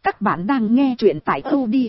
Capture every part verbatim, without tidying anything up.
Các bạn đang nghe truyện tại audio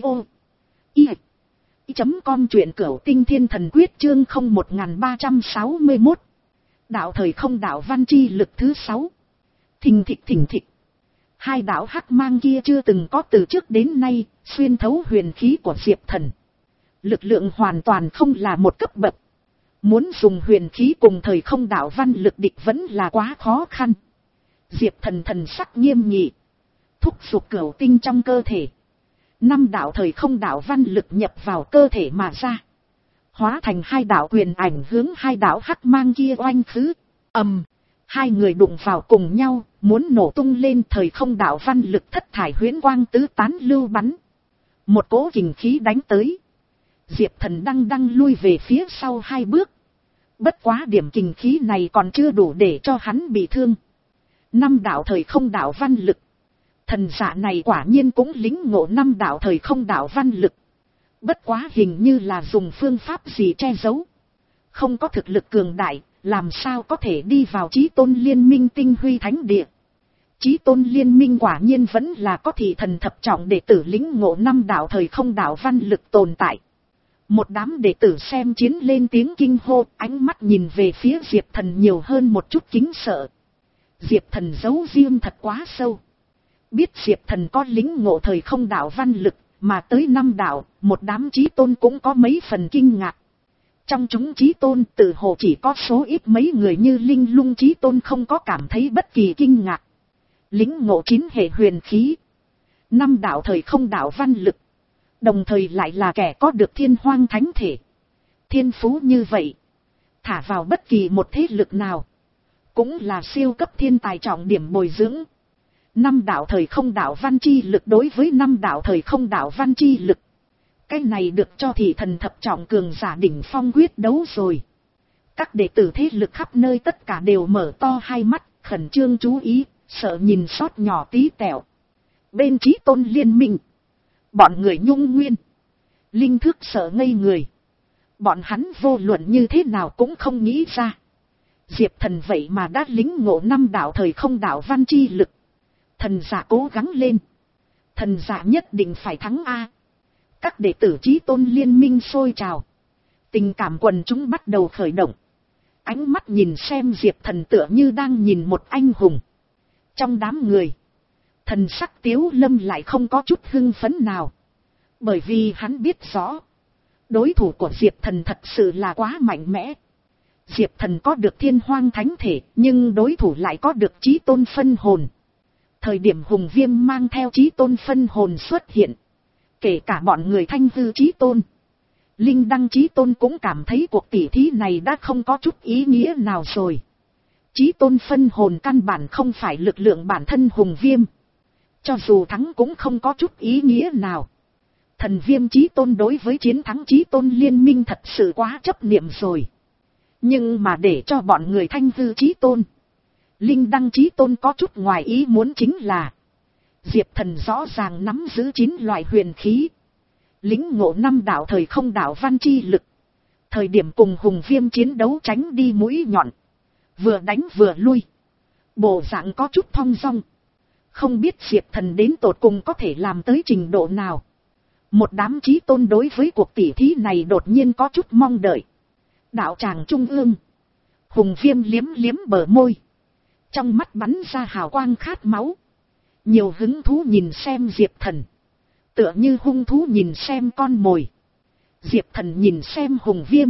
i chấm com, truyện cửu tinh thiên thần quyết chương không một ba trăm sáu mươi mốt. Đạo thời không đạo văn chi lực thứ sáu. Thình thịch thình thịch. Hai đạo hắc mang kia chưa từng có từ trước đến nay, xuyên thấu huyền khí của Diệp Thần. Lực lượng hoàn toàn không là một cấp bậc. Muốn dùng huyền khí cùng thời không đạo văn lực địch vẫn là quá khó khăn. Diệp Thần thần sắc nghiêm nghị, thúc giục cửu tinh trong cơ thể. Năm đạo thời không đạo văn lực nhập vào cơ thể mà ra, hóa thành hai đạo quyền ảnh hướng hai đạo hắc mang kia oanh khứ. Ầm, hai người đụng vào cùng nhau, muốn nổ tung lên. Thời không đạo văn lực thất thải huyễn quang tứ tán lưu bắn. Một cỗ kình khí đánh tới. Diệp Thần đăng đăng lui về phía sau hai bước. Bất quá điểm kình khí này còn chưa đủ để cho hắn bị thương. Năm đạo thời không đạo văn lực. Thần giả này quả nhiên cũng lĩnh ngộ năm đạo thời không đạo văn lực. Bất quá hình như là dùng phương pháp gì che giấu. Không có thực lực cường đại, làm sao có thể đi vào Chí Tôn Liên Minh tinh huy thánh địa. Chí Tôn Liên Minh quả nhiên vẫn là có thị thần thập trọng đệ tử lĩnh ngộ năm đạo thời không đạo văn lực tồn tại. Một đám đệ tử xem chiến lên tiếng kinh hô, ánh mắt nhìn về phía Diệp Thần nhiều hơn một chút kính sợ. Diệp Thần giấu riêng thật quá sâu. Biết Diệp Thần có lĩnh ngộ thời không đạo văn lực, mà tới năm đạo, một đám Chí Tôn cũng có mấy phần kinh ngạc. Trong chúng Chí Tôn tự hồ chỉ có số ít mấy người như Linh Lung Chí Tôn không có cảm thấy bất kỳ kinh ngạc. Lĩnh ngộ chín hệ huyền khí, năm đạo thời không đạo văn lực, đồng thời lại là kẻ có được thiên hoang thánh thể. Thiên phú như vậy, thả vào bất kỳ một thế lực nào, cũng là siêu cấp thiên tài trọng điểm bồi dưỡng. Năm đạo thời không đạo văn chi lực đối với năm đạo thời không đạo văn chi lực, cái này được cho thị thần thập trọng cường giả đỉnh phong quyết đấu rồi. Các đệ tử thế lực khắp nơi tất cả đều mở to hai mắt, khẩn trương chú ý, sợ nhìn sót nhỏ tí tẹo. Bên Chí Tôn Liên Minh, bọn người Nhung Nguyên, Linh Thức sợ ngây người. Bọn hắn vô luận như thế nào cũng không nghĩ ra, Diệp Thần vậy mà đã lĩnh ngộ năm đạo thời không đạo văn chi lực. Thần giả cố gắng lên, thần giả nhất định phải thắng a. Các đệ tử Chí Tôn Liên Minh sôi trào, tình cảm quần chúng bắt đầu khởi động. Ánh mắt nhìn xem Diệp Thần tựa như đang nhìn một anh hùng. Trong đám người, thần sắc Tiếu Lâm lại không có chút hưng phấn nào, bởi vì hắn biết rõ, đối thủ của Diệp Thần thật sự là quá mạnh mẽ. Diệp Thần có được thiên hoang thánh thể, nhưng đối thủ lại có được Chí Tôn phân hồn. Thời điểm Hùng Viêm mang theo Chí Tôn phân hồn xuất hiện, kể cả bọn người Thanh Hư Chí Tôn, Linh Đăng Chí Tôn cũng cảm thấy cuộc tỉ thí này đã không có chút ý nghĩa nào rồi. Chí Tôn phân hồn căn bản không phải lực lượng bản thân Hùng Viêm, cho dù thắng cũng không có chút ý nghĩa nào. Thần Viêm Chí Tôn đối với chiến thắng Chí Tôn Liên Minh thật sự quá chấp niệm rồi. Nhưng mà để cho bọn người Thanh Hư Chí Tôn, Linh Đăng Chí Tôn có chút ngoài ý muốn chính là, Diệp Thần rõ ràng nắm giữ chín loại huyền khí, lĩnh ngộ năm đạo thời không đạo văn chi lực. Thời điểm cùng Hùng Viêm chiến đấu tránh đi mũi nhọn, vừa đánh vừa lui, bộ dạng có chút thong dong. Không biết Diệp Thần đến tột cùng có thể làm tới trình độ nào. Một đám Chí Tôn đối với cuộc tỉ thí này đột nhiên có chút mong đợi. Đạo tràng trung ương, Hùng Viêm liếm liếm bờ môi, trong mắt bắn ra hào quang khát máu, nhiều hứng thú nhìn xem Diệp Thần, tựa như hung thú nhìn xem con mồi. Diệp Thần nhìn xem Hùng Viêm,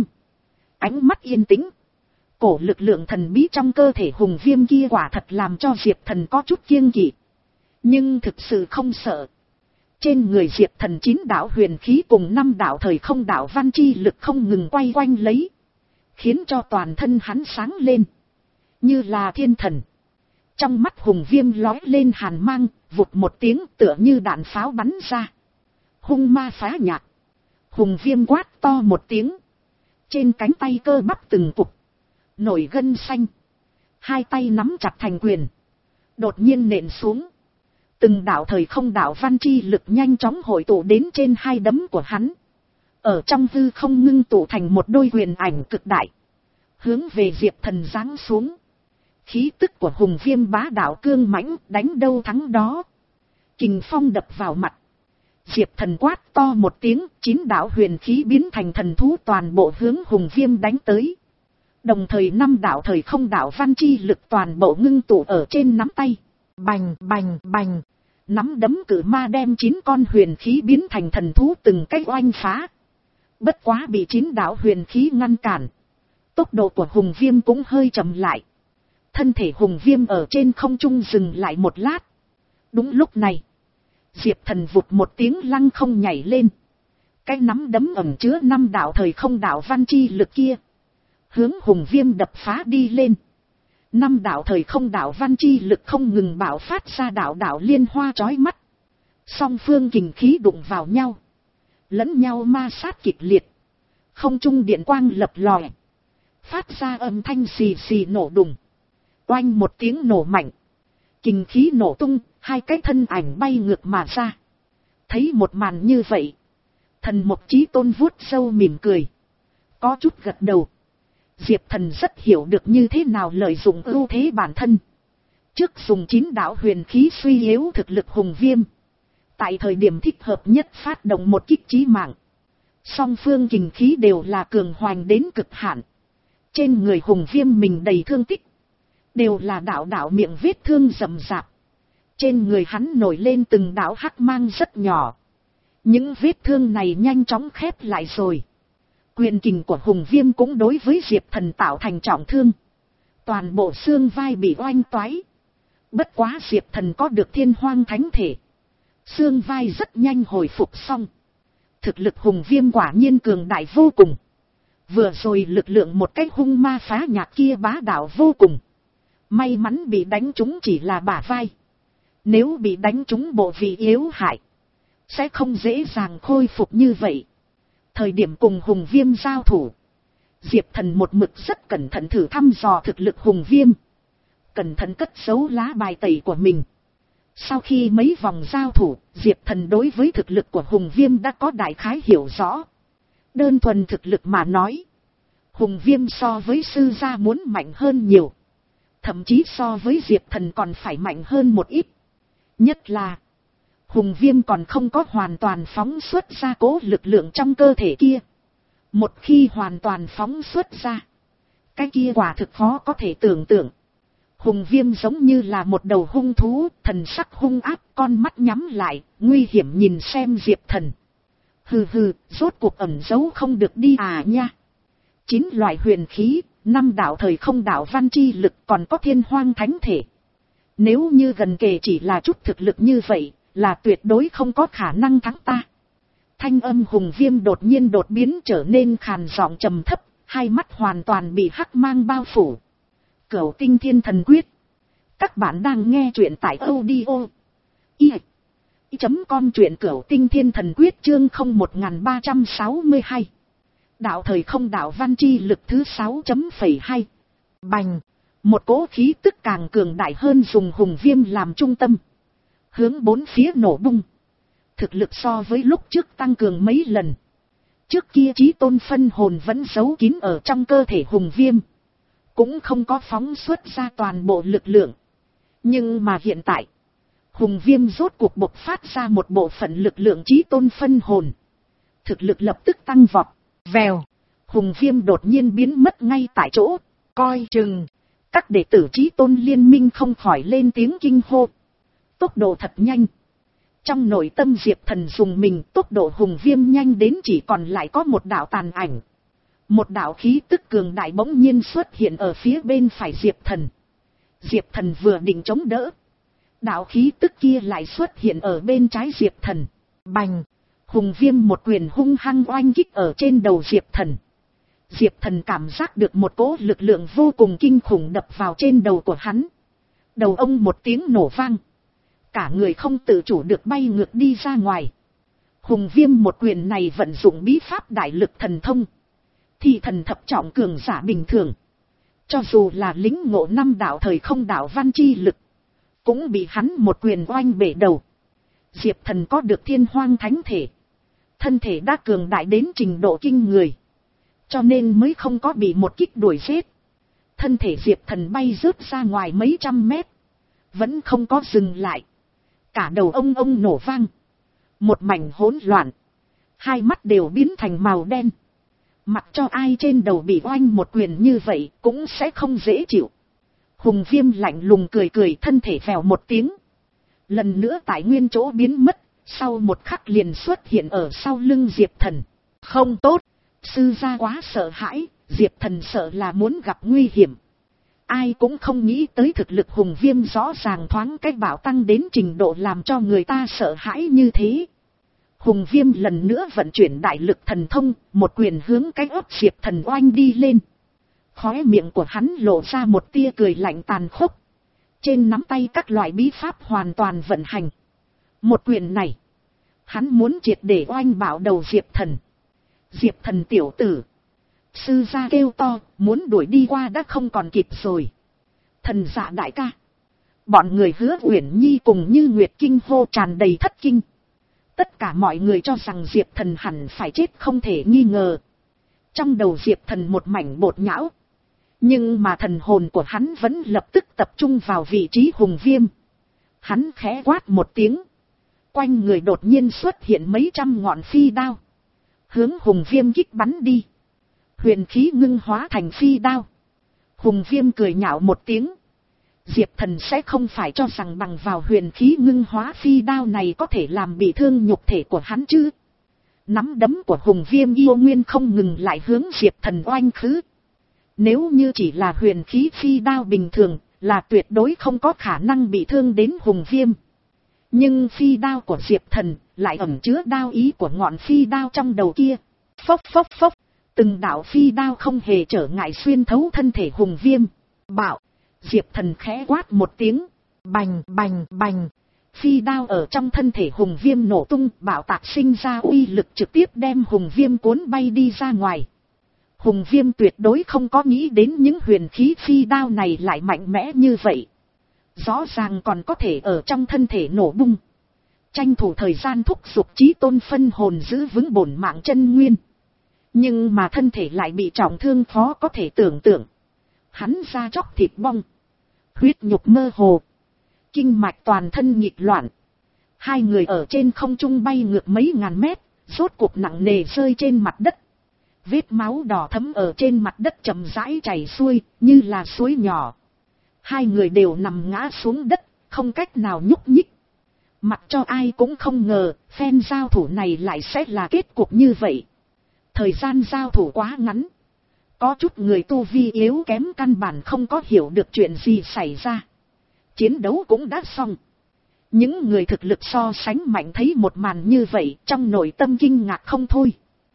ánh mắt yên tĩnh. Cổ lực lượng thần bí trong cơ thể Hùng Viêm kia quả thật làm cho Diệp Thần có chút kiêng kỵ, nhưng thực sự không sợ. Trên người Diệp Thần chín đạo huyền khí cùng năm đạo thời không đạo văn chi lực không ngừng quay quanh lấy, khiến cho toàn thân hắn sáng lên, như là thiên thần. Trong mắt Hùng Viêm lói lên hàn mang, vụt một tiếng tựa như đạn pháo bắn ra. Hung ma phá nhạc. Hùng Viêm quát to một tiếng, trên cánh tay cơ bắp từng cục nổi gân xanh, hai tay nắm chặt thành quyền, đột nhiên nện xuống. Từng đạo thời không đạo văn chi lực nhanh chóng hội tụ đến trên hai đấm của hắn, ở trong hư không ngưng tụ thành một đôi huyền ảnh cực đại, hướng về Diệp Thần giáng xuống. Khí tức của Hùng Viêm bá đạo cương mãnh, đánh đâu thắng đó. Kình phong đập vào mặt. Diệp Thần quát to một tiếng, chín đạo huyền khí biến thành thần thú toàn bộ hướng Hùng Viêm đánh tới. Đồng thời năm đạo thời không đạo văn chi lực toàn bộ ngưng tụ ở trên nắm tay. Bành bành bành. Nắm đấm cử ma đem chín con huyền khí biến thành thần thú từng cách oanh phá. Bất quá bị chín đạo huyền khí ngăn cản. Tốc độ của Hùng Viêm cũng hơi chậm lại. Thân thể Hùng Viêm ở trên không trung dừng lại một lát. Đúng lúc này, Diệp Thần vụt một tiếng lăng không nhảy lên. Cái nắm đấm ẩn chứa năm đạo thời không đạo văn chi lực kia, hướng Hùng Viêm đập phá đi lên. Năm đạo thời không đạo văn chi lực không ngừng bạo phát ra đạo đạo liên hoa chói mắt. Song phương kình khí đụng vào nhau, lẫn nhau ma sát kịch liệt. Không trung điện quang lập lòe, phát ra âm thanh xì xì nổ đùng. Oanh một tiếng nổ mạnh, kình khí nổ tung, hai cái thân ảnh bay ngược mà ra. Thấy một màn như vậy, Thần Mộc Chí Tôn vuốt râu mỉm cười, có chút gật đầu. Diệp Thần rất hiểu được như thế nào lợi dụng ưu thế bản thân. Trước dùng chín đạo huyền khí suy yếu thực lực Hùng Viêm, tại thời điểm thích hợp nhất phát động một kích chí mạng. Song phương kình khí đều là cường hoành đến cực hạn. Trên người Hùng Viêm mình đầy thương tích, đều là đạo đạo miệng vết thương rậm rạp. Trên người hắn nổi lên từng đạo hắc mang rất nhỏ. Những vết thương này nhanh chóng khép lại rồi. Quyền kình của Hùng Viêm cũng đối với Diệp Thần tạo thành trọng thương. Toàn bộ xương vai bị oanh toái. Bất quá Diệp Thần có được Thiên Hoang Thánh Thể, xương vai rất nhanh hồi phục xong. Thực lực Hùng Viêm quả nhiên cường đại vô cùng. Vừa rồi lực lượng một cách hung ma phá nhạc kia bá đạo vô cùng. May mắn bị đánh trúng chỉ là bả vai. Nếu bị đánh trúng bộ vị yếu hại, sẽ không dễ dàng khôi phục như vậy. Thời điểm cùng Hùng Viêm giao thủ, Diệp Thần một mực rất cẩn thận thử thăm dò thực lực Hùng Viêm. Cẩn thận cất giấu lá bài tẩy của mình. Sau khi mấy vòng giao thủ, Diệp Thần đối với thực lực của Hùng Viêm đã có đại khái hiểu rõ. Đơn thuần thực lực mà nói, Hùng Viêm so với sư gia muốn mạnh hơn nhiều. Thậm chí so với Diệp Thần còn phải mạnh hơn một ít. Nhất là, Hùng Viêm còn không có hoàn toàn phóng xuất ra cố lực lượng trong cơ thể kia. Một khi hoàn toàn phóng xuất ra, cái kia quả thực khó có thể tưởng tượng. Hùng Viêm giống như là một đầu hung thú, thần sắc hung ác, con mắt nhắm lại, nguy hiểm nhìn xem Diệp Thần. Hừ hừ, rốt cuộc ẩn giấu không được đi à nha. Chín loại huyền khí, năm đạo thời không đạo văn chi lực, còn có Thiên Hoang Thánh Thể. Nếu như gần kề chỉ là chút thực lực như vậy, là tuyệt đối không có khả năng thắng ta. Thanh âm Hùng Viêm đột nhiên đột biến trở nên khàn giọng trầm thấp, hai mắt hoàn toàn bị hắc mang bao phủ. Cửu Tinh Thiên Thần Quyết. Các bạn đang nghe truyện tại audio i chấm com, truyện Cửu Tinh Thiên Thần Quyết chương không một ba sáu hai. Đạo thời không đạo văn chi lực thứ sáu chấm hai. Bành. Một cỗ khí tức càng cường đại hơn dùng Hùng Viêm làm trung tâm, hướng bốn phía nổ bung. Thực lực so với lúc trước tăng cường mấy lần. Trước kia Chí Tôn phân hồn vẫn giấu kín ở trong cơ thể Hùng Viêm, cũng không có phóng xuất ra toàn bộ lực lượng. Nhưng mà hiện tại, Hùng Viêm rốt cuộc bộc phát ra một bộ phận lực lượng Chí Tôn phân hồn. Thực lực lập tức tăng vọt. Vèo. Hùng Viêm đột nhiên biến mất ngay tại chỗ. Coi chừng. Các đệ tử Chí Tôn liên minh không khỏi lên tiếng kinh hô. Tốc độ thật nhanh. Trong nội tâm Diệp Thần dùng mình, tốc độ Hùng Viêm nhanh đến chỉ còn lại có một đạo tàn ảnh. Một đạo khí tức cường đại bỗng nhiên xuất hiện ở phía bên phải Diệp Thần. Diệp Thần vừa định chống đỡ, đạo khí tức kia lại xuất hiện ở bên trái Diệp Thần. Bành. Hùng Viêm một quyền hung hăng oanh kích ở trên đầu Diệp Thần. Diệp Thần cảm giác được một cỗ lực lượng vô cùng kinh khủng đập vào trên đầu của hắn. Đầu ông một tiếng nổ vang, cả người không tự chủ được bay ngược đi ra ngoài. Hùng Viêm một quyền này vận dụng bí pháp đại lực thần thông, thì thần thập trọng cường giả bình thường, cho dù là lĩnh ngộ năm đạo thời không đạo văn chi lực, cũng bị hắn một quyền oanh bể đầu. Diệp Thần có được Thiên Hoang Thánh Thể, thân thể đã cường đại đến trình độ kinh người, cho nên mới không có bị một kích đuổi giết. Thân thể Diệp Thần bay rớt ra ngoài mấy trăm mét, vẫn không có dừng lại. Cả đầu ông ông nổ vang. Một mảnh hỗn loạn. Hai mắt đều biến thành màu đen. Mặc cho ai trên đầu bị oanh một quyền như vậy cũng sẽ không dễ chịu. Hùng Viêm lạnh lùng cười cười, thân thể vèo một tiếng. Lần nữa tại nguyên chỗ biến mất, sau một khắc liền xuất hiện ở sau lưng Diệp Thần. Không tốt, sư gia quá sợ hãi, Diệp Thần sợ là muốn gặp nguy hiểm. Ai cũng không nghĩ tới thực lực Hùng Viêm rõ ràng thoáng cách bảo tăng đến trình độ làm cho người ta sợ hãi như thế. Hùng Viêm lần nữa vận chuyển đại lực thần thông, một quyền hướng cái ớt Diệp Thần oanh đi lên. Khóe miệng của hắn lộ ra một tia cười lạnh tàn khốc. Trên nắm tay các loại bí pháp hoàn toàn vận hành. Một quyền này, hắn muốn triệt để oanh bảo đầu Diệp Thần. Diệp Thần tiểu tử. Sư gia kêu to, muốn đuổi đi qua đã không còn kịp rồi. Thần dạ đại ca. Bọn người Hứa Uyển Nhi cùng Như Nguyệt kinh hô tràn đầy thất kinh. Tất cả mọi người cho rằng Diệp Thần hẳn phải chết không thể nghi ngờ. Trong đầu Diệp Thần một mảnh bột nhão. Nhưng mà thần hồn của hắn vẫn lập tức tập trung vào vị trí Hùng Viêm. Hắn khẽ quát một tiếng. Quanh người đột nhiên xuất hiện mấy trăm ngọn phi đao. Hướng Hùng Viêm kích bắn đi. Huyền khí ngưng hóa thành phi đao. Hùng Viêm cười nhạo một tiếng. Diệp Thần sẽ không phải cho rằng bằng vào huyền khí ngưng hóa phi đao này có thể làm bị thương nhục thể của hắn chứ. Nắm đấm của Hùng Viêm yêu nguyên không ngừng lại hướng Diệp Thần oanh khứ. Nếu như chỉ là huyền khí phi đao bình thường, là tuyệt đối không có khả năng bị thương đến Hùng Viêm. Nhưng phi đao của Diệp Thần lại ẩn chứa đao ý của ngọn phi đao trong đầu kia. Phốc phốc phốc, từng đạo phi đao không hề trở ngại xuyên thấu thân thể Hùng Viêm. Bạo, Diệp Thần khẽ quát một tiếng, bành bành bành. Phi đao ở trong thân thể Hùng Viêm nổ tung, bạo tạc sinh ra uy lực trực tiếp đem Hùng Viêm cuốn bay đi ra ngoài. Hùng Viêm tuyệt đối không có nghĩ đến những huyền khí phi đao này lại mạnh mẽ như vậy. Rõ ràng còn có thể ở trong thân thể nổ bung. Tranh thủ thời gian thúc giục chí tôn phân hồn giữ vững bổn mạng chân nguyên. Nhưng mà thân thể lại bị trọng thương khó có thể tưởng tượng. Hắn da chóc thịt bong. Huyết nhục mơ hồ. Kinh mạch toàn thân nghịch loạn. Hai người ở trên không trung bay ngược mấy ngàn mét, rốt cuộc nặng nề rơi trên mặt đất. Vết máu đỏ thấm ở trên mặt đất chậm rãi chảy xuôi, như là suối nhỏ. Hai người đều nằm ngã xuống đất, không cách nào nhúc nhích. Mặc cho ai cũng không ngờ, phen giao thủ này lại sẽ là kết cục như vậy. Thời gian giao thủ quá ngắn. Có chút người tu vi yếu kém căn bản không có hiểu được chuyện gì xảy ra. Chiến đấu cũng đã xong. Những người thực lực so sánh mạnh thấy một màn như vậy, trong nội tâm kinh ngạc không thôi.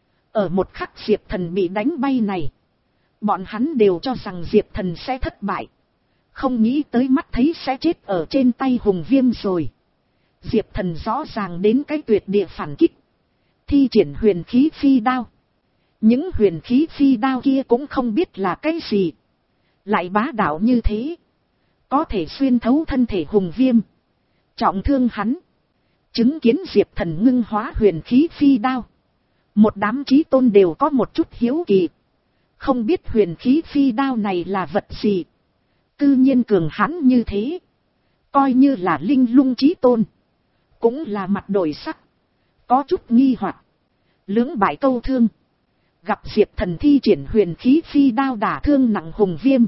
Ở một khắc Diệp Thần bị đánh bay này, bọn hắn đều cho rằng Diệp Thần sẽ thất bại. Không nghĩ tới mắt thấy sẽ chết ở trên tay Hùng Viêm rồi. Diệp Thần rõ ràng đến cái tuyệt địa phản kích. Thi triển huyền khí phi đao. Những huyền khí phi đao kia cũng không biết là cái gì. Lại bá đạo như thế. Có thể xuyên thấu thân thể Hùng Viêm. Trọng thương hắn. Chứng kiến Diệp Thần ngưng hóa huyền khí phi đao. Một đám chí tôn đều có một chút hiếu kỳ. Không biết huyền khí phi đao này là vật gì. Cư nhiên cường hãn như thế. Coi như là linh lung chí tôn. Cũng là mặt đổi sắc. Có chút nghi hoặc. Lưỡng bại câu thương. Gặp Diệp Thần thi triển huyền khí phi đao đả thương nặng Hùng Viêm.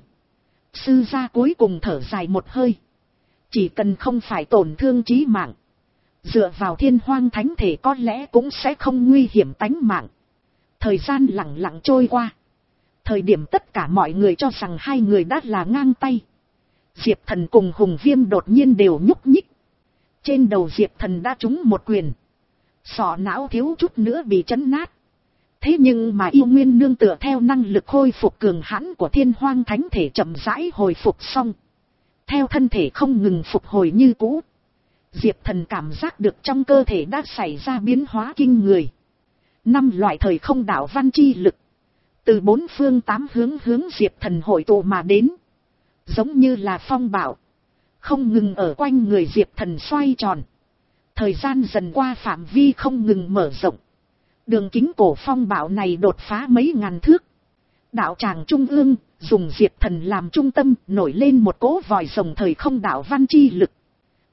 Sư gia cuối cùng thở dài một hơi. Chỉ cần không phải tổn thương chí mạng. Dựa vào thiên hoang thánh thể có lẽ cũng sẽ không nguy hiểm tánh mạng. Thời gian lặng lặng trôi qua. Thời điểm tất cả mọi người cho rằng hai người đã là ngang tay. Diệp Thần cùng Hùng Viêm đột nhiên đều nhúc nhích. Trên đầu Diệp Thần đã trúng một quyền. Sọ não thiếu chút nữa bị chấn nát. Thế nhưng mà yêu nguyên nương tựa theo năng lực khôi phục cường hãn của thiên hoang thánh thể chậm rãi hồi phục xong. Theo thân thể không ngừng phục hồi như cũ. Diệp Thần cảm giác được trong cơ thể đã xảy ra biến hóa kinh người. Năm loại thời không đạo văn chi lực. Từ bốn phương tám hướng hướng Diệp Thần hội tụ mà đến. Giống như là phong bạo. Không ngừng ở quanh người Diệp Thần xoay tròn. Thời gian dần qua phạm vi không ngừng mở rộng. Đường kính cổ phong bạo này đột phá mấy ngàn thước. Đạo tràng trung ương, dùng Diệp Thần làm trung tâm, nổi lên một cỗ vòi rồng thời không đạo văn chi lực.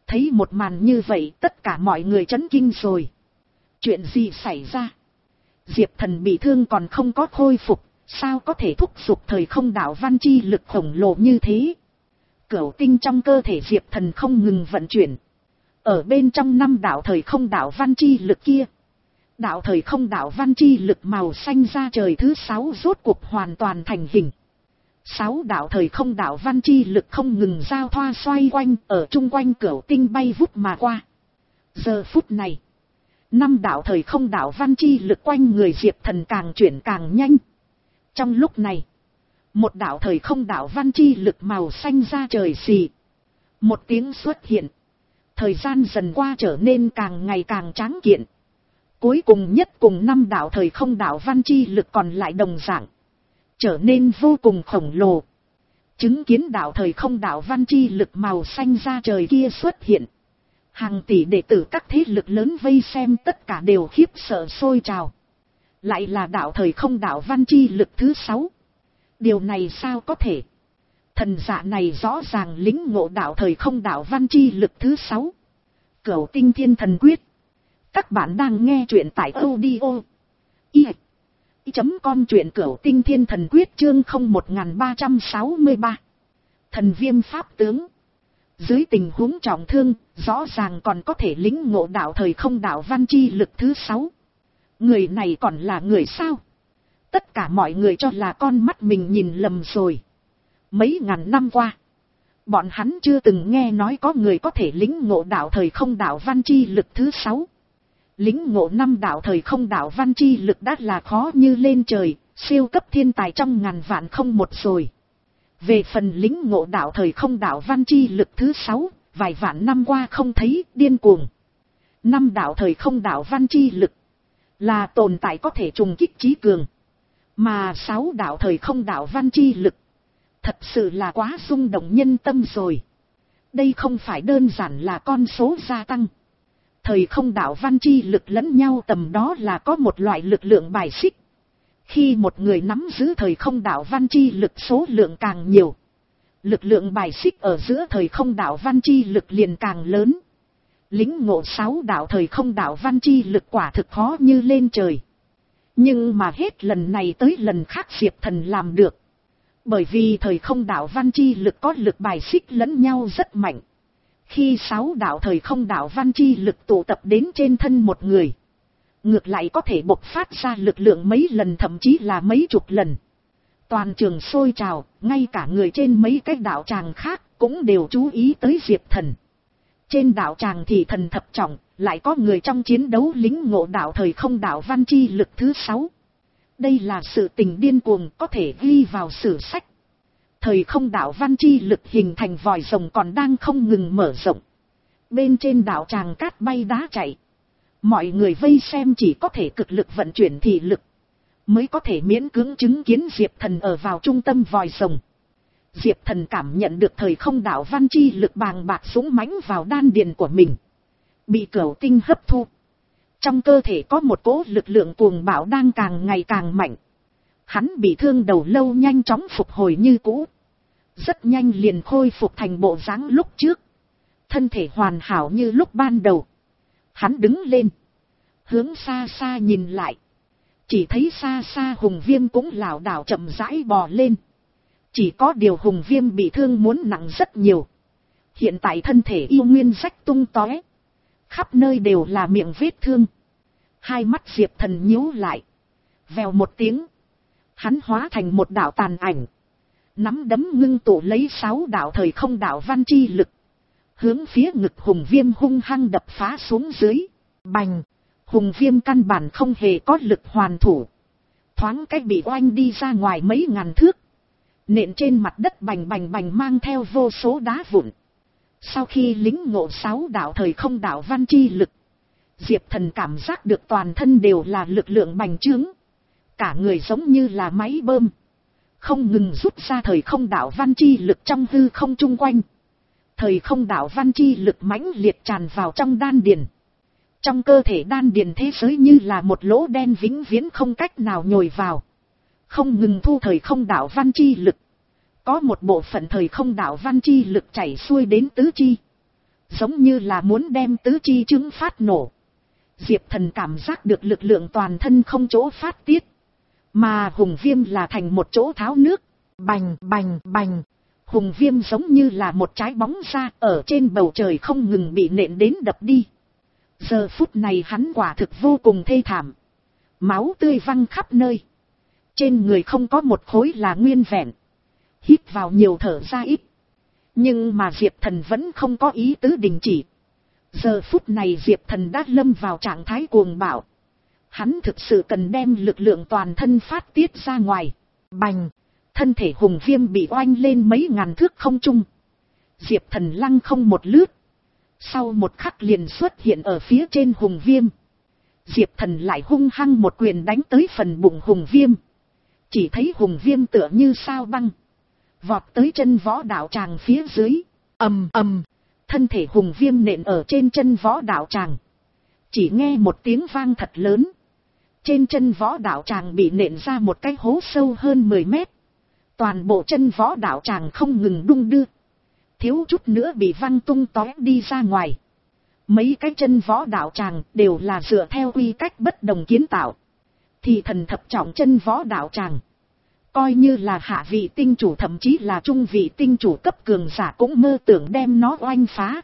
Thấy một màn như vậy tất cả mọi người chấn kinh rồi. Chuyện gì xảy ra? Diệp Thần bị thương còn không có khôi phục, sao có thể thúc giục thời không đạo văn chi lực khổng lồ như thế? Cửu tinh trong cơ thể Diệp Thần không ngừng vận chuyển. Ở bên trong năm đạo thời không đạo văn chi lực kia, đạo thời không đạo văn chi lực màu xanh ra trời thứ sáu rốt cuộc hoàn toàn thành hình. Sáu đạo thời không đạo văn chi lực không ngừng giao thoa xoay quanh ở chung quanh cửu tinh bay vút mà qua. Giờ phút này, năm đạo thời không đạo văn chi lực quanh người Diệp Thần càng chuyển càng nhanh. Trong lúc này, một đạo thời không đạo văn chi lực màu xanh ra trời xì. Một tiếng xuất hiện. Thời gian dần qua trở nên càng ngày càng tráng kiện. Cuối cùng nhất cùng năm đạo thời không đạo văn chi lực còn lại đồng dạng, trở nên vô cùng khổng lồ. Chứng kiến đạo thời không đạo văn chi lực màu xanh ra trời kia xuất hiện. Hàng tỷ đệ tử các thế lực lớn vây xem tất cả đều khiếp sợ sôi trào. Lại là đạo thời không đạo văn chi lực thứ sáu. Điều này sao có thể? Thần dạ này rõ ràng lĩnh ngộ đạo thời không đạo văn chi lực thứ sáu. Cửu tinh thiên thần quyết. Các bạn đang nghe truyện tại audio i chấm com truyện cửu tinh thiên thần quyết chương không một ba sáu ba. Thần viêm pháp tướng. Dưới tình huống trọng thương, rõ ràng còn có thể lĩnh ngộ đạo thời không đạo văn chi lực thứ sáu. Người này còn là người sao? Tất cả mọi người cho là con mắt mình nhìn lầm rồi. Mấy ngàn năm qua, bọn hắn chưa từng nghe nói có người có thể lĩnh ngộ đạo thời không đạo văn chi lực thứ sáu. Lĩnh ngộ năm đạo thời không đạo văn chi lực đã là khó như lên trời, siêu cấp thiên tài trong ngàn vạn không một rồi. Về phần lĩnh ngộ đạo thời không đạo văn chi lực thứ sáu, vài vạn năm qua không thấy, điên cuồng. Năm đạo thời không đạo văn chi lực là tồn tại có thể trùng kích trí cường. Mà sáu đạo thời không đạo văn chi lực thật sự là quá rung động nhân tâm rồi. Đây không phải đơn giản là con số gia tăng. Thời không đạo văn chi lực lẫn nhau tầm đó là có một loại lực lượng bài xích. Khi một người nắm giữ thời không đạo văn chi lực số lượng càng nhiều, lực lượng bài xích ở giữa thời không đạo văn chi lực liền càng lớn. Lĩnh ngộ sáu đạo thời không đạo văn chi lực quả thực khó như lên trời. Nhưng mà hết lần này tới lần khác Diệp Thần làm được. Bởi vì thời không đạo văn chi lực có lực bài xích lẫn nhau rất mạnh. Khi sáu đạo thời không đạo văn chi lực tụ tập đến trên thân một người, ngược lại có thể bộc phát ra lực lượng mấy lần thậm chí là mấy chục lần. Toàn trường sôi trào, ngay cả người trên mấy cái đạo tràng khác cũng đều chú ý tới Diệp Thần. Trên đạo tràng thì thần thập trọng, lại có người trong chiến đấu lĩnh ngộ đạo thời không đạo văn chi lực thứ sáu. Đây là sự tình điên cuồng có thể ghi vào sử sách. Thời không đạo văn chi lực hình thành vòi rồng còn đang không ngừng mở rộng. Bên trên đạo tràng cát bay đá chạy. Mọi người vây xem chỉ có thể cực lực vận chuyển thị lực, mới có thể miễn cưỡng chứng kiến Diệp Thần ở vào trung tâm vòi rồng. Diệp Thần cảm nhận được thời không đạo văn chi lực bàng bạc dũng mãnh vào đan điền của mình. Bị cửu tinh hấp thu. Trong cơ thể có một cỗ lực lượng cuồng bạo đang càng ngày càng mạnh. Hắn bị thương đầu lâu nhanh chóng phục hồi như cũ. Rất nhanh liền khôi phục thành bộ dáng lúc trước. Thân thể hoàn hảo như lúc ban đầu. Hắn đứng lên. Hướng xa xa nhìn lại. Chỉ thấy xa xa Hùng Viêm cũng lảo đảo chậm rãi bò lên. Chỉ có điều Hùng Viêm bị thương muốn nặng rất nhiều. Hiện tại thân thể yêu nguyên rách tung tóe. Khắp nơi đều là miệng vết thương. Hai mắt Diệp Thần nhíu lại. Vèo một tiếng. Hắn hóa thành một đạo tàn ảnh. Nắm đấm ngưng tụ lấy sáu đạo thời không đạo văn chi lực. Hướng phía ngực Hùng Viêm hung hăng đập phá xuống dưới. Bành. Hùng Viêm căn bản không hề có lực hoàn thủ. Thoáng cách bị oanh đi ra ngoài mấy ngàn thước. Nện trên mặt đất bành bành bành mang theo vô số đá vụn. Sau khi lĩnh ngộ sáu đạo thời không đạo văn chi lực, Diệp Thần cảm giác được toàn thân đều là lực lượng bành trướng. Cả người giống như là máy bơm. Không ngừng rút ra thời không đạo văn chi lực trong hư không chung quanh. Thời không đạo văn chi lực mãnh liệt tràn vào trong đan điền. Trong cơ thể đan điền thế giới như là một lỗ đen vĩnh viễn không cách nào nhồi vào. Không ngừng thu thời không đạo văn chi lực. Có một bộ phận thời không đạo văn chi lực chảy xuôi đến tứ chi. giống như là muốn đem tứ chi chứng phát nổ. Diệp Thần cảm giác được lực lượng toàn thân không chỗ phát tiết, mà Hùng Viêm là thành một chỗ tháo nước. Bành bành bành, Hùng Viêm giống như là một trái bóng ra ở trên bầu trời không ngừng bị nện đến đập đi. Giờ phút này hắn quả thực vô cùng thê thảm, máu tươi văng khắp nơi, trên người không có một khối là nguyên vẹn. Hít vào nhiều thở ra ít, nhưng mà Diệp Thần vẫn không có ý tứ đình chỉ. Giờ phút này Diệp Thần đã lâm vào trạng thái cuồng bạo, hắn thực sự cần đem lực lượng toàn thân phát tiết ra ngoài. Bành, thân thể Hùng Viêm bị oanh lên mấy ngàn thước không trung. Diệp Thần lăng không một lướt, sau một khắc liền xuất hiện ở phía trên Hùng Viêm. Diệp Thần lại hung hăng một quyền đánh tới phần bụng Hùng Viêm. Chỉ thấy Hùng Viêm tựa như sao băng, vọt tới chân võ đạo tràng phía dưới. Ầm ầm, thân thể Hùng Viêm nện ở trên chân võ đạo tràng. Chỉ nghe một tiếng vang thật lớn, trên chân võ đạo tràng bị nện ra một cái hố sâu hơn mười mét. Toàn bộ chân võ đạo tràng không ngừng đung đưa, thiếu chút nữa bị văng tung tóe đi ra ngoài. Mấy cái chân võ đạo tràng đều là dựa theo quy cách bất đồng kiến tạo. Thì thần thập trọng chân võ đạo tràng, coi như là hạ vị tinh chủ thậm chí là trung vị tinh chủ cấp cường giả cũng mơ tưởng đem nó oanh phá.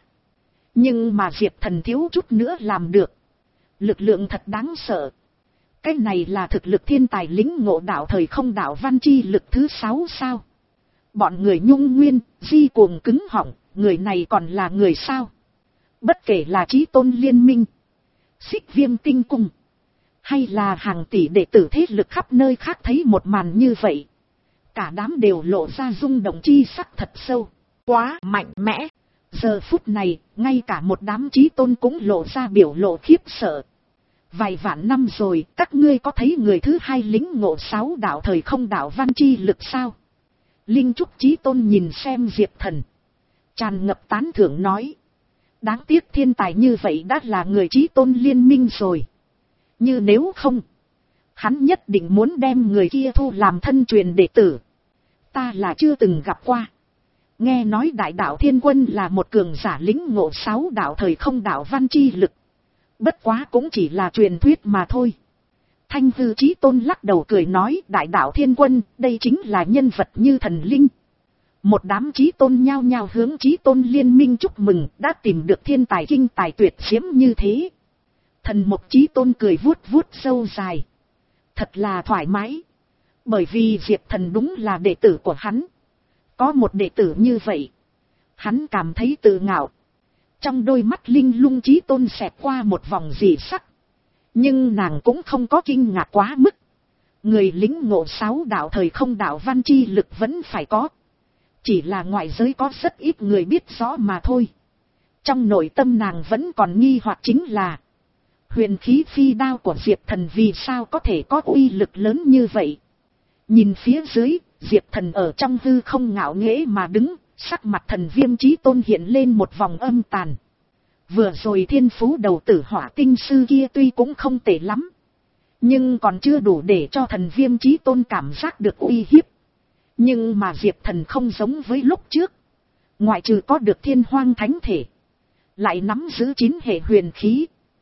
Nhưng mà Diệp Thần thiếu chút nữa làm được. Lực lượng thật đáng sợ. Cái này là thực lực thiên tài lĩnh ngộ đạo thời không đạo văn chi lực thứ sáu sao? Bọn người Nhung Nguyên, Di cuồng cứng họng, người này còn là người sao? Bất kể là Chí Tôn Liên Minh, Xích Viêm Tinh Cung, hay là hàng tỷ đệ tử thế lực khắp nơi khác thấy một màn như vậy, cả đám đều lộ ra rung động chi sắc thật sâu. Quá mạnh mẽ. Giờ phút này, ngay cả một đám Chí Tôn cũng lộ ra biểu lộ khiếp sợ. Vài vạn năm rồi, các ngươi có thấy người thứ hai lĩnh ngộ sáu đạo thời không đạo văn chi lực sao? Linh Trúc Chí Tôn nhìn xem Diệp Thần, tràn ngập tán thưởng nói. Đáng tiếc thiên tài như vậy đã là người Chí Tôn liên minh rồi. Như nếu không, hắn nhất định muốn đem người kia thu làm thân truyền đệ tử. Ta là chưa từng gặp qua. Nghe nói Đại Đạo Thiên Quân là một cường giả lĩnh ngộ sáu đạo thời không đạo văn chi lực. Bất quá cũng chỉ là truyền thuyết mà thôi. Thanh Hư Chí Tôn lắc đầu cười nói, Đại Đạo Thiên Quân, đây chính là nhân vật như thần linh. Một đám Chí Tôn nhao nhao hướng Chí Tôn liên minh chúc mừng, đã tìm được thiên tài kinh tài tuyệt diễm như thế. Thần Mộc Chí Tôn cười vuốt vuốt râu dài. Thật là thoải mái. Bởi vì Diệp Thần đúng là đệ tử của hắn. Có một đệ tử như vậy, hắn cảm thấy tự ngạo. Trong đôi mắt Linh Lung Chí Tôn xẹt qua một vòng dị sắc. Nhưng nàng cũng không có kinh ngạc quá mức. Người lĩnh ngộ sáu đạo thời không đạo văn chi lực vẫn phải có. Chỉ là ngoại giới có rất ít người biết rõ mà thôi. Trong nội tâm nàng vẫn còn nghi hoặc chính là huyền khí phi đao của Diệp Thần vì sao có thể có uy lực lớn như vậy. Nhìn phía dưới, Diệp Thần ở trong hư không ngạo nghễ mà đứng, sắc mặt Thần Viêm Chí Tôn hiện lên một vòng âm tàn. Vừa rồi thiên phú đầu tử Hỏa Tinh Sư kia tuy cũng không tệ lắm, nhưng còn chưa đủ để cho Thần Viêm Chí Tôn cảm giác được uy hiếp. Nhưng mà Diệp Thần không giống với lúc trước. Ngoại trừ có được Thiên Hoang Thánh Thể, lại nắm giữ chín hệ huyền khí,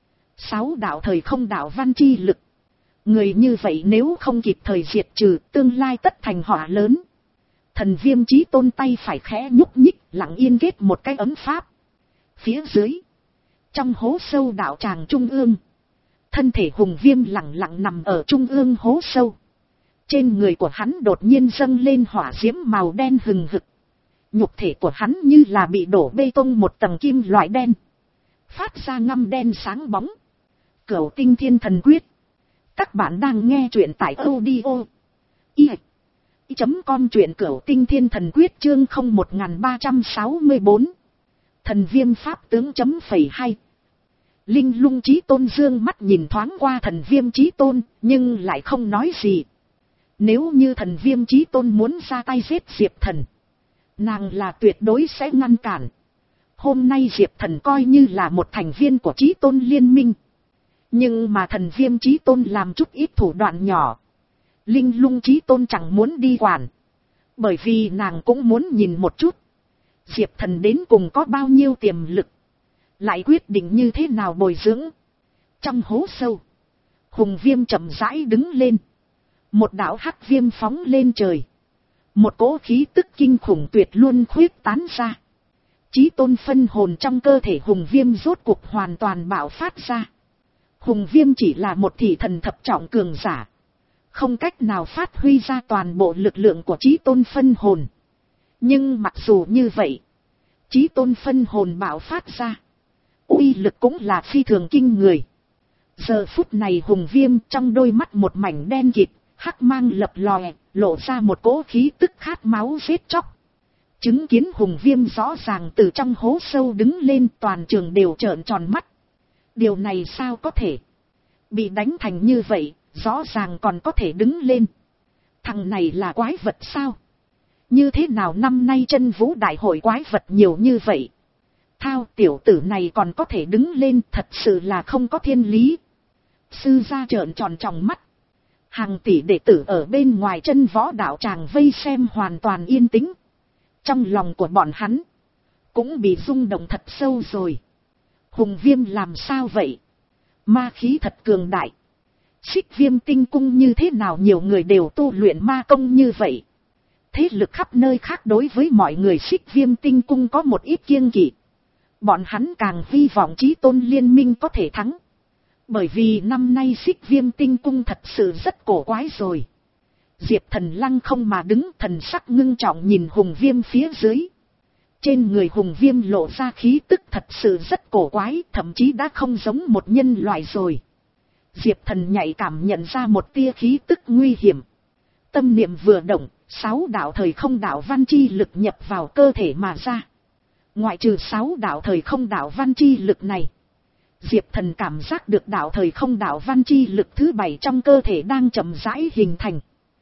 sáu đạo thời không đạo văn chi lực. Người như vậy nếu không kịp thời diệt trừ, tương lai tất thành họa lớn. Thần Viêm Chí Tôn tay phải khẽ nhúc nhích, lặng yên kết một cái ấm pháp. Phía dưới, trong hố sâu đạo tràng trung ương, thân thể Hùng Viêm lặng lặng nằm ở trung ương hố sâu. Trên người của hắn đột nhiên dâng lên hỏa diễm màu đen hừng hực. Nhục thể của hắn như là bị đổ bê tông một tầng kim loại đen, phát ra ngăm đen sáng bóng. Cửu Tinh Thiên Thần Quyết. Các bạn đang nghe truyện tại audio i chấm com, truyện Cửu Tinh Thiên Thần Quyết chương không một ba sáu bốn. Thần Viêm Pháp tướng chấm phẩy hai. Linh Lung Chí Tôn dương mắt nhìn thoáng qua Thần Viêm Chí Tôn, nhưng lại không nói gì. Nếu như Thần Viêm Chí Tôn muốn ra tay giết Diệp Thần, nàng là tuyệt đối sẽ ngăn cản. Hôm nay Diệp Thần coi như là một thành viên của Chí Tôn liên minh. Nhưng mà Thần Viêm Chí Tôn làm chút ít thủ đoạn nhỏ, Linh Lung Chí Tôn chẳng muốn đi quản. Bởi vì nàng cũng muốn nhìn một chút Diệp Thần đến cùng có bao nhiêu tiềm lực. lại quyết định như thế nào bồi dưỡng. Trong hố sâu, Hùng Viêm chậm rãi đứng lên. Một đạo hắc viêm phóng lên trời. Một cỗ khí tức kinh khủng tuyệt luôn khuyết tán ra. Chí tôn phân hồn trong cơ thể Hùng Viêm rốt cuộc hoàn toàn bạo phát ra. Hùng Viêm chỉ là một thị thần thập trọng cường giả, không cách nào phát huy ra toàn bộ lực lượng của chí tôn phân hồn. Nhưng mặc dù như vậy, chí tôn phân hồn bạo phát ra, uy lực cũng là phi thường kinh người. Giờ phút này Hùng Viêm trong đôi mắt một mảnh đen kịt, hắc mang lập lòe, lộ ra một cỗ khí tức khát máu giết chóc. Chứng kiến Hùng Viêm rõ ràng từ trong hố sâu đứng lên, toàn trường đều trợn tròn mắt. Điều này sao có thể? Bị đánh thành như vậy, rõ ràng còn có thể đứng lên. Thằng này là quái vật sao? Như thế nào năm nay chân vũ đại hội quái vật nhiều như vậy? Thao, tiểu tử này còn có thể đứng lên, thật sự là không có thiên lý. Sư gia trợn tròn tròng mắt. Hàng tỷ đệ tử ở bên ngoài chân võ đạo tràng vây xem hoàn toàn yên tĩnh. Trong lòng của bọn hắn cũng bị rung động thật sâu rồi. Hùng Viêm làm sao vậy? Ma khí thật cường đại. Xích Viêm tinh cung như thế nào nhiều người đều tu luyện ma công như vậy? Thế lực khắp nơi khác đối với mọi người Xích Viêm tinh cung có một ít kiêng kỵ. Bọn hắn càng hy vọng chí tôn liên minh có thể thắng. Bởi vì năm nay Xích Viêm tinh cung thật sự rất cổ quái rồi. Diệp Thần lăng không mà đứng, thần sắc ngưng trọng nhìn Hùng Viêm phía dưới. Trên người Hùng Viêm lộ ra khí tức thật sự rất cổ quái, thậm chí đã không giống một nhân loại rồi. Diệp Thần nhạy cảm nhận ra một tia khí tức nguy hiểm. Tâm niệm vừa động, sáu đạo thời không đạo văn chi lực nhập vào cơ thể mà ra. Ngoại trừ sáu đạo thời không đạo văn chi lực này, Diệp Thần cảm giác được đạo thời không đạo văn chi lực thứ bảy trong cơ thể đang chậm rãi hình thành.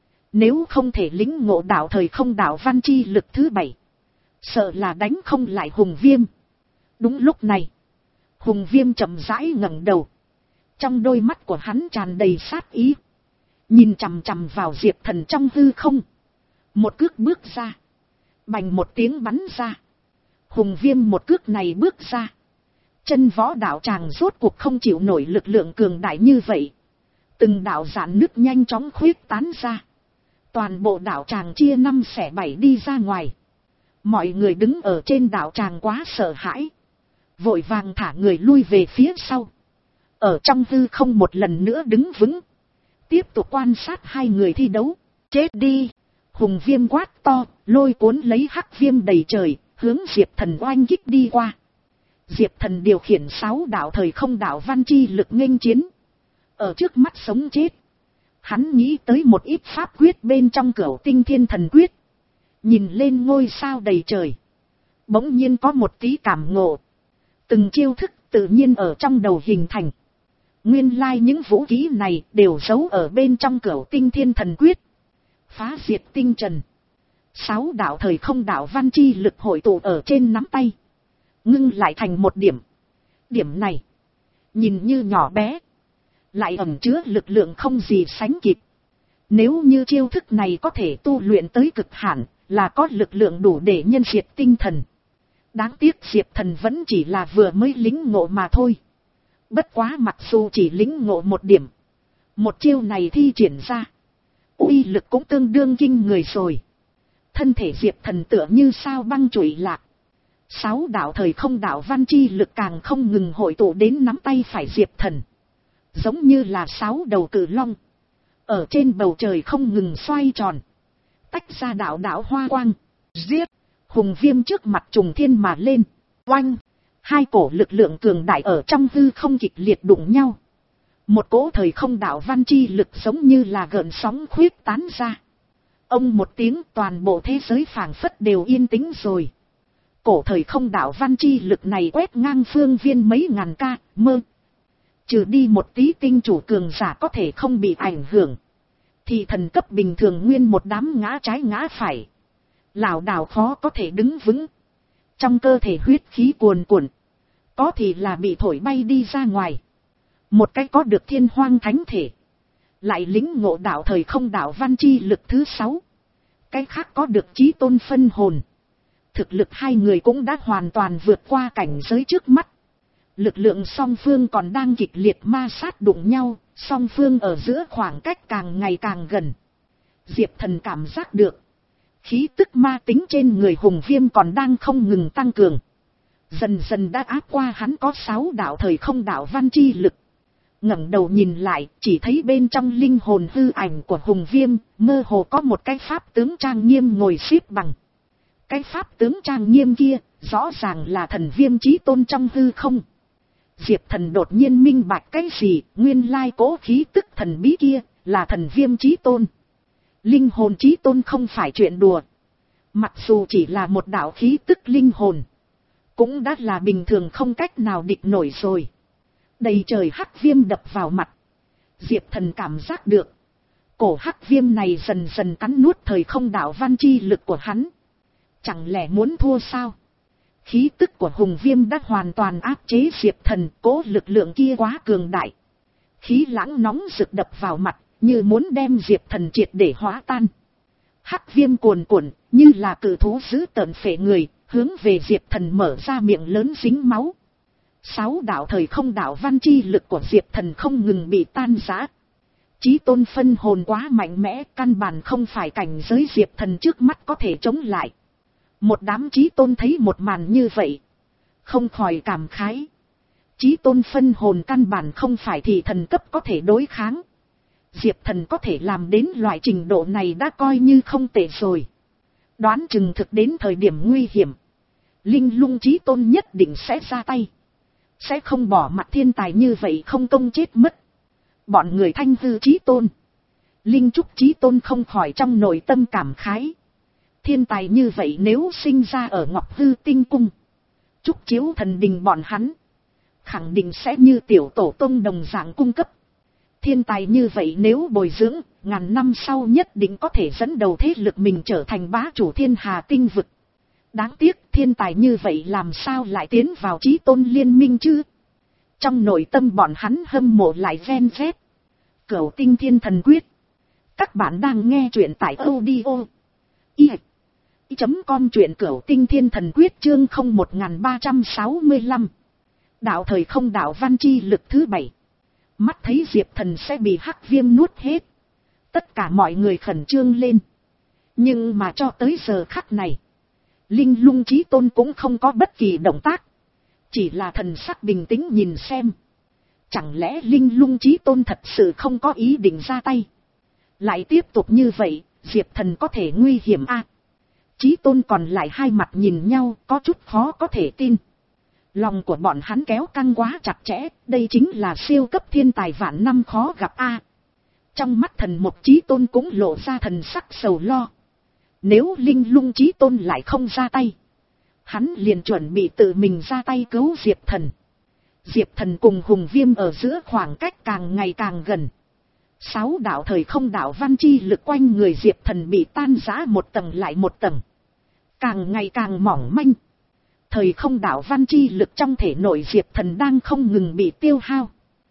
Nếu không thể lĩnh ngộ đạo thời không đạo văn chi lực thứ bảy, sợ là đánh không lại Hùng Viêm. Đúng lúc này, Hùng Viêm chậm rãi ngẩng đầu. Trong đôi mắt của hắn tràn đầy sát ý. Nhìn chằm chằm vào Diệp Thần trong hư không. Một cước bước ra. Bành một tiếng bắn ra. Hùng Viêm một cước này bước ra. Chân võ đạo tràng rốt cuộc không chịu nổi lực lượng cường đại như vậy. Từng đạo rạn nứt nhanh chóng khuyết tán ra. Toàn bộ đạo tràng chia năm xẻ bảy đi ra ngoài. Mọi người đứng ở trên đạo tràng quá sợ hãi. Vội vàng thả người lui về phía sau. Ở trong hư không một lần nữa đứng vững. Tiếp tục quan sát hai người thi đấu. Chết đi! Hùng Viêm quát to, lôi cuốn lấy hắc viêm đầy trời, hướng Diệp Thần oanh kích đi qua. Diệp Thần điều khiển sáu đạo thời không đạo văn chi lực nghênh chiến. Ở trước mắt sống chết, hắn nghĩ tới một ít pháp quyết bên trong cửu tinh thiên thần quyết. Nhìn lên ngôi sao đầy trời, bỗng nhiên có một tí cảm ngộ. Từng chiêu thức tự nhiên ở trong đầu hình thành. Nguyên lai những vũ khí này đều giấu ở bên trong cửu tinh thiên thần quyết. Phá diệt tinh trần. Sáu đạo thời không đạo văn chi lực hội tụ ở trên nắm tay, ngưng lại thành một điểm. Điểm này nhìn như nhỏ bé, lại ẩn chứa lực lượng không gì sánh kịp. Nếu như chiêu thức này có thể tu luyện tới cực hạn, là có lực lượng đủ để nhân diệt tinh thần. Đáng tiếc Diệp Thần vẫn chỉ là vừa mới lĩnh ngộ mà thôi. Bất quá mặc dù chỉ lĩnh ngộ một điểm, một chiêu này thi triển ra, uy lực cũng tương đương kinh người rồi. Thân thể Diệp Thần tựa như sao băng trụy lạc. Sáu đạo thời không đạo văn chi lực càng không ngừng hội tụ đến nắm tay phải Diệp Thần. Giống như là sáu đầu cự long. Ở trên bầu trời không ngừng xoay tròn. Tách ra đạo đạo hoa quang. Giết! Hùng Viêm trước mặt trùng thiên mà lên. Oanh! Hai cổ lực lượng cường đại ở trong hư không kịch liệt đụng nhau. Một cỗ thời không đạo văn chi lực giống như là gợn sóng khuyết tán ra. Ông một tiếng, toàn bộ thế giới phảng phất đều yên tĩnh rồi. Cổ thời không đạo văn chi lực này quét ngang phương viên mấy ngàn ca, mơ. Trừ đi một tí tinh chủ cường giả có thể không bị ảnh hưởng, thì thần cấp bình thường nguyên một đám ngã trái ngã phải. Lảo đảo khó có thể đứng vững. Trong cơ thể huyết khí cuồn cuộn, có thì là bị thổi bay đi ra ngoài. Một cái có được thiên hoang thánh thể, lại lĩnh ngộ đạo thời không đạo văn chi lực thứ sáu. Cái khác có được chí tôn phân hồn. Thực lực hai người cũng đã hoàn toàn vượt qua cảnh giới trước mắt. Lực lượng song phương còn đang kịch liệt ma sát đụng nhau, song phương ở giữa khoảng cách càng ngày càng gần. Diệp Thần cảm giác được, khí tức ma tính trên người Hùng Viêm còn đang không ngừng tăng cường. Dần dần đã áp qua hắn có sáu đạo thời không đạo văn chi lực. Ngẩng đầu nhìn lại, chỉ thấy bên trong linh hồn hư ảnh của Hùng Viêm, mơ hồ có một cái pháp tướng trang nghiêm ngồi xếp bằng. Cái pháp tướng trang nghiêm kia, rõ ràng là thần Viêm Chí Tôn trong hư không. Diệp Thần đột nhiên minh bạch cái gì, nguyên lai cố khí tức thần bí kia, là thần Viêm Chí Tôn. Linh hồn Chí Tôn không phải chuyện đùa. Mặc dù chỉ là một đạo khí tức linh hồn, cũng đã là bình thường không cách nào địch nổi rồi. Đầy trời hắc viêm đập vào mặt. Diệp Thần cảm giác được, cổ hắc viêm này dần dần cắn nuốt thời không đạo văn chi lực của hắn. Chẳng lẽ muốn thua sao? Khí tức của Hùng Viêm đã hoàn toàn áp chế Diệp Thần, cố lực lượng kia quá cường đại. Khí lãng nóng rực đập vào mặt, như muốn đem Diệp Thần triệt để hóa tan. Hắc viêm cuồn cuộn, như là cự thú dữ tợn phệ người, hướng về Diệp Thần mở ra miệng lớn dính máu. Sáu đạo thời không đạo văn chi lực của Diệp Thần không ngừng bị tan rã. Chí Tôn phân hồn quá mạnh mẽ, căn bản không phải cảnh giới Diệp Thần trước mắt có thể chống lại. Một đám Chí Tôn thấy một màn như vậy, không khỏi cảm khái. Chí Tôn phân hồn căn bản không phải thì thần cấp có thể đối kháng. Diệp Thần có thể làm đến loại trình độ này đã coi như không tệ rồi. Đoán chừng thực đến thời điểm nguy hiểm, Linh Lung Chí Tôn nhất định sẽ ra tay. Sẽ không bỏ mặt thiên tài như vậy không công chết mất. Bọn người Thanh Hư Chí Tôn, Linh Trúc Chí Tôn không khỏi trong nội tâm cảm khái. Thiên tài như vậy nếu sinh ra ở Ngọc Hư Tinh Cung, Trúc Chiếu Thần Đình bọn hắn, khẳng định sẽ như tiểu tổ tông đồng dạng cung cấp. Thiên tài như vậy nếu bồi dưỡng, ngàn năm sau nhất định có thể dẫn đầu thế lực mình trở thành bá chủ thiên hà tinh vực. Đáng tiếc thiên tài như vậy làm sao lại tiến vào Chí Tôn liên minh chứ? Trong nội tâm bọn hắn hâm mộ lại ven vét. Cửu Tinh Thiên Thần Quyết. Các bạn đang nghe truyện tại audio i chấm com, truyện Cửu Tinh Thiên Thần Quyết chương không một ba sáu lăm. Đạo thời không đạo văn chi lực thứ bảy. Mắt thấy Diệp Thần sẽ bị hắc viêm nuốt hết, tất cả mọi người khẩn trương lên. Nhưng mà cho tới giờ khắc này, Linh Lung Chí Tôn cũng không có bất kỳ động tác, chỉ là thần sắc bình tĩnh nhìn xem. Chẳng lẽ Linh Lung Chí Tôn thật sự không có ý định ra tay? Lại tiếp tục như vậy, Diệp Thần có thể nguy hiểm a. À, Chí Tôn còn lại hai mặt nhìn nhau, có chút khó có thể tin. Lòng của bọn hắn kéo căng quá chặt chẽ, đây chính là siêu cấp thiên tài vạn năm khó gặp a. À, trong mắt thần một Chí Tôn cũng lộ ra thần sắc sầu lo. Nếu Linh Lung Chí Tôn lại không ra tay, hắn liền chuẩn bị tự mình ra tay cứu Diệp Thần. Diệp Thần cùng Hùng Viêm ở giữa khoảng cách càng ngày càng gần. Sáu đạo thời không đạo văn chi lực quanh người Diệp Thần bị tan rã một tầng lại một tầng, càng ngày càng mỏng manh. Thời không đạo văn chi lực trong thể nội Diệp Thần đang không ngừng bị tiêu hao.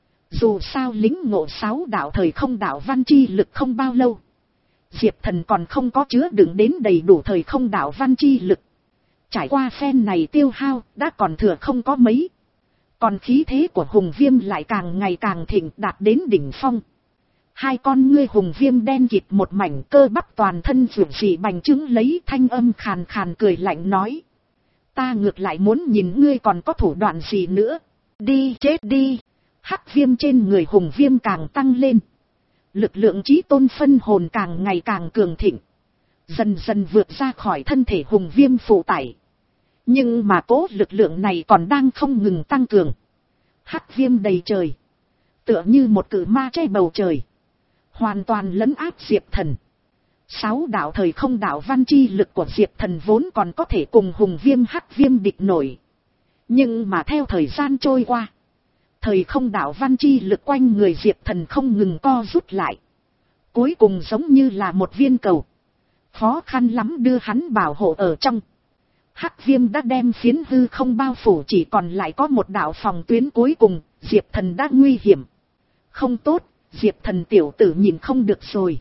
Dù sao lính ngộ sáu đạo thời không đạo văn chi lực không bao lâu, Diệp Thần còn không có chứa đựng đến đầy đủ thời không đạo văn chi lực. Trải qua phen này tiêu hao, đã còn thừa không có mấy. Còn khí thế của Hùng Viêm lại càng ngày càng thịnh, đạt đến đỉnh phong. Hai con ngươi Hùng Viêm đen kịt một mảnh, cơ bắp toàn thân rủ rỉ bành trướng lấy, thanh âm khàn khàn cười lạnh nói: ta ngược lại muốn nhìn ngươi còn có thủ đoạn gì nữa. Đi chết đi. Hắc viêm trên người Hùng Viêm càng tăng lên. Lực lượng Chí Tôn phân hồn càng ngày càng cường thịnh, dần dần vượt ra khỏi thân thể Hùng Viêm phụ tải. Nhưng mà cố lực lượng này còn đang không ngừng tăng cường. Hắc viêm đầy trời, tựa như một cự ma che bầu trời, hoàn toàn lấn áp Diệp Thần. Sáu đạo thời không đạo văn chi lực của Diệp Thần vốn còn có thể cùng Hùng Viêm Hắc viêm địch nổi. Nhưng mà theo thời gian trôi qua, thời không đạo văn chi lực quanh người Diệp Thần không ngừng co rút lại. Cuối cùng giống như là một viên cầu, khó khăn lắm đưa hắn bảo hộ ở trong. Hắc viêm đã đem phiến hư không bao phủ, chỉ còn lại có một đạo phòng tuyến cuối cùng. Diệp Thần đã nguy hiểm. Không tốt, Diệp Thần tiểu tử nhìn không được rồi.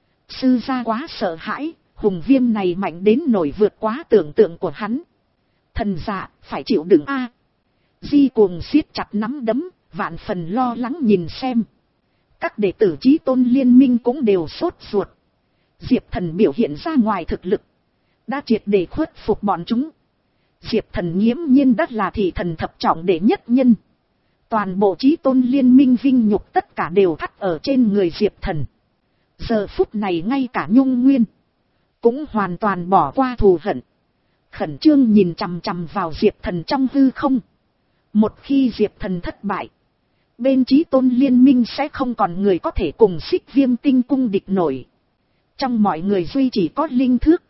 Sư gia quá sợ hãi, Hùng Viêm này mạnh đến nổi vượt quá tưởng tượng của hắn. Thần dạ, phải chịu đựng a. Di cuồng siết chặt nắm đấm, vạn phần lo lắng nhìn xem. Các đệ tử Chí Tôn liên minh cũng đều sốt ruột. Diệp Thần biểu hiện ra ngoài thực lực, đã triệt để khuất phục bọn chúng. Diệp Thần nghiễm nhiên đất là thị thần thập trọng đệ nhất nhân. Toàn bộ Chí Tôn liên minh vinh nhục tất cả đều thắt ở trên người Diệp Thần. Giờ phút này ngay cả Nhung Nguyên cũng hoàn toàn bỏ qua thù hận, khẩn trương nhìn chằm chằm vào Diệp Thần trong hư không. Một khi Diệp Thần thất bại, bên Chí Tôn liên minh sẽ không còn người có thể cùng Xích Viêm Tinh cung địch nổi. Trong mọi người duy chỉ có Linh Thước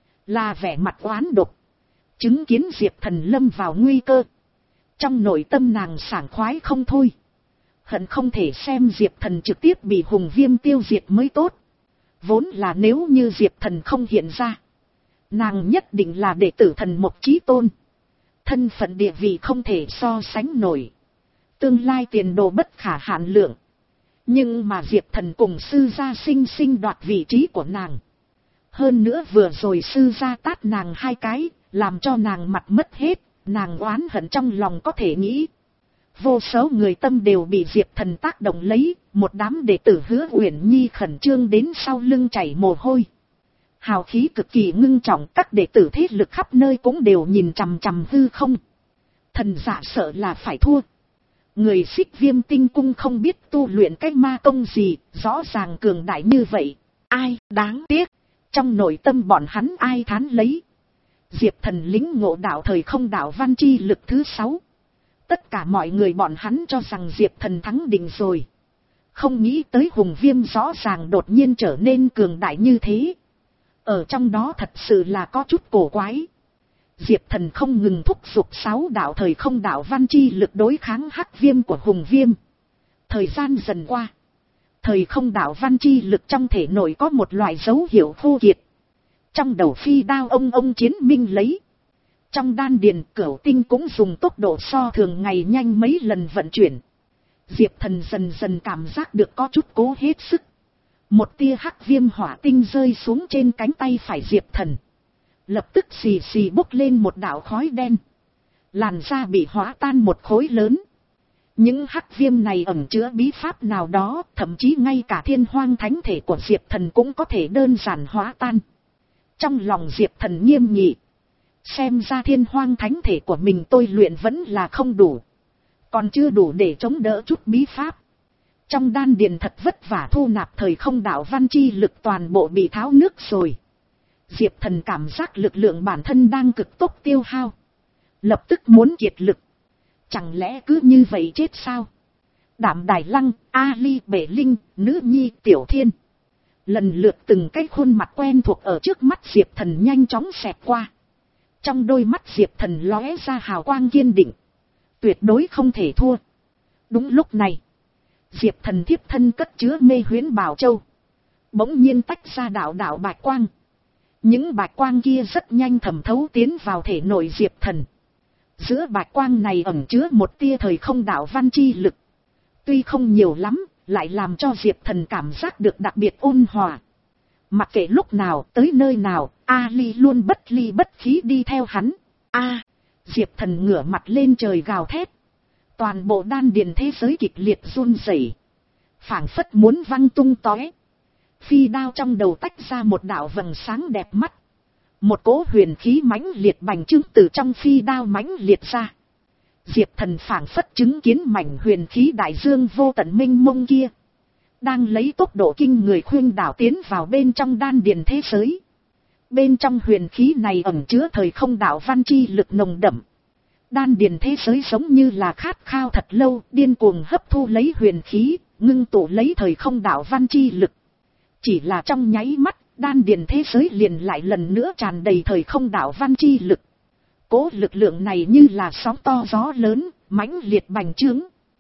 là vẻ mặt oán độc, chứng kiến Diệp Thần lâm vào nguy cơ. Trong nội tâm nàng sảng khoái không thôi, hận không thể xem Diệp Thần trực tiếp bị Hùng Viêm tiêu diệt mới tốt. Vốn là nếu như Diệp Thần không hiện ra, nàng nhất định là đệ tử Thần Mộc Chí Tôn, thân phận địa vị không thể so sánh nổi, tương lai tiền đồ bất khả hạn lượng. Nhưng mà Diệp Thần cùng sư gia sinh sinh đoạt vị trí của nàng. Hơn nữa vừa rồi sư gia tát nàng hai cái, làm cho nàng mặt mất hết, nàng oán hận trong lòng có thể nghĩ. Vô số người tâm đều bị Diệp Thần tác động lấy, một đám đệ tử Hứa Uyển Nhi khẩn trương đến sau lưng chảy mồ hôi. Hào khí cực kỳ ngưng trọng, các đệ tử thế lực khắp nơi cũng đều nhìn chằm chằm hư không. Thần giả sợ là phải thua. Người Xích Viêm Tinh cung không biết tu luyện cái ma công gì, rõ ràng cường đại như vậy. Ai đáng tiếc, trong nội tâm bọn hắn ai thán lấy. Diệp Thần lĩnh ngộ đạo thời không đạo văn chi lực thứ sáu. Tất cả mọi người bọn hắn cho rằng Diệp Thần thắng định rồi. Không nghĩ tới Hùng Viêm rõ ràng đột nhiên trở nên cường đại như thế. Ở trong đó thật sự là có chút cổ quái. Diệp Thần không ngừng thúc giục sáu đạo thời không đạo văn chi lực đối kháng hắc viêm của Hùng Viêm. Thời gian dần qua, thời không đạo văn chi lực trong thể nội có một loại dấu hiệu khô kiệt. Trong đầu phi đao ông ông chiến minh lấy. Trong đan điền Cửu Tinh cũng dùng tốc độ so thường ngày nhanh mấy lần vận chuyển. Diệp Thần dần dần cảm giác được có chút cố hết sức. Một tia hắc viêm hỏa tinh rơi xuống trên cánh tay phải Diệp Thần. Lập tức xì xì bốc lên một đạo khói đen. Làn da bị hóa tan một khối lớn. Những hắc viêm này ẩn chứa bí pháp nào đó, thậm chí ngay cả thiên hoang thánh thể của Diệp Thần cũng có thể đơn giản hóa tan. Trong lòng Diệp Thần nghiêm nghị. Xem ra thiên hoang thánh thể của mình tôi luyện vẫn là không đủ. Còn chưa đủ để chống đỡ chút bí pháp. Trong đan điền thật vất vả thu nạp thời không đạo văn chi lực toàn bộ bị tháo nước rồi. Diệp Thần cảm giác lực lượng bản thân đang cực tốc tiêu hao. Lập tức muốn kiệt lực. Chẳng lẽ cứ như vậy chết sao? Đạm Đài Lăng, A Ly Bể Linh, Nữ Nhi Tiểu Thiên. Lần lượt từng cái khuôn mặt quen thuộc ở trước mắt Diệp Thần nhanh chóng xẹt qua. Trong đôi mắt Diệp Thần lóe ra hào quang kiên định. Tuyệt đối không thể thua. Đúng lúc này, Diệp Thần thiếp thân cất chứa mê huyễn bảo châu. Bỗng nhiên tách ra đạo đạo bạch quang. Những bạch quang kia rất nhanh thẩm thấu tiến vào thể nội Diệp Thần. Giữa bạch quang này ẩn chứa một tia thời không đạo văn chi lực. Tuy không nhiều lắm, lại làm cho Diệp Thần cảm giác được đặc biệt ôn hòa. Mặc kệ lúc nào, tới nơi nào, A Ly luôn bất ly bất khí đi theo hắn. A, Diệp Thần ngửa mặt lên trời gào thét. Toàn bộ đan điền thế giới kịch liệt run rẩy, phảng phất muốn văng tung tóe. Phi đao trong đầu tách ra một đạo vầng sáng đẹp mắt. Một cỗ huyền khí mãnh liệt bành trướng từ trong phi đao mãnh liệt ra. Diệp Thần phảng phất chứng kiến mảnh huyền khí đại dương vô tận mênh mông kia. Đang lấy tốc độ kinh người khuynh đảo tiến vào bên trong đan điền thế giới. Bên trong huyền khí này ẩn chứa thời không đạo văn chi lực nồng đậm. Đan điền thế giới giống như là khát khao thật lâu, điên cuồng hấp thu lấy huyền khí, ngưng tụ lấy thời không đạo văn chi lực. Chỉ là trong nháy mắt, đan điền thế giới liền lại lần nữa tràn đầy thời không đạo văn chi lực. Cố lực lượng này như là sóng to gió lớn, mãnh liệt bành trướng.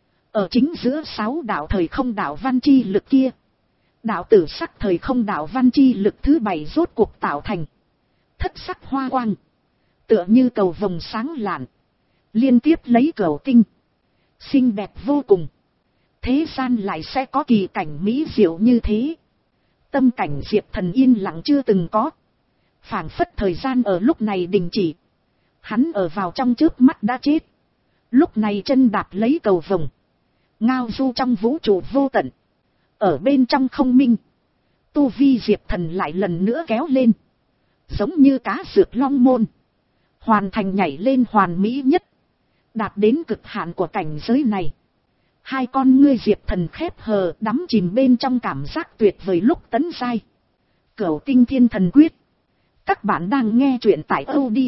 Ở chính giữa sáu đạo thời không đạo văn chi lực kia, đạo tử sắc thời không đạo văn chi lực thứ bảy rốt cuộc tạo thành. Thất sắc hoa quang, tựa như cầu vồng sáng lạn, liên tiếp lấy cửu tinh. Xinh đẹp vô cùng. Thế gian lại sẽ có kỳ cảnh mỹ diệu như thế. Tâm cảnh Diệp Thần yên lặng chưa từng có. Phảng phất thời gian ở lúc này đình chỉ. Hắn ở vào trong chớp mắt đã chết. Lúc này chân đạp lấy cầu vồng, ngao du trong vũ trụ vô tận. Ở bên trong không minh, tu vi Diệp Thần lại lần nữa kéo lên, giống như cá dược long môn, hoàn thành nhảy lên hoàn mỹ nhất, đạt đến cực hạn của cảnh giới này. Hai con ngươi Diệp Thần khép hờ, đắm chìm bên trong cảm giác tuyệt vời lúc tấn giai. Cửu Tinh Thiên Thần Quyết. Các bạn đang nghe truyện tại audio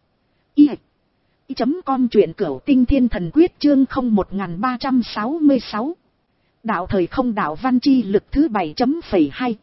i chấm com, truyện Cửu Tinh Thiên Thần Quyết chương không một ba sáu sáu. Đạo thời không đạo văn chi lực thứ bảy chấm phẩy hai.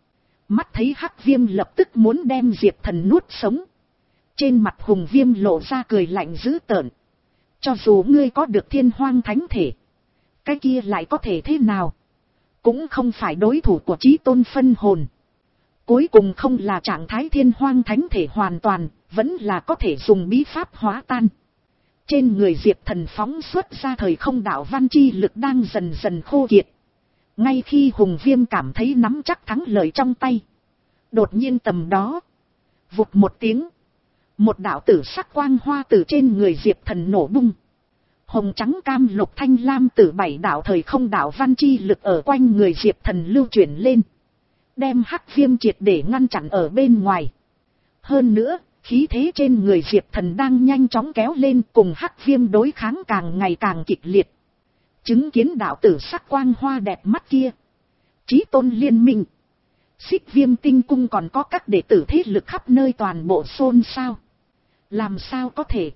Mắt thấy Hắc Viêm lập tức muốn đem Diệp Thần nuốt sống. Trên mặt Hùng Viêm lộ ra cười lạnh dữ tợn. Cho dù ngươi có được Thiên Hoang Thánh Thể, cái kia lại có thể thế nào? Cũng không phải đối thủ của Chí Tôn phân hồn. Cuối cùng không là trạng thái Thiên Hoang Thánh Thể hoàn toàn, vẫn là có thể dùng bí pháp hóa tan. Trên người Diệp Thần phóng xuất ra thời không đạo văn chi lực đang dần dần khô kiệt. Ngay khi Hùng Viêm cảm thấy nắm chắc thắng lợi trong tay, đột nhiên tầm đó, vụt một tiếng, một đạo tử sắc quang hoa từ trên người Diệp Thần nổ bung. Hồng trắng cam lục thanh lam tử bảy đạo thời không đạo văn chi lực ở quanh người Diệp Thần lưu chuyển lên, đem Hắc Viêm triệt để ngăn chặn ở bên ngoài. Hơn nữa, khí thế trên người Diệp Thần đang nhanh chóng kéo lên, cùng Hắc Viêm đối kháng càng ngày càng kịch liệt. Chứng kiến đạo tử sắc quang hoa đẹp mắt kia, Chí Tôn liên minh, Xích Viêm tinh cung còn có các đệ tử thế lực khắp nơi toàn bộ xôn xao. Làm sao có thể?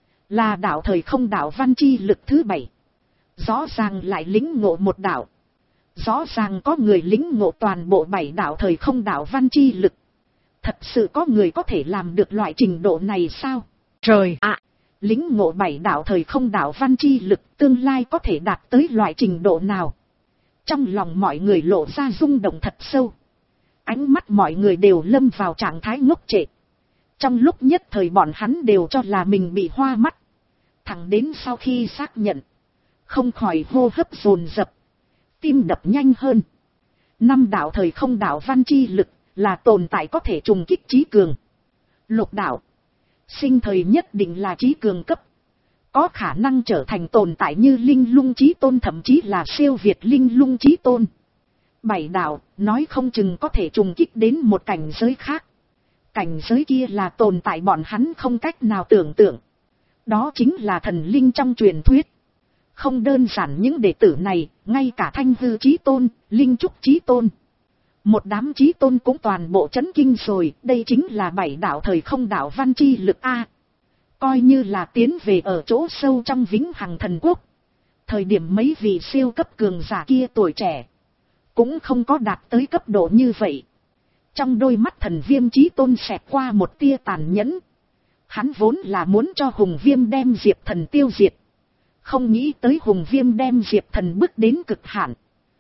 Là đạo thời không đạo văn chi lực thứ bảy. Rõ ràng lại lĩnh ngộ một đạo. Rõ ràng có người lĩnh ngộ toàn bộ bảy đạo thời không đạo văn chi lực. Thật sự có người có thể làm được loại trình độ này sao? Trời ạ! À, lĩnh ngộ bảy đạo thời không đạo văn chi lực tương lai có thể đạt tới loại trình độ nào? Trong lòng mọi người lộ ra rung động thật sâu. Ánh mắt mọi người đều lâm vào trạng thái ngốc trệ. Trong lúc nhất thời bọn hắn đều cho là mình bị hoa mắt. Thẳng đến sau khi xác nhận, không khỏi hô hấp dồn dập, tim đập nhanh hơn. Năm đạo thời không đạo văn chi lực là tồn tại có thể trùng kích trí cường. Lục đạo, sinh thời nhất định là trí cường cấp, có khả năng trở thành tồn tại như Linh Lung Chí Tôn, thậm chí là siêu việt Linh Lung Chí Tôn. Bảy đạo, nói không chừng có thể trùng kích đến một cảnh giới khác. Cảnh giới kia là tồn tại bọn hắn không cách nào tưởng tượng. Đó chính là thần linh trong truyền thuyết. Không đơn giản những đệ tử này, ngay cả Thanh Hư Chí Tôn, Linh Trúc Chí Tôn, một đám Chí Tôn cũng toàn bộ chấn kinh rồi. Đây chính là bảy đạo thời không đạo văn chi lực A. Coi như là tiến về ở chỗ sâu trong vĩnh hằng thần quốc. Thời điểm mấy vị siêu cấp cường giả kia tuổi trẻ, cũng không có đạt tới cấp độ như vậy. Trong đôi mắt Thần Viêm Chí Tôn xẹt qua một tia tàn nhẫn. Hắn vốn là muốn cho Hùng Viêm đem Diệp Thần tiêu diệt. Không nghĩ tới Hùng Viêm đem Diệp Thần bước đến cực hạn.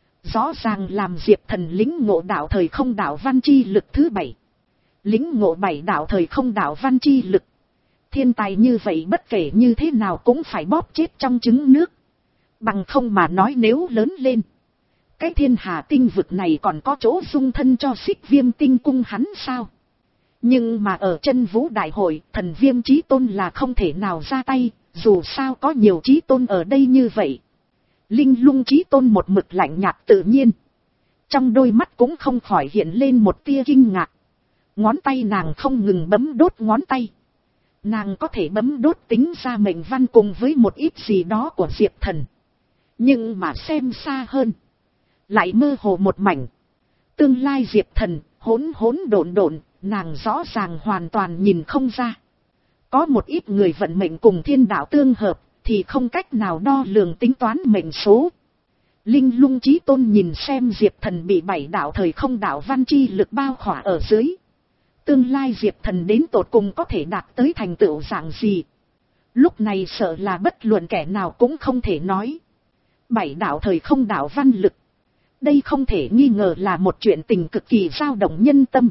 Rõ ràng làm Diệp Thần lĩnh ngộ đạo thời không đạo văn chi lực thứ bảy. Lĩnh ngộ bảy đạo thời không đạo văn chi lực. Thiên tài như vậy bất kể như thế nào cũng phải bóp chết trong trứng nước. Bằng không mà nói nếu lớn lên, cái thiên hà tinh vực này còn có chỗ dung thân cho Xích Viêm tinh cung hắn sao? Nhưng mà ở chân vũ đại hội, Thần Viêm Chí Tôn là không thể nào ra tay, dù sao có nhiều Chí Tôn ở đây như vậy. Linh Lung Chí Tôn một mực lạnh nhạt tự nhiên. Trong đôi mắt cũng không khỏi hiện lên một tia kinh ngạc. Ngón tay nàng không ngừng bấm đốt ngón tay. Nàng có thể bấm đốt tính ra mệnh văn cùng với một ít gì đó của Diệp Thần. Nhưng mà xem xa hơn, lại mơ hồ một mảnh. Tương lai Diệp Thần, hỗn hỗn độn độn, nàng rõ ràng hoàn toàn nhìn không ra. Có một ít người vận mệnh cùng thiên đạo tương hợp, thì không cách nào đo lường tính toán mệnh số. Linh Lung Chí Tôn nhìn xem Diệp Thần bị bảy đạo thời không đạo văn chi lực bao khỏa ở dưới. Tương lai Diệp Thần đến tột cùng có thể đạt tới thành tựu dạng gì? Lúc này sợ là bất luận kẻ nào cũng không thể nói. Bảy đạo thời không đạo văn lực. Đây không thể nghi ngờ là một chuyện tình cực kỳ dao động nhân tâm.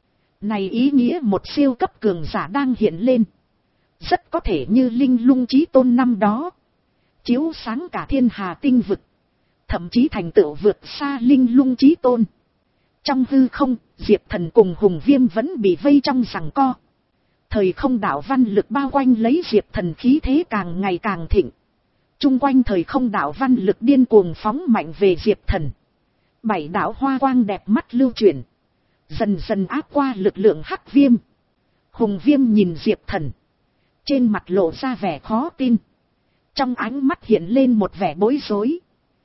Này ý nghĩa một siêu cấp cường giả đang hiện lên. Rất có thể như Linh Lung Chí Tôn năm đó, chiếu sáng cả thiên hà tinh vực. Thậm chí thành tựu vượt xa Linh Lung Chí Tôn. Trong hư không, Diệp Thần cùng Hùng Viêm vẫn bị vây trong giằng co. Thời không đạo văn lực bao quanh lấy Diệp Thần, khí thế càng ngày càng thịnh. Trung quanh thời không đạo văn lực điên cuồng phóng mạnh về Diệp Thần. Bảy đạo hoa quang đẹp mắt lưu chuyển. Dần dần áp qua lực lượng Hắc Viêm. Hùng Viêm nhìn Diệp Thần. Trên mặt lộ ra vẻ khó tin. Trong ánh mắt hiện lên một vẻ bối rối.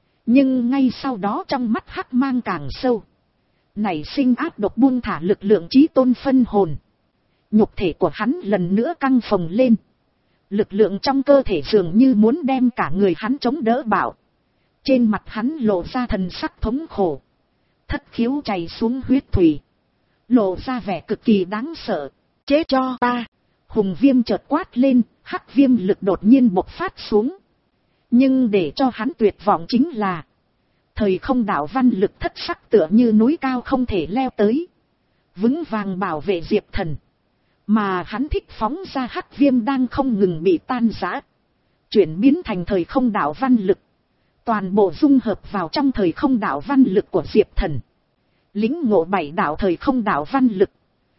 Nhưng ngay sau đó trong mắt hắc mang càng sâu. Nảy sinh áp độc buông thả lực lượng chí tôn phân hồn. Nhục thể của hắn lần nữa căng phồng lên. Lực lượng trong cơ thể dường như muốn đem cả người hắn chống đỡ bạo. Trên mặt hắn lộ ra thần sắc thống khổ. Thất khiếu chảy xuống huyết thủy. Lộ ra vẻ cực kỳ đáng sợ. Chết cho ta! Hùng Viêm chợt quát lên, Hắc Viêm lực đột nhiên bộc phát xuống. Nhưng để cho hắn tuyệt vọng chính là thời không đạo văn lực thất sắc tựa như núi cao không thể leo tới. Vững vàng bảo vệ Diệp Thần. Mà hắn thích phóng ra Hắc Viêm đang không ngừng bị tan rã. Chuyển biến thành thời không đạo văn lực. Toàn bộ dung hợp vào trong thời không đạo văn lực của Diệp Thần. Lĩnh ngộ bảy đạo thời không đạo văn lực.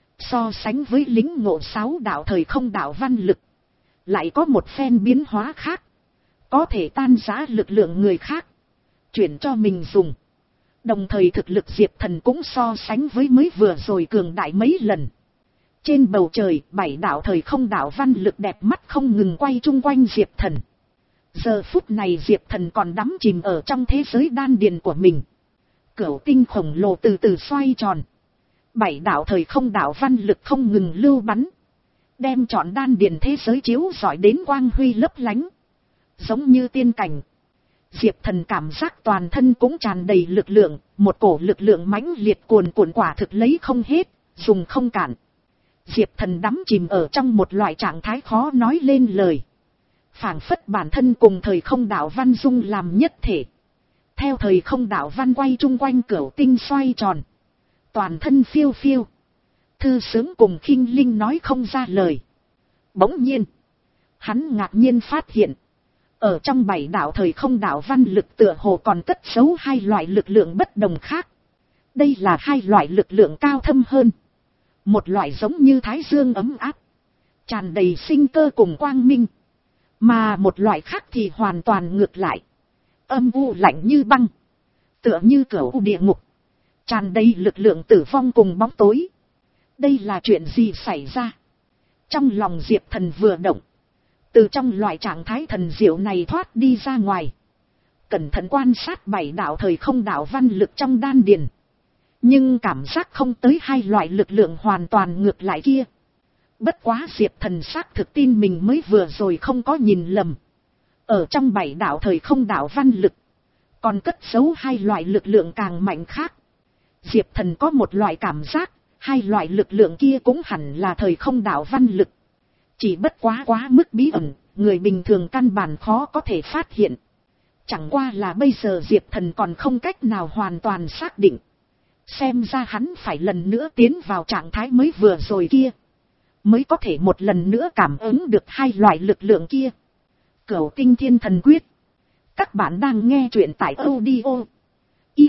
So sánh với lĩnh ngộ sáu đạo thời không đạo văn lực. Lại có một phen biến hóa khác. Có thể tan rã lực lượng người khác. Chuyển cho mình dùng. Đồng thời thực lực Diệp Thần cũng so sánh với mới vừa rồi cường đại mấy lần. Trên bầu trời, bảy đạo thời không đạo văn lực đẹp mắt không ngừng quay chung quanh Diệp Thần. Giờ phút này Diệp Thần còn đắm chìm ở trong thế giới đan điền của mình. Cửu tinh khổng lồ từ từ xoay tròn. Bảy đạo thời không đạo văn lực không ngừng lưu bắn. Đem trọn đan điền thế giới chiếu rọi đến quang huy lấp lánh. Giống như tiên cảnh. Diệp Thần cảm giác toàn thân cũng tràn đầy lực lượng. Một cổ lực lượng mãnh liệt cuồn cuộn quả thực lấy không hết, dùng không cản. Diệp Thần đắm chìm ở trong một loại trạng thái khó nói lên lời. Phảng phất bản thân cùng thời không đạo văn dung làm nhất thể. Theo thời không đạo văn quay chung quanh cửu tinh xoay tròn. Toàn thân phiêu phiêu. Thư sướng cùng khinh linh nói không ra lời. Bỗng nhiên. Hắn ngạc nhiên phát hiện. Ở trong bảy đạo thời không đạo văn lực tựa hồ còn cất giấu hai loại lực lượng bất đồng khác. Đây là hai loại lực lượng cao thâm hơn. Một loại giống như thái dương ấm áp. Tràn đầy sinh cơ cùng quang minh. Mà một loại khác thì hoàn toàn ngược lại. Âm u lạnh như băng. Tựa như cửu địa ngục. Tràn đầy lực lượng tử vong cùng bóng tối. Đây là chuyện gì xảy ra? Trong lòng Diệp Thần vừa động. Từ trong loại trạng thái thần diệu này thoát đi ra ngoài. Cẩn thận quan sát bảy đạo thời không đạo văn lực trong đan điền. Nhưng cảm giác không tới hai loại lực lượng hoàn toàn ngược lại kia. Bất quá Diệp Thần xác thực tin mình mới vừa rồi không có nhìn lầm. Ở trong bảy đạo thời không đạo văn lực. Còn cất giấu hai loại lực lượng càng mạnh khác. Diệp Thần có một loại cảm giác. Hai loại lực lượng kia cũng hẳn là thời không đạo văn lực. Chỉ bất quá quá mức bí ẩn. Người bình thường căn bản khó có thể phát hiện. Chẳng qua là bây giờ Diệp Thần còn không cách nào hoàn toàn xác định. Xem ra hắn phải lần nữa tiến vào trạng thái mới vừa rồi kia. Mới có thể một lần nữa cảm ứng được hai loại lực lượng kia. Cửu tinh thiên thần quyết. Các bạn đang nghe truyện tại audio. I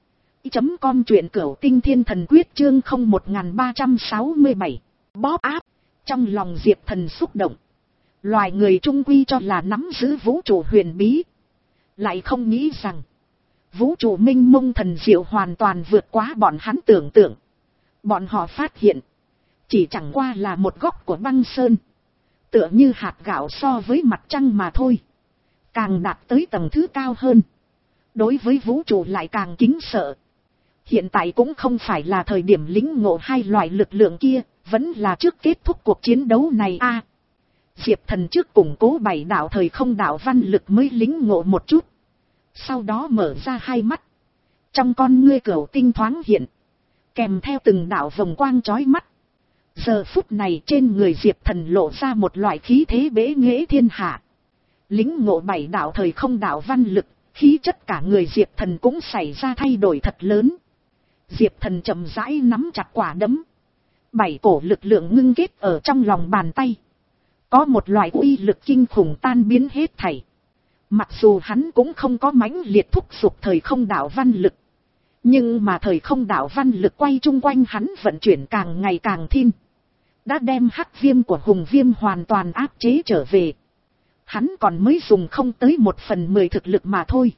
chấm com truyện cửu tinh thiên thần quyết chương không một ba sáu bảy. Bóp áp. Trong lòng Diệp Thần xúc động. Loài người trung quy cho là nắm giữ vũ trụ huyền bí. Lại không nghĩ rằng. Vũ trụ minh mông thần diệu hoàn toàn vượt quá bọn hắn tưởng tượng. Bọn họ phát hiện. Chỉ chẳng qua là một góc của băng sơn. Tựa như hạt gạo so với mặt trăng mà thôi. Càng đạt tới tầng thứ cao hơn. Đối với vũ trụ lại càng kính sợ. Hiện tại cũng không phải là thời điểm lĩnh ngộ hai loại lực lượng kia. Vẫn là trước kết thúc cuộc chiến đấu này a. À, Diệp Thần trước củng cố bảy đạo thời không đạo văn lực mới lĩnh ngộ một chút. Sau đó mở ra hai mắt. Trong con ngươi cửu tinh thoáng hiện. Kèm theo từng đạo vòng quang chói mắt. Giờ phút này trên người Diệp Thần lộ ra một loại khí thế bế nghệ thiên hạ. Lĩnh ngộ bảy đạo thời không đạo văn lực. Khí chất cả người Diệp Thần cũng xảy ra thay đổi thật lớn. Diệp Thần chậm rãi nắm chặt quả đấm. Bảy cổ lực lượng ngưng kết ở trong lòng bàn tay. Có một loại uy lực kinh khủng tan biến hết thảy. Mặc dù hắn cũng không có mãnh liệt thúc giục thời không đạo văn lực. Nhưng mà thời không đạo văn lực quay chung quanh hắn vận chuyển càng ngày càng thiên. Đã đem Hắc Viêm của Hùng Viêm hoàn toàn áp chế trở về. Hắn còn mới dùng không tới một phần mười thực lực mà thôi.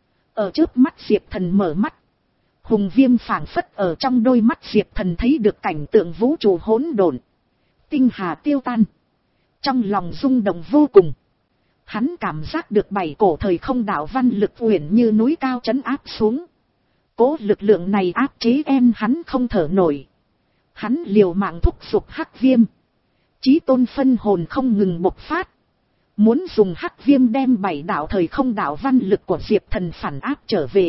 Ở trước mắt Diệp Thần mở mắt. Hùng Viêm phảng phất ở trong đôi mắt Diệp Thần thấy được cảnh tượng vũ trụ hỗn độn. Tinh hà tiêu tan. Trong lòng rung động vô cùng. Hắn cảm giác được bảy cổ thời không đạo văn lực uyển như núi cao trấn áp xuống. Cố lực lượng này áp chế em hắn không thở nổi. Hắn liều mạng thúc giục Hắc Viêm. Chí tôn phân hồn không ngừng bộc phát. Muốn dùng Hắc Viêm đem bảy đạo thời không đạo văn lực của Diệp Thần phản áp trở về.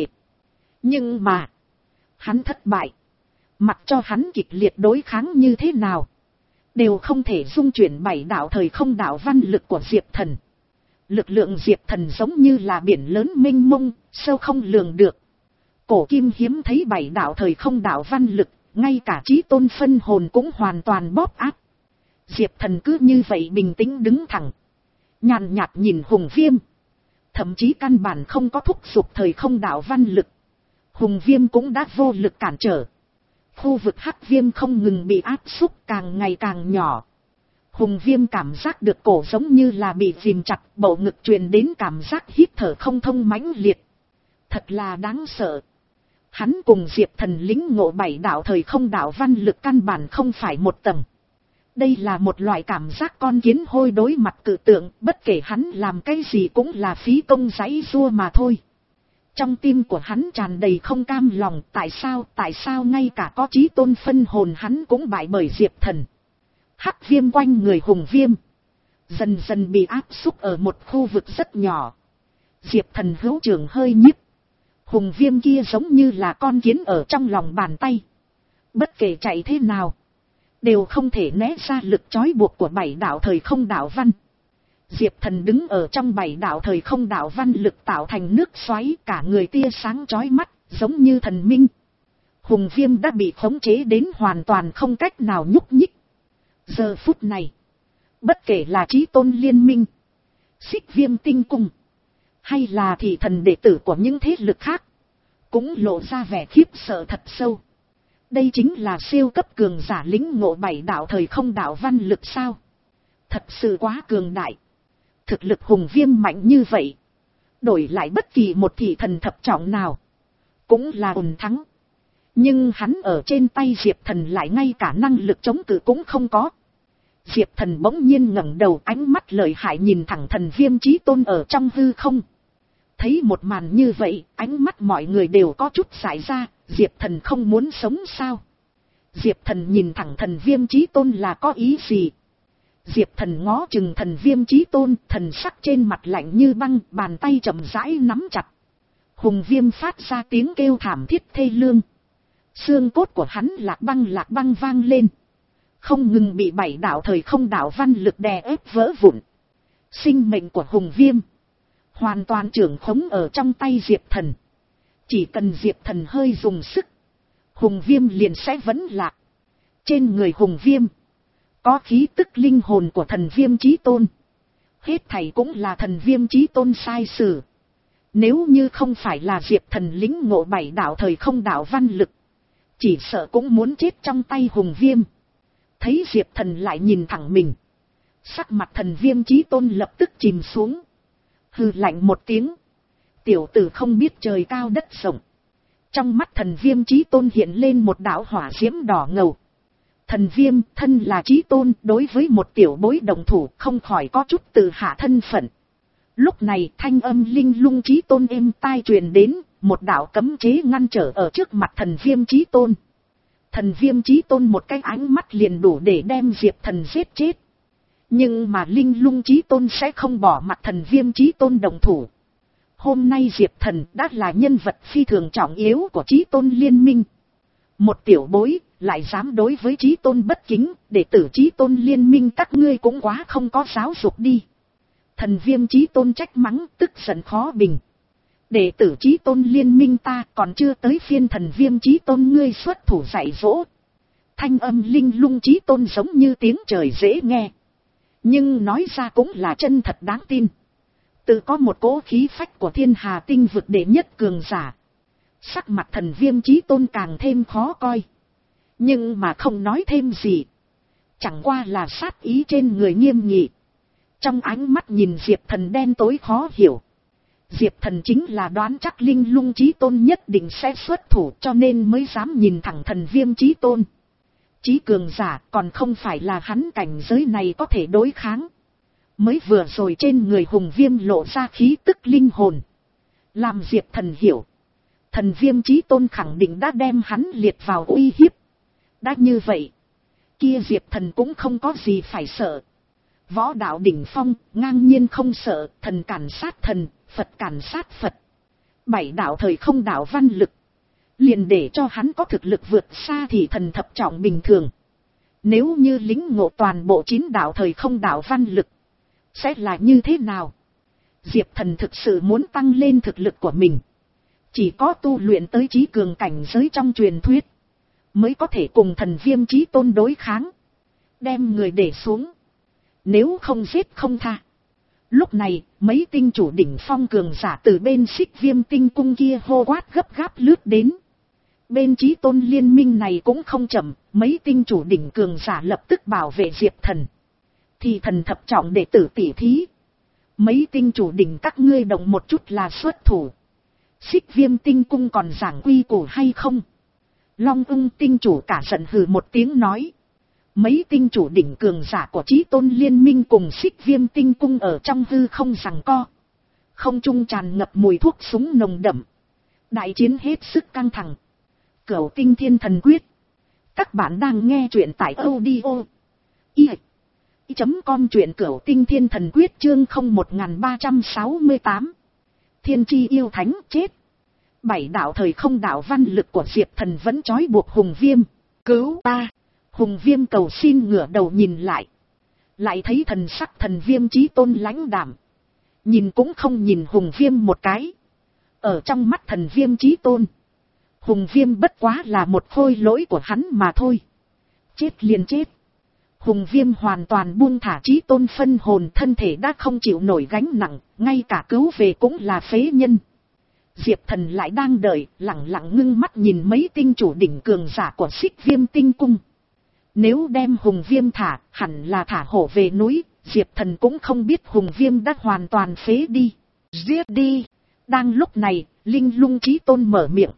Nhưng mà. Hắn thất bại. Mặc cho hắn kịch liệt đối kháng như thế nào. Đều không thể dung chuyển bảy đạo thời không đạo văn lực của Diệp Thần. Lực lượng Diệp Thần giống như là biển lớn mênh mông, sâu không lường được. Cổ kim hiếm thấy bảy đạo thời không đạo văn lực, ngay cả chí tôn phân hồn cũng hoàn toàn bóp áp. Diệp Thần cứ như vậy bình tĩnh đứng thẳng. Nhàn nhạt nhìn Hùng Viêm. Thậm chí căn bản không có thúc giục thời không đạo văn lực. Hùng Viêm cũng đã vô lực cản trở. Khu vực Hắc Viêm không ngừng bị áp xúc càng ngày càng nhỏ. Hùng Viêm cảm giác được cổ giống như là bị ghìm chặt, bầu ngực truyền đến cảm giác hít thở không thông mãnh liệt. Thật là đáng sợ. Hắn cùng Diệp Thần lĩnh ngộ bảy đạo thời không đạo văn lực căn bản không phải một tầng. Đây là một loại cảm giác con kiến hôi đối mặt cự tượng, bất kể hắn làm cái gì cũng là phí công giãy giụa mà thôi. Trong tim của hắn tràn đầy không cam lòng, tại sao, tại sao ngay cả có chí tôn phân hồn hắn cũng bại bởi Diệp Thần. Hắc Viêm quanh người Hùng Viêm. Dần dần bị áp xúc ở một khu vực rất nhỏ. Diệp Thần hữu trưởng hơi nhíp. Hùng Viêm kia giống như là con kiến ở trong lòng bàn tay. Bất kể chạy thế nào. Đều không thể né ra lực trói buộc của bảy đạo thời không đạo văn. Diệp Thần đứng ở trong bảy đạo thời không đạo văn lực tạo thành nước xoáy, cả người tia sáng chói mắt, giống như thần minh. Hùng Viêm đã bị khống chế đến hoàn toàn không cách nào nhúc nhích. Giờ phút này, bất kể là Chí Tôn Liên Minh, Xích Viêm Tinh Cung, hay là thị thần đệ tử của những thế lực khác, cũng lộ ra vẻ khiếp sợ thật sâu. Đây chính là siêu cấp cường giả lĩnh ngộ bảy đạo thời không đạo văn lực sao? Thật sự quá cường đại. Thực lực Hùng Viêm mạnh như vậy, đổi lại bất kỳ một thị thần thập trọng nào, cũng là ổn thắng. Nhưng hắn ở trên tay Diệp Thần lại ngay cả năng lực chống cự cũng không có. Diệp Thần bỗng nhiên ngẩng đầu, ánh mắt lợi hại nhìn thẳng Thần Viêm Chí Tôn ở trong hư không. Thấy một màn như vậy, ánh mắt mọi người đều có chút dại ra, Diệp Thần không muốn sống sao? Diệp Thần nhìn thẳng Thần Viêm Chí Tôn là có ý gì? Diệp Thần ngó chừng Thần Viêm Chí Tôn, thần sắc trên mặt lạnh như băng, bàn tay chậm rãi nắm chặt. Hùng Viêm phát ra tiếng kêu thảm thiết thê lương. Xương cốt của hắn lạc băng lạc băng vang lên. Không ngừng bị bảy đạo thời không đạo văn lực đè ép vỡ vụn. Sinh mệnh của Hùng Viêm hoàn toàn trưởng khống ở trong tay Diệp Thần. Chỉ cần Diệp Thần hơi dùng sức, Hùng Viêm liền sẽ vẫn lạc. Trên người Hùng Viêm có khí tức linh hồn của Thần Viêm Chí Tôn. Hết thảy cũng là Thần Viêm Chí Tôn sai sử. Nếu như không phải là Diệp Thần lĩnh ngộ bảy đạo thời không đạo văn lực, chỉ sợ cũng muốn chết trong tay Hùng Viêm. Thấy Diệp Thần lại nhìn thẳng mình, sắc mặt Thần Viêm Chí Tôn lập tức chìm xuống. Hừ lạnh một tiếng. Tiểu tử không biết trời cao đất rộng. Trong mắt Thần Viêm Chí Tôn hiện lên một đạo hỏa diễm đỏ ngầu. Thần Viêm thân là Chí Tôn, đối với một tiểu bối đồng thủ không khỏi có chút tự hạ thân phận. Lúc này thanh âm linh lung Chí Tôn êm tai truyền đến, một đạo cấm chế ngăn trở ở trước mặt Thần Viêm Chí Tôn. Thần Viêm Chí Tôn một cái ánh mắt liền đủ để đem Diệp Thần giết chết. Nhưng mà linh lung Chí Tôn sẽ không bỏ mặt Thần Viêm Chí Tôn đồng thủ. Hôm nay Diệp Thần đã là nhân vật phi thường trọng yếu của Chí Tôn Liên Minh. Một tiểu bối lại dám đối với Chí Tôn bất kính, đệ tử Chí Tôn Liên Minh các ngươi cũng quá không có giáo dục đi. Thần Viêm Chí Tôn trách mắng, tức giận khó bình. Đệ tử Chí Tôn Liên Minh ta còn chưa tới phiên Thần Viêm Chí Tôn ngươi xuất thủ dạy dỗ. Thanh âm linh lung Chí Tôn giống như tiếng trời dễ nghe, nhưng nói ra cũng là chân thật đáng tin. Tự có một cỗ khí phách của thiên hà tinh vực đệ nhất cường giả. Sắc mặt Thần Viêm Chí Tôn càng thêm khó coi, nhưng mà không nói thêm gì. Chẳng qua là sát ý trên người nghiêm nghị. Trong ánh mắt nhìn Diệp Thần đen tối khó hiểu. Diệp Thần chính là đoán chắc Linh Lung Chí Tôn nhất định sẽ xuất thủ, cho nên mới dám nhìn thẳng Thần Viêm Chí Tôn. Chí cường giả còn không phải là hắn cảnh giới này có thể đối kháng. Mới vừa rồi trên người Hùng Viêm lộ ra khí tức linh hồn. Làm Diệp Thần hiểu. Thần Viêm Chí Tôn khẳng định đã đem hắn liệt vào uy hiếp. Đã như vậy, kia Diệp Thần cũng không có gì phải sợ. Võ đạo đỉnh phong, ngang nhiên không sợ, thần cản sát thần, Phật cản sát Phật. Bảy đạo thời không đạo văn lực. Liền để cho hắn có thực lực vượt xa thì thần thập trọng bình thường. Nếu như lĩnh ngộ toàn bộ chín đạo thời không đạo văn lực, sẽ là như thế nào? Diệp Thần thực sự muốn tăng lên thực lực của mình. Chỉ có tu luyện tới chí cường cảnh giới trong truyền thuyết, mới có thể cùng Thần Viêm Chí Tôn đối kháng. Đem người để xuống. Nếu không giết không tha. Lúc này, mấy tinh chủ đỉnh phong cường giả từ bên Xích Viêm tinh cung kia hô quát gấp gáp lướt đến. Bên Chí Tôn liên minh này cũng không chậm, mấy tinh chủ đỉnh cường giả lập tức bảo vệ Diệp Thần. Thì thần thập trọng đệ tử tỷ thí. Mấy tinh chủ đỉnh các ngươi động một chút là xuất thủ. Xích Viêm tinh cung còn giảng quy củ hay không? Long Ưng tinh chủ cả giận hừ một tiếng nói. Mấy tinh chủ đỉnh cường giả của Chí Tôn liên minh cùng Xích Viêm tinh cung ở trong hư không giằng co. Không trung tràn ngập mùi thuốc súng nồng đậm. Đại chiến hết sức căng thẳng. Cửu Tinh Thiên Thần Quyết. Các bạn đang nghe truyện tại audio i chấm com, truyện Cửu Tinh Thiên Thần Quyết chương không một ba sáu tám. Thiên chi yêu thánh chết. Bảy đạo thời không đạo văn lực của Diệp Thần vẫn trói buộc Hùng Viêm. Cứu ta! Hùng Viêm cầu xin ngửa đầu nhìn lại. Lại thấy thần sắc Thần Viêm Chí Tôn lãnh đạm. Nhìn cũng không nhìn Hùng Viêm một cái. Ở trong mắt Thần Viêm Chí Tôn, Hùng Viêm bất quá là một khôi lỗi của hắn mà thôi. Chết liền chết. Hùng Viêm hoàn toàn buông thả Chí Tôn phân hồn, thân thể đã không chịu nổi gánh nặng, ngay cả cứu về cũng là phế nhân. Diệp Thần lại đang đợi, lặng lặng ngưng mắt nhìn mấy tinh chủ đỉnh cường giả của Xích Viêm tinh cung. Nếu đem Hùng Viêm thả, hẳn là thả hổ về núi, Diệp Thần cũng không biết Hùng Viêm đã hoàn toàn phế đi. Giết đi! Đang lúc này, Linh Lung Chí Tôn mở miệng.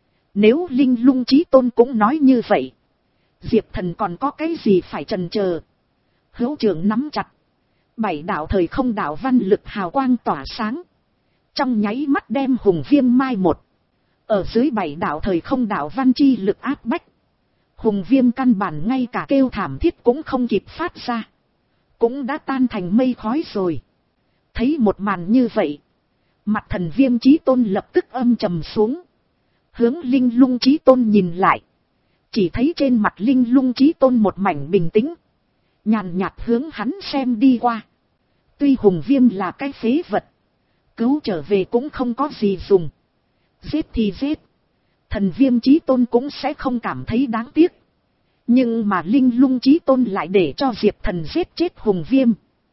Nếu Linh Lung Chí Tôn cũng nói như vậy, Diệp Thần còn có cái gì phải chần chờ? Hữu trưởng nắm chặt. Bảy đạo thời không đạo văn lực hào quang tỏa sáng. Trong nháy mắt đem Hùng Viêm mai một. Ở dưới bảy đạo thời không đạo văn chi lực áp bách. Hùng Viêm căn bản ngay cả kêu thảm thiết cũng không kịp phát ra. Cũng đã tan thành mây khói rồi. Thấy một màn như vậy, mặt Thần Viêm Chí Tôn lập tức âm trầm xuống. Hướng Linh Lung Chí Tôn nhìn lại. Chỉ thấy trên mặt Linh Lung Chí Tôn một mảnh bình tĩnh. Nhàn nhạt hướng hắn xem đi qua. Tuy Hùng Viêm là cái phế vật, cứu trở về cũng không có gì dùng. Giết thì giết. Thần Viêm Chí Tôn cũng sẽ không cảm thấy đáng tiếc. Nhưng mà Linh Lung Chí Tôn lại để cho Diệp Thần giết chết Hùng Viêm.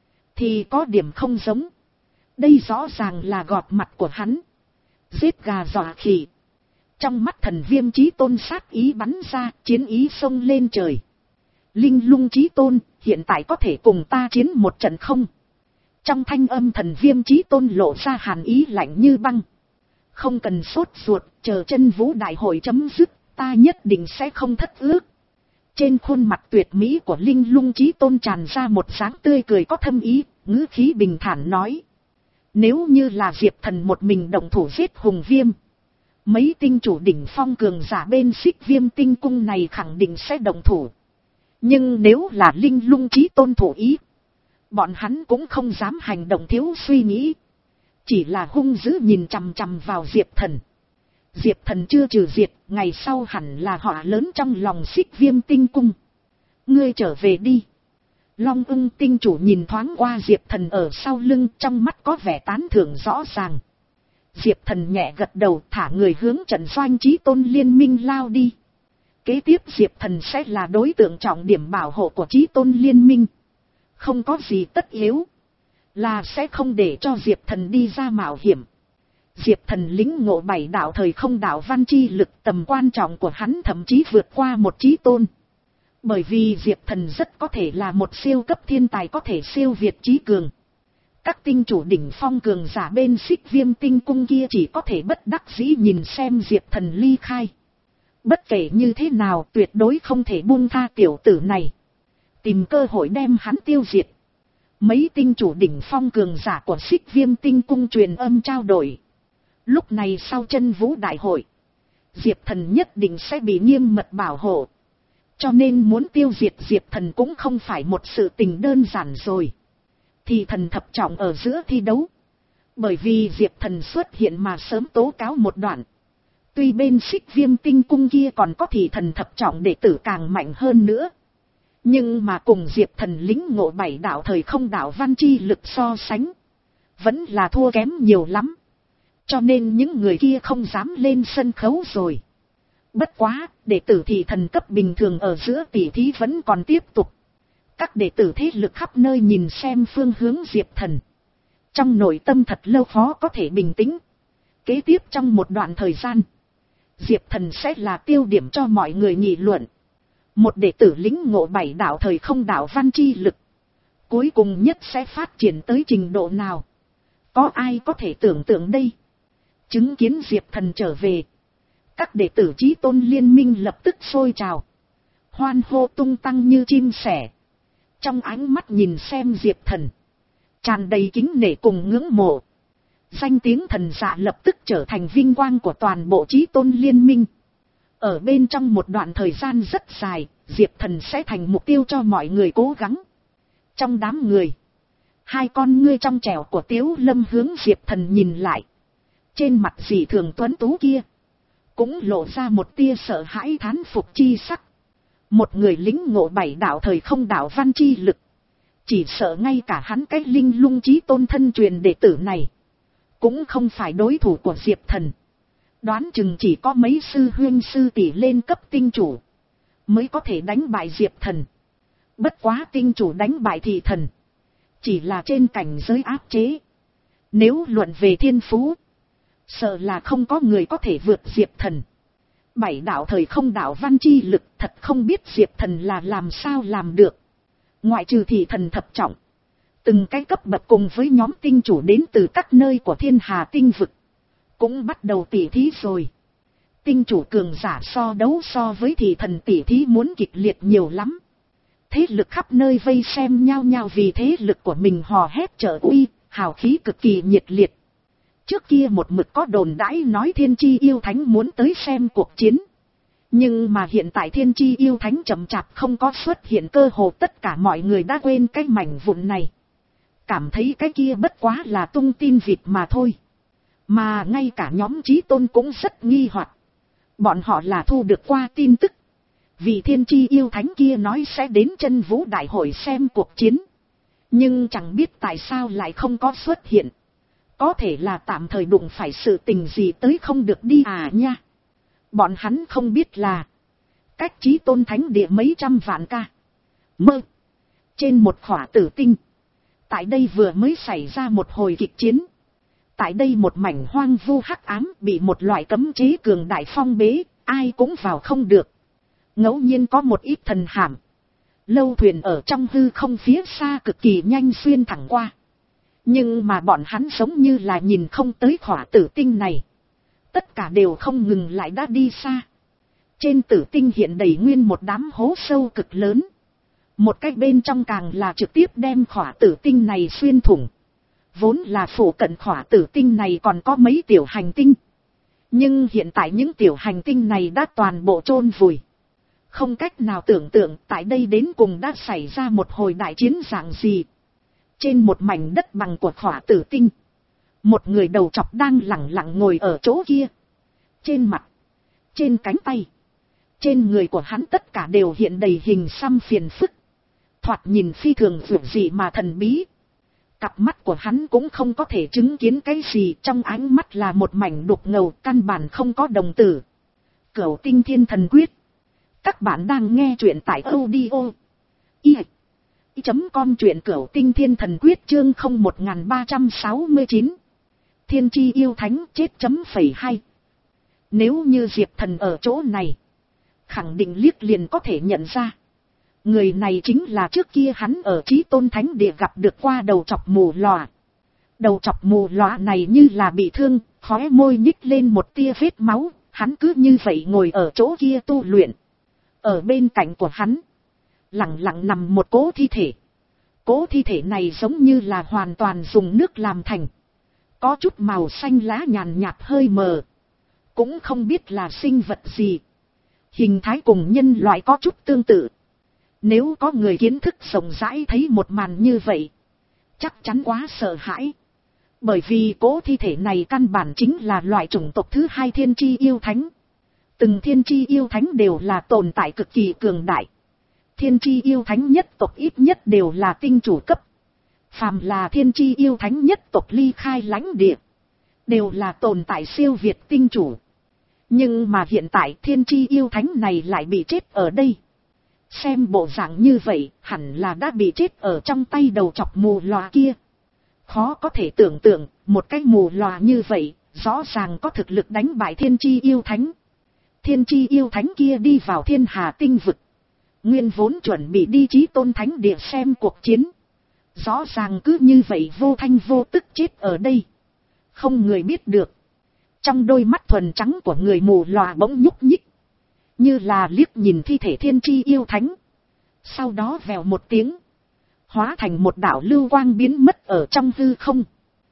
Thì có điểm không giống. Đây rõ ràng là gọt mặt của hắn. Giết gà dọa khỉ. Trong mắt Thần Viêm Chí Tôn sát ý bắn ra, chiến ý xông lên trời. Linh Lung Chí Tôn, hiện tại có thể cùng ta chiến một trận không? Trong thanh âm Thần Viêm Chí Tôn lộ ra hàn ý lạnh như băng. Không cần sốt ruột, chờ chân vũ đại hội chấm dứt, ta nhất định sẽ không thất ước. Trên khuôn mặt tuyệt mỹ của Linh Lung Chí Tôn tràn ra một dáng tươi cười có thâm ý, ngữ khí bình thản nói. Nếu như là Diệp Thần một mình động thủ giết Hùng Viêm, mấy tinh chủ đỉnh phong cường giả bên Xích Viêm tinh cung này khẳng định sẽ động thủ. Nhưng nếu là Linh Lung Chí Tôn thủ ý, bọn hắn cũng không dám hành động thiếu suy nghĩ. Chỉ là hung dữ nhìn chằm chằm vào Diệp Thần. Diệp Thần chưa trừ diệt, ngày sau hẳn là họa lớn trong lòng Xích Viêm tinh cung. Ngươi trở về đi. Long Ưng tinh chủ nhìn thoáng qua Diệp Thần ở sau lưng, trong mắt có vẻ tán thưởng rõ ràng. Diệp Thần nhẹ gật đầu, thả người hướng trận doanh Chí Tôn liên minh lao đi. Kế tiếp Diệp Thần sẽ là đối tượng trọng điểm bảo hộ của Chí Tôn liên minh. Không có gì tất yếu, là sẽ không để cho Diệp Thần đi ra mạo hiểm. Diệp Thần lĩnh ngộ bảy đạo thời không đạo văn chi lực, tầm quan trọng của hắn thậm chí vượt qua một Chí Tôn. Bởi vì Diệp Thần rất có thể là một siêu cấp thiên tài, có thể siêu việt trí cường. Các tinh chủ đỉnh phong cường giả bên Xích Viêm tinh cung kia chỉ có thể bất đắc dĩ nhìn xem Diệp Thần ly khai. Bất kể như thế nào tuyệt đối không thể buông tha tiểu tử này. Tìm cơ hội đem hắn tiêu diệt. Mấy tinh chủ đỉnh phong cường giả của Xích Viêm tinh cung truyền âm trao đổi. Lúc này sau chân vũ đại hội, Diệp Thần nhất định sẽ bị nghiêm mật bảo hộ. Cho nên muốn tiêu diệt Diệp Thần cũng không phải một sự tình đơn giản rồi. Thì thần thập trọng ở giữa thi đấu. Bởi vì Diệp Thần xuất hiện mà sớm tố cáo một đoạn. Tuy bên Xích Viêm tinh cung kia còn có thì thần thập trọng đệ tử càng mạnh hơn nữa. Nhưng mà cùng Diệp Thần lĩnh ngộ bảy đạo thời không đạo văn chi lực so sánh, vẫn là thua kém nhiều lắm. Cho nên những người kia không dám lên sân khấu rồi. Bất quá, đệ tử thì thần cấp bình thường ở giữa tỷ thí vẫn còn tiếp tục. Các đệ tử thế lực khắp nơi nhìn xem phương hướng Diệp Thần. Trong nội tâm thật lâu khó có thể bình tĩnh. Kế tiếp trong một đoạn thời gian, Diệp Thần sẽ là tiêu điểm cho mọi người nghị luận. Một đệ tử lĩnh ngộ bảy đạo thời không đạo văn chi lực, cuối cùng nhất sẽ phát triển tới trình độ nào? Có ai có thể tưởng tượng đây? Chứng kiến Diệp Thần trở về, các đệ tử Chí Tôn liên minh lập tức sôi trào, hoan hô tung tăng như chim sẻ. Trong ánh mắt nhìn xem Diệp Thần, tràn đầy kính nể cùng ngưỡng mộ. Danh tiếng thần dạ lập tức trở thành vinh quang của toàn bộ Chí Tôn liên minh. Ở bên trong một đoạn thời gian rất dài, Diệp Thần sẽ thành mục tiêu cho mọi người cố gắng. Trong đám người, hai con ngươi trong trẻo của Tiếu Lâm hướng Diệp Thần nhìn lại. Trên mặt dị thường tuấn tú kia, cũng lộ ra một tia sợ hãi thán phục chi sắc. Một người lính ngộ bảy đạo thời không đạo văn chi lực, chỉ sợ ngay cả hắn cái linh lung Chí Tôn thân truyền đệ tử này cũng không phải đối thủ của Diệp Thần. Đoán chừng chỉ có mấy sư huynh sư tỷ lên cấp tinh chủ mới có thể đánh bại Diệp Thần. Bất quá tinh chủ đánh bại thị thần chỉ là trên cảnh giới áp chế. Nếu luận về thiên phú, sợ là không có người có thể vượt Diệp Thần. Bảy đạo thời không đạo văn chi lực thật không biết Diệp Thần là làm sao làm được. Ngoại trừ thị thần thập trọng, từng cái cấp bậc cùng với nhóm tinh chủ đến từ các nơi của thiên hà tinh vực cũng bắt đầu tỉ thí rồi. Tinh chủ cường giả so đấu so với thị thần tỉ thí muốn kịch liệt nhiều lắm. Thế lực khắp nơi vây xem nhau nhau vì thế lực của mình hò hét trợ uy, hào khí cực kỳ nhiệt liệt. Trước kia một mực có đồn đãi nói Thiên Chi Yêu Thánh muốn tới xem cuộc chiến. Nhưng mà hiện tại Thiên Chi Yêu Thánh chậm chạp không có xuất hiện, cơ hồ tất cả mọi người đã quên cái mảnh vụn này. Cảm thấy cái kia bất quá là tung tin vịt mà thôi. Mà ngay cả nhóm Chí Tôn cũng rất nghi hoặc. Bọn họ là thu được qua tin tức. Vì Thiên Chi Yêu Thánh kia nói sẽ đến chân vũ đại hội xem cuộc chiến. Nhưng chẳng biết tại sao lại không có xuất hiện. Có thể là tạm thời đụng phải sự tình gì tới không được đi à nha. Bọn hắn không biết là cách Chí Tôn Thánh địa mấy trăm vạn ca mơ trên một khỏa tử tinh. Tại đây vừa mới xảy ra một hồi kịch chiến. Tại đây một mảnh hoang vu hắc ám bị một loại cấm chế cường đại phong bế, ai cũng vào không được. Ngẫu nhiên có một ít thần hàm lâu thuyền ở trong hư không phía xa cực kỳ nhanh xuyên thẳng qua. Nhưng mà bọn hắn giống như là nhìn không tới khỏa tử tinh này. Tất cả đều không ngừng lại đã đi xa. Trên tử tinh hiện đầy nguyên một đám hố sâu cực lớn. Một cái bên trong càng là trực tiếp đem khỏa tử tinh này xuyên thủng. Vốn là phủ cận khỏa tử tinh này còn có mấy tiểu hành tinh. Nhưng hiện tại những tiểu hành tinh này đã toàn bộ chôn vùi. Không cách nào tưởng tượng tại đây đến cùng đã xảy ra một hồi đại chiến dạng gì. Trên một mảnh đất bằng của khỏa tử tinh, một người đầu trọc đang lẳng lặng ngồi ở chỗ kia. Trên mặt, trên cánh tay, trên người của hắn tất cả đều hiện đầy hình xăm phiền phức. Thoạt nhìn phi thường dữ dị mà thần bí. Cặp mắt của hắn cũng không có thể chứng kiến cái gì, trong ánh mắt là một mảnh đục ngầu, căn bản không có đồng tử. Cửu Tinh Thiên Thần Quyết. Các bạn đang nghe truyện tại audio i chấm com, truyện Cửu Tinh Thiên Thần Quyết chương không một ba sáu chín. Thiên Chi Yêu Thánh chết chấm phẩy hai. Nếu như Diệp Thần ở chỗ này, khẳng định liếc liền có thể nhận ra. Người này chính là trước kia hắn ở Chí Tôn Thánh địa gặp được qua đầu chọc mù lòa. Đầu chọc mù lòa này như là bị thương, khóe môi nhích lên một tia vết máu, hắn cứ như vậy ngồi ở chỗ kia tu luyện. Ở bên cạnh của hắn, lặng lặng nằm một cố thi thể. Cố thi thể này giống như là hoàn toàn dùng nước làm thành. Có chút màu xanh lá nhàn nhạt hơi mờ. Cũng không biết là sinh vật gì. Hình thái cùng nhân loại có chút tương tự. Nếu có người kiến thức rộng rãi thấy một màn như vậy, chắc chắn quá sợ hãi. Bởi vì cố thi thể này căn bản chính là loại chủng tộc thứ hai thiên chi yêu thánh. Từng thiên chi yêu thánh đều là tồn tại cực kỳ cường đại. Thiên chi yêu thánh nhất tộc ít nhất đều là tinh chủ cấp. Phàm là thiên chi yêu thánh nhất tộc ly khai lãnh địa, đều là tồn tại siêu việt tinh chủ. Nhưng mà hiện tại thiên chi yêu thánh này lại bị chết ở đây. Xem bộ dạng như vậy, hẳn là đã bị chết ở trong tay đầu chọc mù lòa kia. Khó có thể tưởng tượng, một cái mù lòa như vậy, rõ ràng có thực lực đánh bại thiên chi yêu thánh. Thiên chi yêu thánh kia đi vào thiên hà tinh vực. Nguyên vốn chuẩn bị đi Chí Tôn Thánh Địa xem cuộc chiến. Rõ ràng cứ như vậy vô thanh vô tức chết ở đây. Không người biết được. Trong đôi mắt thuần trắng của người mù lòa bỗng nhúc nhích. Như là liếc nhìn thi thể thiên chi yêu thánh. Sau đó vèo một tiếng. Hóa thành một đạo lưu quang biến mất ở trong hư không.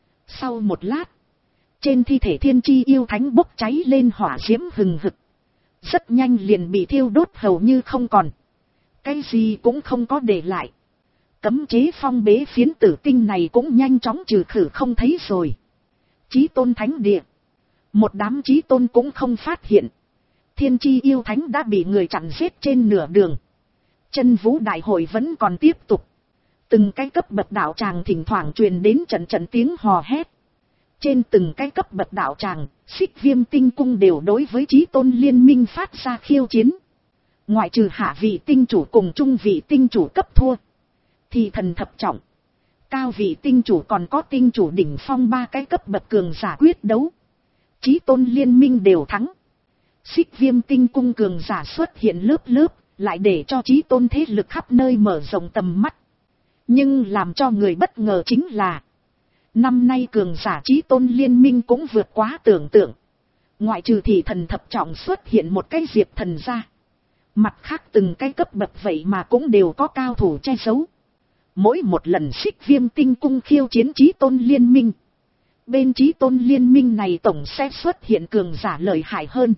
Sau một lát. Trên thi thể thiên chi yêu thánh bốc cháy lên hỏa diễm hừng hực. Rất nhanh liền bị thiêu đốt hầu như không còn. Cái gì cũng không có để lại. Cấm chế phong bế phiến tử tinh này cũng nhanh chóng trừ khử không thấy rồi. Chí Tôn Thánh Địa. Một đám chí tôn cũng không phát hiện. Thiên chi yêu thánh đã bị người chặn giết trên nửa đường. Chân vũ đại hội vẫn còn tiếp tục. Từng cái cấp bậc đạo tràng thỉnh thoảng truyền đến trận trận tiếng hò hét. Trên từng cái cấp bậc đạo tràng, Xích Viêm Tinh Cung đều đối với Chí Tôn Liên Minh phát ra khiêu chiến. Ngoại trừ hạ vị tinh chủ cùng trung vị tinh chủ cấp thua, thì thần thập trọng, cao vị tinh chủ còn có tinh chủ đỉnh phong ba cái cấp bậc cường giả quyết đấu. Chí Tôn Liên Minh đều thắng. Xích Viêm Tinh Cung cường giả xuất hiện lớp lớp, lại để cho Chí Tôn thế lực khắp nơi mở rộng tầm mắt. Nhưng làm cho người bất ngờ chính là, năm nay cường giả Chí Tôn Liên Minh cũng vượt quá tưởng tượng. Ngoại trừ thì thần thập trọng xuất hiện một cái diệp thần ra. Mặt khác từng cái cấp bậc vậy mà cũng đều có cao thủ che giấu. Mỗi một lần Xích Viêm Tinh Cung khiêu chiến Chí Tôn Liên Minh, bên Chí Tôn Liên Minh này tổng sẽ xuất hiện cường giả lợi hại hơn.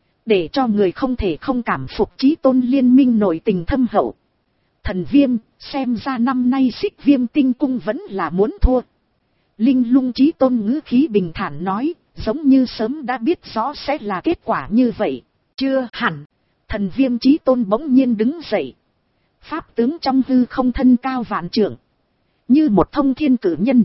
Để cho người không thể không cảm phục Chí Tôn Liên Minh nội tình thâm hậu. Thần Viêm, xem ra năm nay Xích Viêm Tinh Cung vẫn là muốn thua. Linh Lung Chí Tôn ngữ khí bình thản nói, giống như sớm đã biết rõ sẽ là kết quả như vậy. Chưa hẳn. Thần Viêm Chí Tôn bỗng nhiên đứng dậy. Pháp tướng trong hư không thân cao vạn trượng, như một thông thiên cử nhân.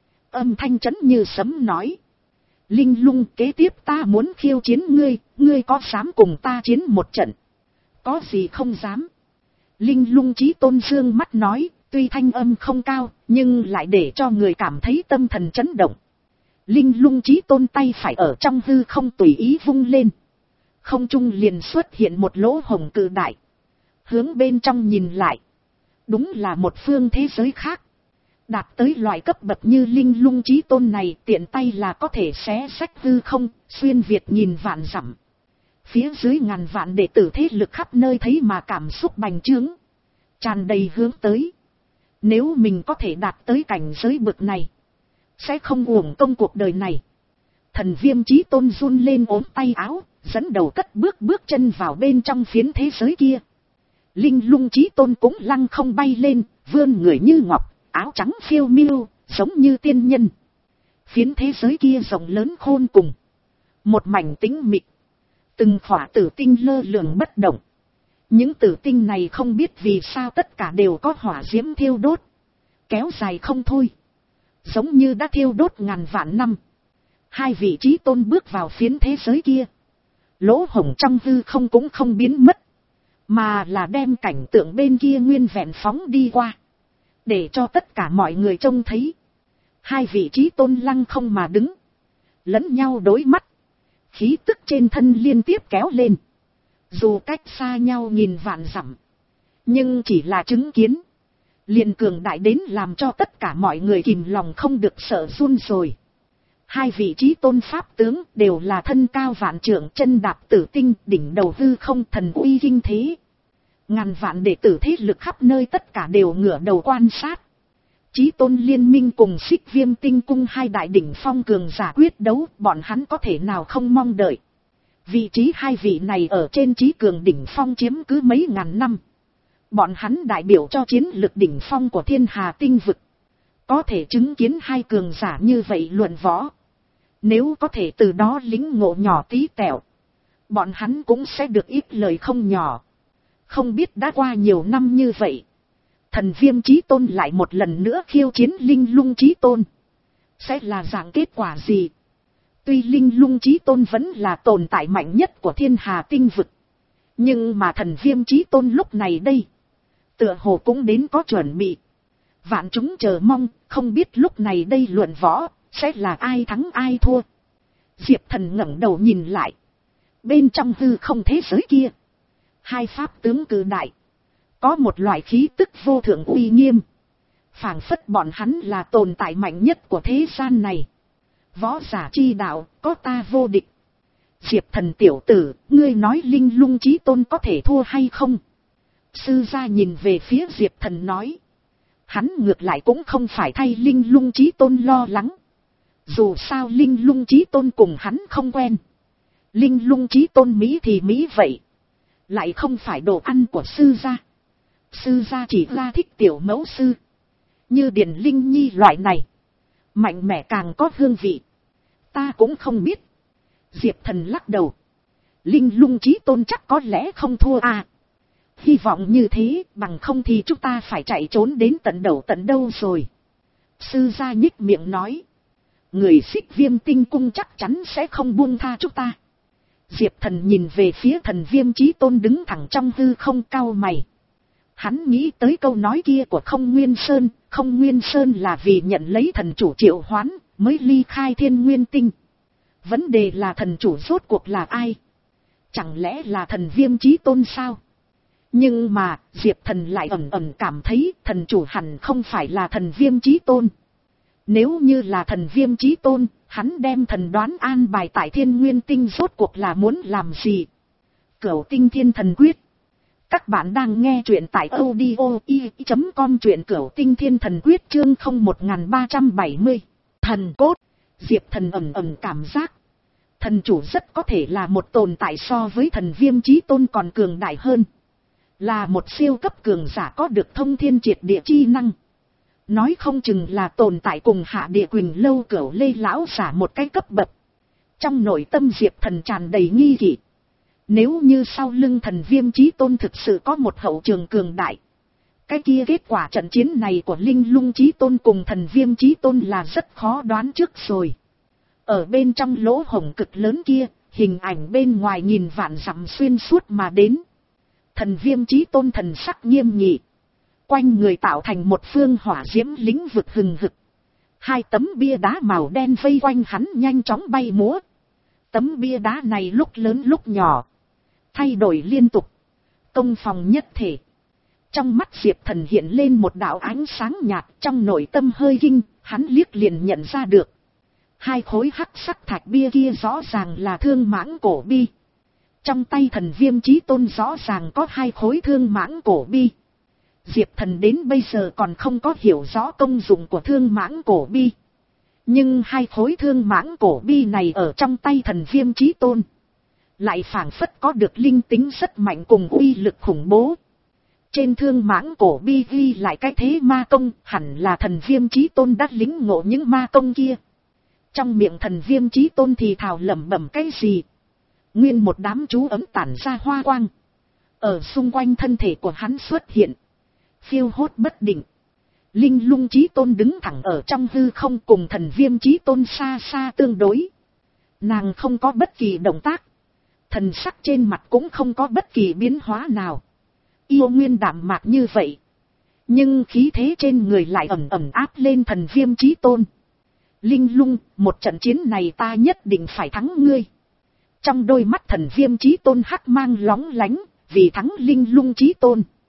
Âm thanh chấn như sấm nói. Linh Lung, kế tiếp ta muốn khiêu chiến ngươi, ngươi có dám cùng ta chiến một trận? Có gì không dám? Linh Lung Chí Tôn dương mắt nói, tuy thanh âm không cao, nhưng lại để cho người cảm thấy tâm thần chấn động. Linh Lung Chí Tôn tay phải ở trong hư không tùy ý vung lên. Không trung liền xuất hiện một lỗ hổng cự đại. Hướng bên trong nhìn lại, đúng là một phương thế giới khác. Đạt tới loại cấp bậc như Linh Lung Chí Tôn này, tiện tay là có thể xé xách hư không, xuyên việt nhìn vạn dặm. Phía dưới ngàn vạn đệ tử thế lực khắp nơi thấy mà cảm xúc bành trướng, tràn đầy hướng tới. Nếu mình có thể đạt tới cảnh giới bậc này, sẽ không uổng công cuộc đời này. Thần Viêm Chí Tôn run lên ốm tay áo, dẫn đầu cất bước bước chân vào bên trong phiến thế giới kia. Linh Lung Chí Tôn cũng lăng không bay lên, vươn người như ngọc, áo trắng phiêu miêu, giống như tiên nhân. Phiến thế giới kia rộng lớn khôn cùng, một mảnh tĩnh mịch, từng khỏa tử tinh lơ lửng bất động. Những tử tinh này không biết vì sao tất cả đều có hỏa diễm thiêu đốt, kéo dài không thôi, giống như đã thiêu đốt ngàn vạn năm. Hai vị Chí Tôn bước vào phiến thế giới kia, lỗ hổng trong hư không cũng không biến mất, mà là đem cảnh tượng bên kia nguyên vẹn phóng đi qua, để cho tất cả mọi người trông thấy. Hai vị Chí Tôn lăng không mà đứng, lẫn nhau đối mắt, khí tức trên thân liên tiếp kéo lên. Dù cách xa nhau nhìn vạn dặm, nhưng chỉ là chứng kiến, liền cường đại đến làm cho tất cả mọi người kìm lòng không được sợ run rồi. Hai vị trí tôn pháp tướng đều là thân cao vạn trượng, chân đạp tử tinh, đỉnh đầu hư không, thần uy kinh thế. Ngàn vạn đệ tử thế lực khắp nơi tất cả đều ngửa đầu quan sát. Chí tôn liên minh cùng Xích Viêm tinh cung hai đại đỉnh phong cường giả quyết đấu, bọn hắn có thể nào không mong đợi. Vị trí hai vị này ở trên chí cường đỉnh phong chiếm cứ mấy ngàn năm. Bọn hắn đại biểu cho chiến lực đỉnh phong của thiên hà tinh vực. Có thể chứng kiến hai cường giả như vậy luận võ. Nếu có thể từ đó lĩnh ngộ nhỏ tí tẹo, bọn hắn cũng sẽ được ít lời không nhỏ. Không biết đã qua nhiều năm như vậy, thần Viêm chí tôn lại một lần nữa khiêu chiến Linh Lung chí tôn. Sẽ là dạng kết quả gì? Tuy Linh Lung chí tôn vẫn là tồn tại mạnh nhất của thiên hà tinh vực, nhưng mà thần Viêm chí tôn lúc này đây, tựa hồ cũng đến có chuẩn bị. Vạn chúng chờ mong, không biết lúc này đây luận võ, sẽ là ai thắng ai thua. Diệp Thần ngẩng đầu nhìn lại. Bên trong hư không thế giới kia, hai pháp tướng cử đại, có một loại khí tức vô thượng uy nghiêm. Phảng phất bọn hắn là tồn tại mạnh nhất của thế gian này. Võ giả chi đạo, có ta vô địch. Diệp Thần tiểu tử, ngươi nói Linh Lung chí tôn có thể thua hay không? Sư gia nhìn về phía Diệp Thần nói. Hắn ngược lại cũng không phải thay Linh Lung chí tôn lo lắng. Dù sao Linh Lung chí tôn cùng hắn không quen. Linh Lung chí tôn Mỹ thì Mỹ vậy, lại không phải đồ ăn của sư gia. Sư gia chỉ ra thích tiểu mẫu sư, như Điền Linh Nhi loại này, mạnh mẽ càng có hương vị. Ta cũng không biết. Diệp Thần lắc đầu. Linh Lung chí tôn chắc có lẽ không thua à. Hy vọng như thế, bằng không thì chúng ta phải chạy trốn đến tận đầu tận đâu rồi. Sư gia nhích miệng nói. Người Xích Viêm tinh cung chắc chắn sẽ không buông tha chúng ta. Diệp Thần nhìn về phía thần Viêm chí tôn đứng thẳng trong hư không, cau mày. Hắn nghĩ tới câu nói kia của Không Nguyên Sơn. Không Nguyên Sơn là vì nhận lấy thần chủ triệu hoán mới ly khai Thiên Nguyên tinh. Vấn đề là thần chủ rốt cuộc là ai? Chẳng lẽ là thần Viêm chí tôn sao? Nhưng mà Diệp Thần lại ẩn ẩn cảm thấy thần chủ hẳn không phải là thần Viêm chí tôn. Nếu như là thần Viêm chí tôn, hắn đem thần đoán an bài tại Thiên Nguyên tinh rốt cuộc là muốn làm gì? Cửu tinh thiên thần quyết. Các bạn đang nghe truyện tại audio i chấm com, truyện Cửu tinh thiên thần quyết chương không một ba bảy không. Thần cốt. Diệp Thần ẩn ẩn cảm giác thần chủ rất có thể là một tồn tại so với thần Viêm chí tôn còn cường đại hơn. Là một siêu cấp cường giả có được thông thiên triệt địa chi năng. Nói không chừng là tồn tại cùng Hạ Địa Quỳnh Lâu Cửu Lê lão giả một cái cấp bậc. Trong nội tâm Diệp Thần tràn đầy nghi kỵ. Nếu như sau lưng thần Viêm chí tôn thực sự có một hậu trường cường đại, cái kia kết quả trận chiến này của Linh Lung chí tôn cùng thần Viêm chí tôn là rất khó đoán trước rồi. Ở bên trong lỗ hổng cực lớn kia, hình ảnh bên ngoài nhìn vạn dặm xuyên suốt mà đến. Thần Viêm chí tôn thần sắc nghiêm nghị, quanh người tạo thành một phương hỏa diễm lĩnh vực hừng hực. Hai tấm bia đá màu đen vây quanh hắn nhanh chóng bay múa. Tấm bia đá này lúc lớn lúc nhỏ, thay đổi liên tục, công phòng nhất thể. Trong mắt Diệp Thần hiện lên một đạo ánh sáng nhạt, trong nội tâm hơi kinh, hắn liếc liền nhận ra được. Hai khối hắc sắc thạch bia kia rõ ràng là thương mãng cổ bi. Trong tay thần Viêm chí tôn rõ ràng có hai khối thương mãng cổ bi. Diệp Thần đến bây giờ còn không có hiểu rõ công dụng của thương mãng cổ bi. Nhưng hai khối thương mãng cổ bi này ở trong tay thần Viêm chí tôn, lại phảng phất có được linh tính rất mạnh cùng uy lực khủng bố. Trên thương mãng cổ bi ghi lại cái thế ma công, hẳn là thần Viêm chí tôn đã lĩnh ngộ những ma công kia. Trong miệng thần Viêm chí tôn thì thào lẩm bẩm cái gì. Nguyên một đám chú ấm tản ra hoa quang, ở xung quanh thân thể của hắn xuất hiện, phiêu hốt bất định. Linh Lung chí tôn đứng thẳng ở trong hư không, cùng thần Viêm chí tôn xa xa tương đối. Nàng không có bất kỳ động tác, thần sắc trên mặt cũng không có bất kỳ biến hóa nào. Yêu nguyên đạm mạc như vậy, nhưng khí thế trên người lại ẩm ẩm áp lên thần Viêm chí tôn. Linh Lung, một trận chiến này ta nhất định phải thắng ngươi. Trong đôi mắt thần Viêm chí tôn hắc mang lóng lánh, vì thắng Linh Lung chí tôn,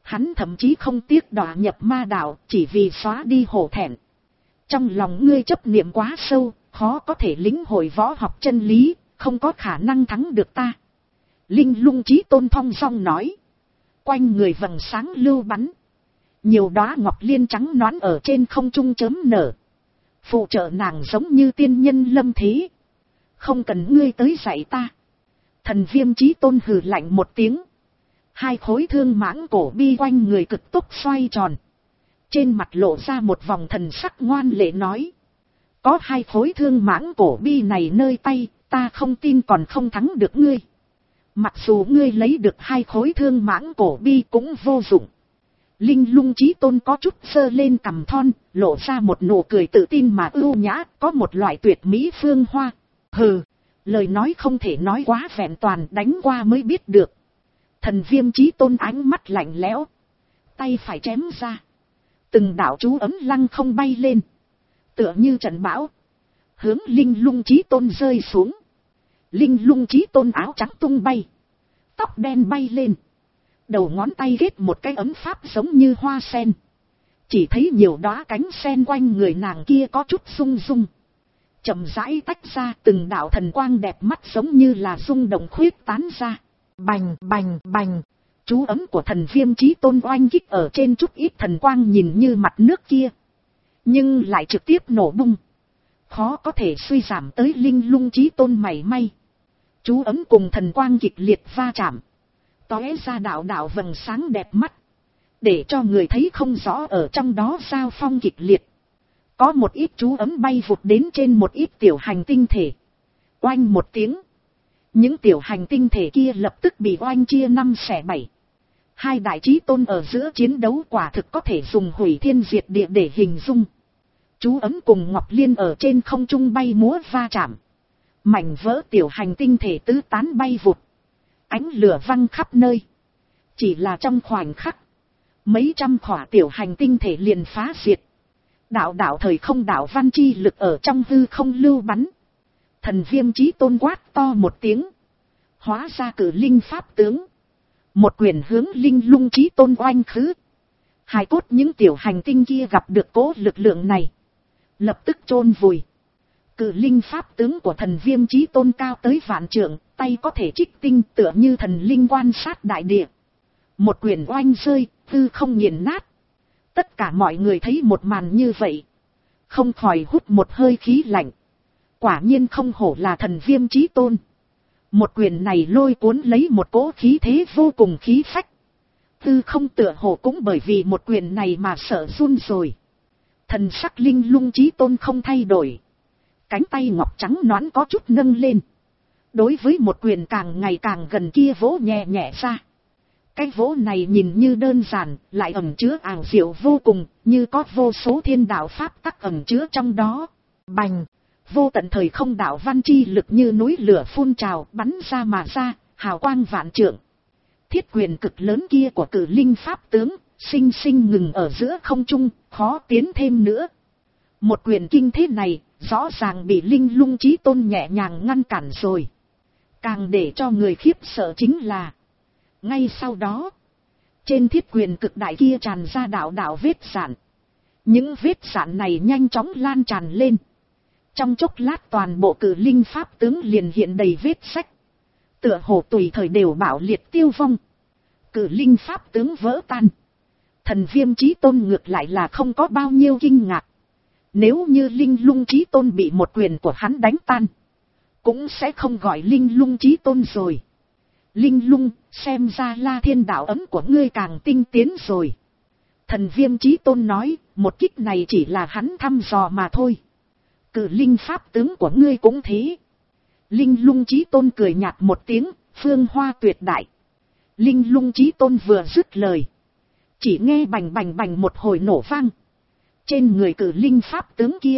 Hắn thậm chí không tiếc đọa nhập ma đạo chỉ vì xóa đi hổ thẹn. Trong lòng ngươi chấp niệm quá sâu, khó có thể lĩnh hội võ học chân lý, không có khả năng thắng được ta. Linh Lung Chí Tôn thong dong nói. Quanh người vầng sáng lưu bắn. Nhiều đóa ngọc liên trắng nõn ở trên không trung chớm nở. Phụ trợ nàng giống như tiên nhân lâm thế. Không cần ngươi tới dạy ta. Thần Viêm Chí Tôn hừ lạnh một tiếng. Hai khối thương mãng cổ bi quanh người cực tốc xoay tròn. Trên mặt lộ ra một vòng thần sắc ngoan lệ nói. Có hai khối thương mãng cổ bi này nơi tay, ta không tin còn không thắng được ngươi. Mặc dù ngươi lấy được hai khối thương mãng cổ bi cũng vô dụng. Linh Lung Chí Tôn có chút sơ lên cằm thon, lộ ra một nụ cười tự tin mà ưu nhã, có một loại tuyệt mỹ phương hoa. Hừ, lời nói không thể nói quá vẹn toàn, đánh qua mới biết được. Thần Viêm Chí Tôn ánh mắt lạnh lẽo, tay phải chém ra. Từng đạo chú ấm lăng không bay lên, tựa như trận bão, hướng Linh Lung Chí Tôn rơi xuống. Linh Lung Chí Tôn áo trắng tung bay, tóc đen bay lên, đầu ngón tay ghét một cái ấm pháp giống như hoa sen. Chỉ thấy nhiều đóa cánh sen quanh người nàng kia có chút rung rung, chậm rãi tách ra, từng đạo thần quang đẹp mắt giống như là rung động khuyết tán ra. Bành bành bành, chú ấm của thần Viêm Chí Tôn oanh kích ở trên chút ít thần quang nhìn như mặt nước kia, nhưng lại trực tiếp nổ bung, khó có thể suy giảm tới Linh Lung Chí Tôn mảy may. Chú ấm cùng thần quang kịch liệt va chạm, tóe ra đạo đạo vầng sáng đẹp mắt, để cho người thấy không rõ ở trong đó giao phong kịch liệt. Có một ít chú ấm bay vụt đến trên một ít tiểu hành tinh thể. Oanh một tiếng, những tiểu hành tinh thể kia lập tức bị oanh chia năm xẻ bảy. Hai đại chí tôn ở giữa chiến đấu quả thực có thể dùng hủy thiên diệt địa để hình dung. Chú ấm cùng ngọc liên ở trên không trung bay múa va chạm, mảnh vỡ tiểu hành tinh thể tứ tán bay vụt, ánh lửa văng khắp nơi. Chỉ là trong khoảnh khắc, mấy trăm khỏa tiểu hành tinh thể liền phá diệt. Đạo đạo thời không đạo văn chi lực ở trong hư không lưu bắn. Thần Viêm Chí Tôn quát to một tiếng, hóa ra cử linh pháp tướng, một quyền hướng Linh Lung Chí Tôn oanh khứ. Hài cốt những tiểu hành tinh kia gặp được cố lực lượng này, lập tức chôn vùi. Cử linh pháp tướng của thần Viêm Chí Tôn cao tới vạn trượng, tay có thể trích tinh tựa như thần linh quan sát đại địa. Một quyền oanh rơi, hư không nghiền nát. Tất cả mọi người thấy một màn như vậy, không khỏi hút một hơi khí lạnh. Quả nhiên không hổ là thần Viêm Chí Tôn. Một quyền này lôi cuốn lấy một cỗ khí thế vô cùng khí phách. Tư không tựa hồ cũng bởi vì một quyền này mà sợ run rồi. Thần sắc Linh Lung Chí Tôn không thay đổi. Cánh tay ngọc trắng nõn có chút nâng lên. Đối với một quyền càng ngày càng gần kia vỗ nhẹ nhẹ ra. Cái vỗ này nhìn như đơn giản, lại ẩn chứa ảo diệu vô cùng, như có vô số thiên đạo pháp tắc ẩn chứa trong đó. Bành! Vô tận thời không đạo văn chi lực như núi lửa phun trào bắn ra mà ra, hào quang vạn trượng. Thiết quyền cực lớn kia của cử linh pháp tướng, sinh sinh ngừng ở giữa không trung, khó tiến thêm nữa. Một quyền kinh thế này, rõ ràng bị Linh Lung Chí Tôn nhẹ nhàng ngăn cản rồi. Càng để cho người khiếp sợ chính là, ngay sau đó, trên thiết quyền cực đại kia tràn ra đạo đạo vết sạn. Những vết sạn này nhanh chóng lan tràn lên. Trong chốc lát toàn bộ cử linh pháp tướng liền hiện đầy vết sách. Tựa hồ tùy thời đều bạo liệt tiêu vong. Cử linh pháp tướng vỡ tan. Thần Viêm Chí Tôn ngược lại là không có bao nhiêu kinh ngạc. Nếu như Linh Lung Chí Tôn bị một quyền của hắn đánh tan, cũng sẽ không gọi Linh Lung Chí Tôn rồi. Linh Lung, xem ra La Thiên đạo ấm của ngươi càng tinh tiến rồi. Thần Viêm Chí Tôn nói, một kích này chỉ là hắn thăm dò mà thôi. Cử linh pháp tướng của ngươi cũng thế. Linh Lung Chí Tôn cười nhạt một tiếng, phương hoa tuyệt đại. Linh Lung Chí Tôn vừa dứt lời, chỉ nghe bành bành bành một hồi nổ vang. Trên người cử linh pháp tướng kia,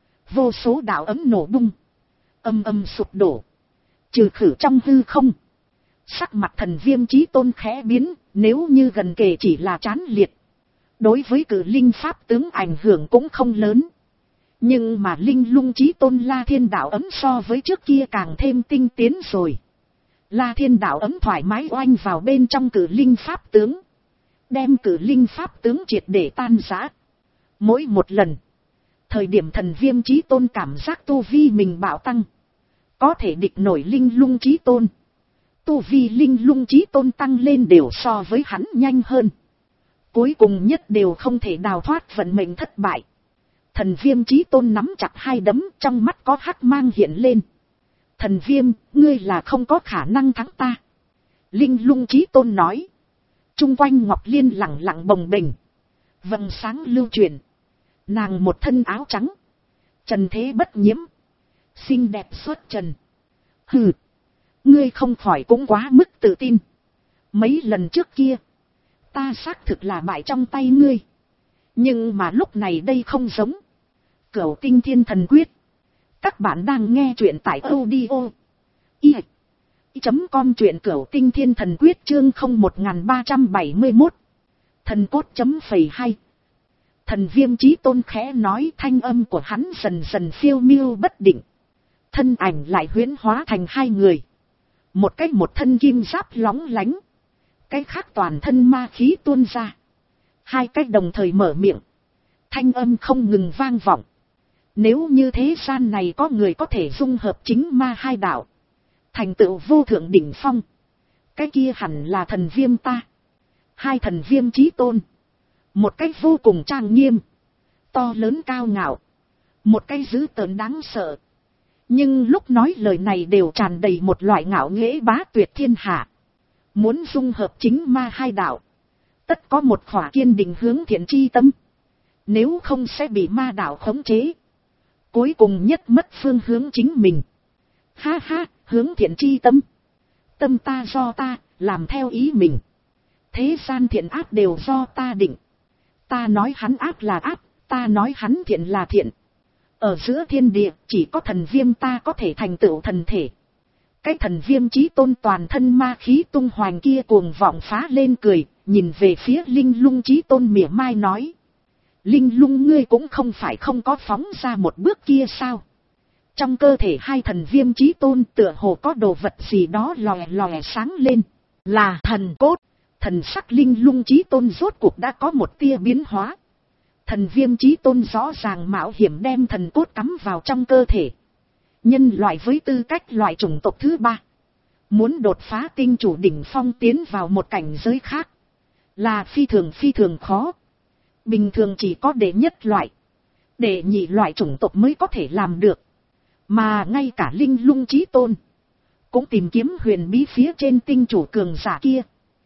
vô số đạo ấm nổ bung, âm âm sụp đổ, trừ khử trong hư không. Sắc mặt thần Viêm Chí Tôn khẽ biến, nếu như gần kề chỉ là chán liệt, đối với cử linh pháp tướng ảnh hưởng cũng không lớn. Nhưng mà Linh Lung Chí Tôn La Thiên đạo ấm so với trước kia càng thêm tinh tiến rồi. La Thiên đạo ấm thoải mái oanh vào bên trong cử linh pháp tướng. đem cử linh pháp tướng triệt để tan rã. Mỗi một lần, thời điểm thần viêm chí tôn cảm giác tu vi mình bạo tăng, có thể địch nổi linh lung chí tôn. Tu vi linh lung chí tôn tăng lên đều so với hắn nhanh hơn. Cuối cùng nhất đều không thể đào thoát vận mệnh thất bại. Thần viêm chí tôn nắm chặt hai đấm, trong mắt có hắc mang hiện lên. Thần viêm, ngươi là không có khả năng thắng ta. Linh lung chí tôn nói. Trung quanh ngọc liên lẳng lặng bồng bềnh, vầng sáng lưu truyền. Nàng một thân áo trắng, trần thế bất nhiễm, xinh đẹp xuất trần. Hừ, ngươi không khỏi cũng quá mức tự tin. Mấy lần trước kia, ta xác thực là bại trong tay ngươi. Nhưng mà lúc này đây không giống. Cửu tinh thiên thần quyết. Các bạn đang nghe truyện tại audio i chấm com, truyện cửu tinh thiên thần quyết chương không một ba trăm bảy mươi mốt. Thần cốt chấm phẩy hai. Thần viêm chí tôn khẽ nói, thanh âm của hắn dần dần phiêu miêu bất định. Thân ảnh lại huyễn hóa thành hai người. Một cái một thân kim giáp lóng lánh, cái khác toàn thân ma khí tuôn ra. Hai cái đồng thời mở miệng, thanh âm không ngừng vang vọng. Nếu như thế gian này có người có thể dung hợp chính ma hai đạo, thành tựu vô thượng đỉnh phong, cái kia hẳn là thần viêm ta. Hai thần viêm chí tôn, một cái vô cùng trang nghiêm, to lớn cao ngạo, một cái dữ tợn đáng sợ. Nhưng lúc nói lời này đều tràn đầy một loại ngạo nghễ bá tuyệt thiên hạ. Muốn dung hợp chính ma hai đạo, tất có một khỏa kiên định hướng thiện chi tâm. Nếu không sẽ bị ma đạo khống chế, cuối cùng nhất mất phương hướng chính mình. Ha ha, hướng thiện chi tâm. Tâm ta do ta, làm theo ý mình. Thế gian thiện ác đều do ta định. Ta nói hắn ác là ác, ta nói hắn thiện là thiện. Ở giữa thiên địa, chỉ có thần viêm ta có thể thành tựu thần thể. Cái thần viêm chí tôn toàn thân ma khí tung hoành kia cuồng vọng phá lên cười, nhìn về phía linh lung chí tôn mỉa mai nói. Linh lung ngươi cũng không phải không có phóng ra một bước kia sao? Trong cơ thể hai thần viêm chí tôn tựa hồ có đồ vật gì đó lòe lòe sáng lên. Là thần cốt. Thần sắc linh lung chí tôn rốt cuộc đã có một tia biến hóa. Thần viêm chí tôn rõ ràng mạo hiểm đem thần cốt cắm vào trong cơ thể. Nhân loại với tư cách loại chủng tộc thứ ba, muốn đột phá tinh chủ đỉnh phong tiến vào một cảnh giới khác, là phi thường phi thường khó. Bình thường chỉ có đệ nhất loại, đệ nhị loại chủng tộc mới có thể làm được. Mà ngay cả linh lung chí tôn cũng tìm kiếm huyền bí phía trên tinh chủ cường giả kia.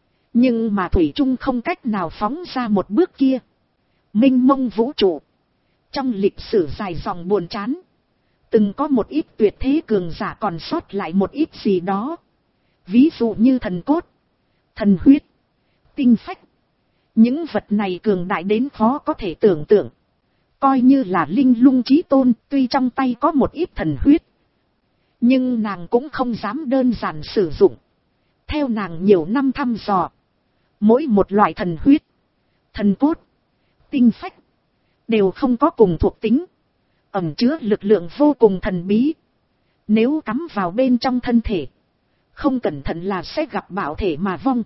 Nhưng mà thủy chung không cách nào phóng ra một bước kia. Minh mông vũ trụ, trong lịch sử dài dòng buồn chán, từng có một ít tuyệt thế cường giả còn sót lại một ít gì đó. Ví dụ như thần cốt, thần huyết, tinh phách. Những vật này cường đại đến khó có thể tưởng tượng. Coi như là linh lung chí tôn, tuy trong tay có một ít thần huyết, nhưng nàng cũng không dám đơn giản sử dụng. Theo nàng nhiều năm thăm dò, mỗi một loại thần huyết, thần cốt, tinh phách đều không có cùng thuộc tính, ẩn chứa lực lượng vô cùng thần bí. Nếu cắm vào bên trong thân thể, không cẩn thận là sẽ gặp bạo thể mà vong.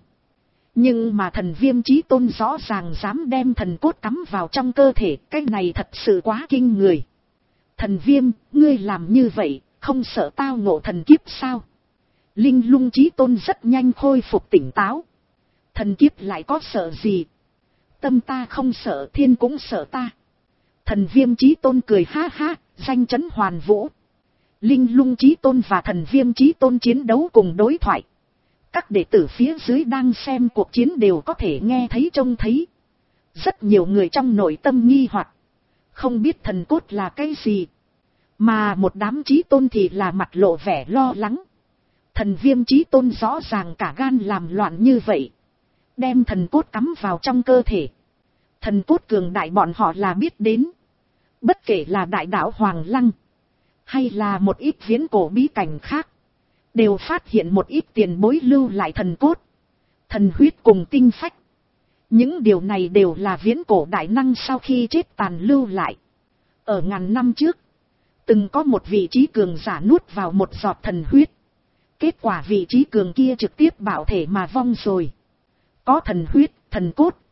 Nhưng mà thần viêm chí tôn rõ ràng dám đem thần cốt cắm vào trong cơ thể, cái này thật sự quá kinh người. Thần viêm, ngươi làm như vậy, không sợ tao ngộ thần kiếp sao? Linh lung chí tôn rất nhanh khôi phục tỉnh táo. Thần kiếp lại có sợ gì? Tâm ta không sợ, thiên cũng sợ ta. Thần viêm chí tôn cười ha ha, danh chấn hoàn vũ. Linh lung chí tôn và thần viêm chí tôn chiến đấu cùng đối thoại. Các đệ tử phía dưới đang xem cuộc chiến đều có thể nghe thấy trông thấy. Rất nhiều người trong nội tâm nghi hoặc, không biết thần cốt là cái gì. Mà một đám chí tôn thì là mặt lộ vẻ lo lắng. Thần viêm chí tôn rõ ràng cả gan làm loạn như vậy, đem thần cốt cắm vào trong cơ thể. Thần cốt cường đại bọn họ là biết đến. Bất kể là đại đạo Hoàng Lăng, hay là một ít viễn cổ bí cảnh khác, đều phát hiện một ít tiền bối lưu lại thần cốt, thần huyết cùng tinh phách. Những điều này đều là viễn cổ đại năng sau khi chết tàn lưu lại. Ở ngàn năm trước, từng có một vị trí cường giả nuốt vào một giọt thần huyết. Kết quả vị trí cường kia trực tiếp bạo thể mà vong rồi. Có thần huyết, thần cốt,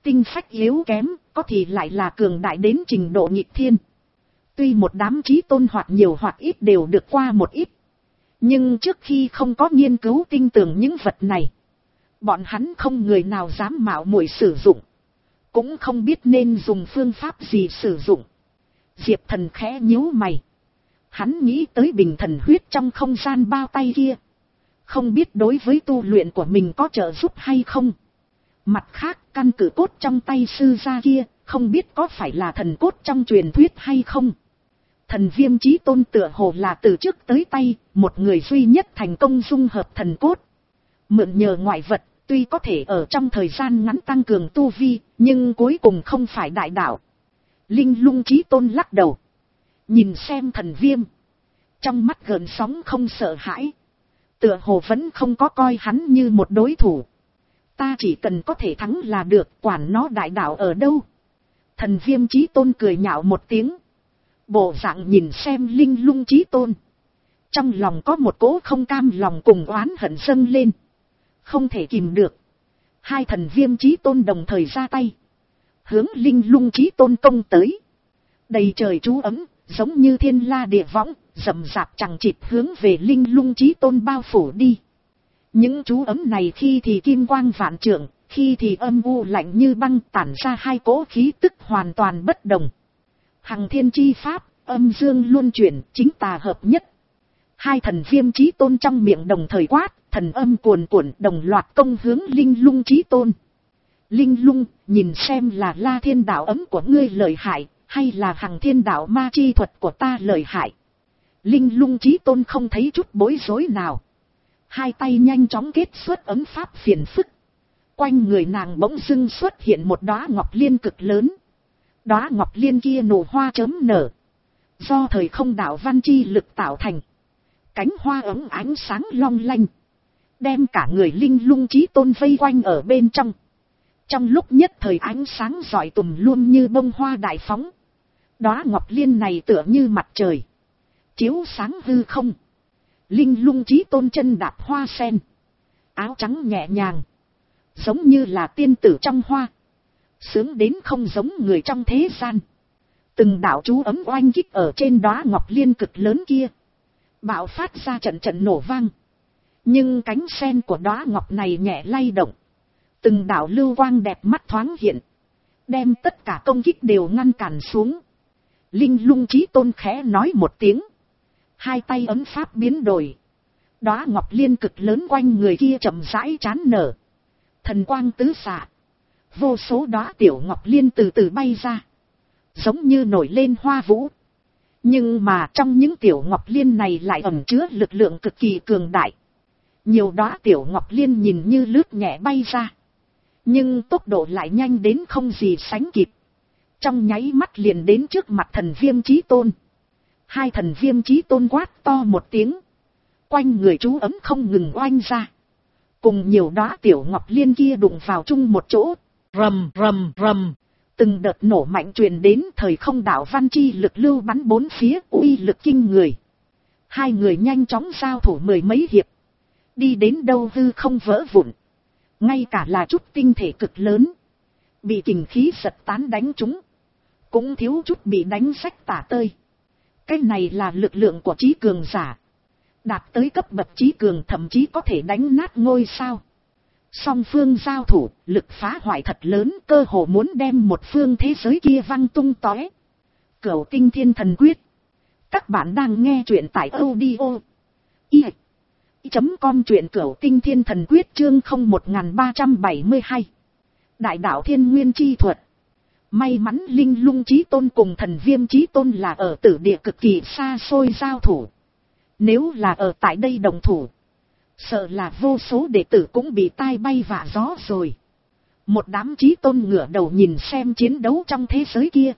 tinh phách yếu kém, có thì lại là cường đại đến trình độ nghịch thiên. Tuy một đám chí tôn hoặc nhiều hoặc ít đều được qua một ít. Nhưng trước khi không có nghiên cứu tinh tường những vật này, bọn hắn không người nào dám mạo muội sử dụng. Cũng không biết nên dùng phương pháp gì sử dụng. Diệp Thần khẽ nhíu mày. Hắn nghĩ tới bình thần huyết trong không gian bao tay kia. Không biết đối với tu luyện của mình có trợ giúp hay không. Mặt khác, căn cử cốt trong tay sư gia kia, không biết có phải là thần cốt trong truyền thuyết hay không. Thần Viêm Chí Tôn tựa hồ là từ trước tới tay, một người duy nhất thành công dung hợp thần cốt. Mượn nhờ ngoại vật, tuy có thể ở trong thời gian ngắn tăng cường tu vi, nhưng cuối cùng không phải đại đạo. Linh Lung Chí Tôn lắc đầu. Nhìn xem thần viêm. Trong mắt gợn sóng không sợ hãi. Tựa hồ vẫn không có coi hắn như một đối thủ. Ta chỉ cần có thể thắng là được, quản nó đại đạo ở đâu. Thần Viêm Chí Tôn cười nhạo một tiếng. Bộ dạng nhìn xem Linh Lung Chí Tôn. Trong lòng có một cỗ không cam lòng cùng oán hận dâng lên. Không thể kìm được. Hai thần Viêm Chí Tôn đồng thời ra tay. Hướng Linh Lung Chí Tôn công tới. Đầy trời chú ấm, giống như thiên la địa võng, rầm rạp chẳng chịt hướng về Linh Lung Chí Tôn bao phủ đi. Những chú ấm này khi thì kim quang vạn trượng, khi thì âm u lạnh như băng, tản ra hai cỗ khí tức hoàn toàn bất đồng. Hằng thiên chi pháp, âm dương luân chuyển, chính tà hợp nhất. Hai thần Viêm Chí Tôn trong miệng đồng thời quát, thần âm cuồn cuộn đồng loạt công hướng Linh Lung Chí Tôn. Linh Lung, nhìn xem là La Thiên đạo ấm của ngươi lợi hại, hay là Hằng Thiên đạo ma chi thuật của ta lợi hại. Linh Lung Chí Tôn không thấy chút bối rối nào. Hai tay nhanh chóng kết xuất ấm pháp phiền phức. Quanh người nàng bỗng dưng xuất hiện một đóa ngọc liên cực lớn. Đóa ngọc liên kia nổ hoa chớm nở. Do thời không đạo văn chi lực tạo thành. Cánh hoa ấm ánh sáng long lanh. Đem cả người Linh Lung Chí Tôn vây quanh ở bên trong. Trong lúc nhất thời ánh sáng rọi tùm luôn như bông hoa đại phóng. Đóa ngọc liên này tựa như mặt trời. Chiếu sáng hư không. Linh Lung Chí Tôn chân đạp hoa sen. Áo trắng nhẹ nhàng. Giống như là tiên tử trong hoa. Sướng đến không giống người trong thế gian. Từng đạo chú ấm oanh kích ở trên đóa ngọc liên cực lớn kia. Bạo phát ra trận trận nổ vang. Nhưng cánh sen của đóa ngọc này nhẹ lay động. Từng đạo lưu quang đẹp mắt thoáng hiện. Đem tất cả công kích đều ngăn cản xuống. Linh Lung Chí Tôn khẽ nói một tiếng. Hai tay ấm pháp biến đổi. Đóa ngọc liên cực lớn quanh người kia chậm rãi chán nở. Thần quang tứ xạ. Vô số đóa tiểu ngọc liên từ từ bay ra. Giống như nổi lên hoa vũ. Nhưng mà trong những tiểu ngọc liên này lại ẩn chứa lực lượng cực kỳ cường đại. Nhiều đóa tiểu ngọc liên nhìn như lướt nhẹ bay ra. Nhưng tốc độ lại nhanh đến không gì sánh kịp. Trong nháy mắt liền đến trước mặt thần Viêm Chí Tôn. Hai thần Viêm Chí Tôn quát to một tiếng. Quanh người chú ấm không ngừng oanh ra. Cùng nhiều đóa tiểu ngọc liên kia đụng vào chung một chỗ. Rầm rầm rầm. Từng đợt nổ mạnh truyền đến, thời không đạo văn chi lực lưu bắn bốn phía, uy lực kinh người. Hai người nhanh chóng giao thủ mười mấy hiệp. Đi đến đâu hư không vỡ vụn. Ngay cả là chút tinh thể cực lớn. Bị kình khí giật tán đánh chúng. Cũng thiếu chút bị đánh rách tả tơi. Cái này là lực lượng của trí cường giả. Đạt tới cấp bậc trí cường thậm chí có thể đánh nát ngôi sao. Song phương giao thủ, lực phá hoại thật lớn, cơ hồ muốn đem một phương thế giới kia văng tung tóe. Cửu Tinh Thiên Thần Quyết. Các bạn đang nghe truyện tại audio i chấm com, truyện Cửu Tinh Thiên Thần Quyết chương không một ba bảy hai. Đại đạo Thiên Nguyên chi thuật. May mắn Linh Lung Chí Tôn cùng thần Viêm Chí Tôn là ở tử địa cực kỳ xa xôi giao thủ. Nếu là ở tại đây đồng thủ, sợ là vô số đệ tử cũng bị tai bay vạ gió rồi. Một đám Chí Tôn ngửa đầu nhìn xem chiến đấu trong thế giới kia.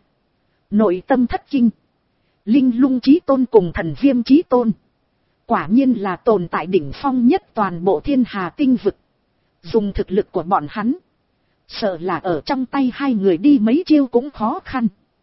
Nội tâm thất kinh. Linh Lung Chí Tôn cùng thần Viêm Chí Tôn. Quả nhiên là tồn tại đỉnh phong nhất toàn bộ thiên hà tinh vực. Dùng thực lực của bọn hắn. Sợ là ở trong tay hai người đi mấy chiêu cũng khó khăn.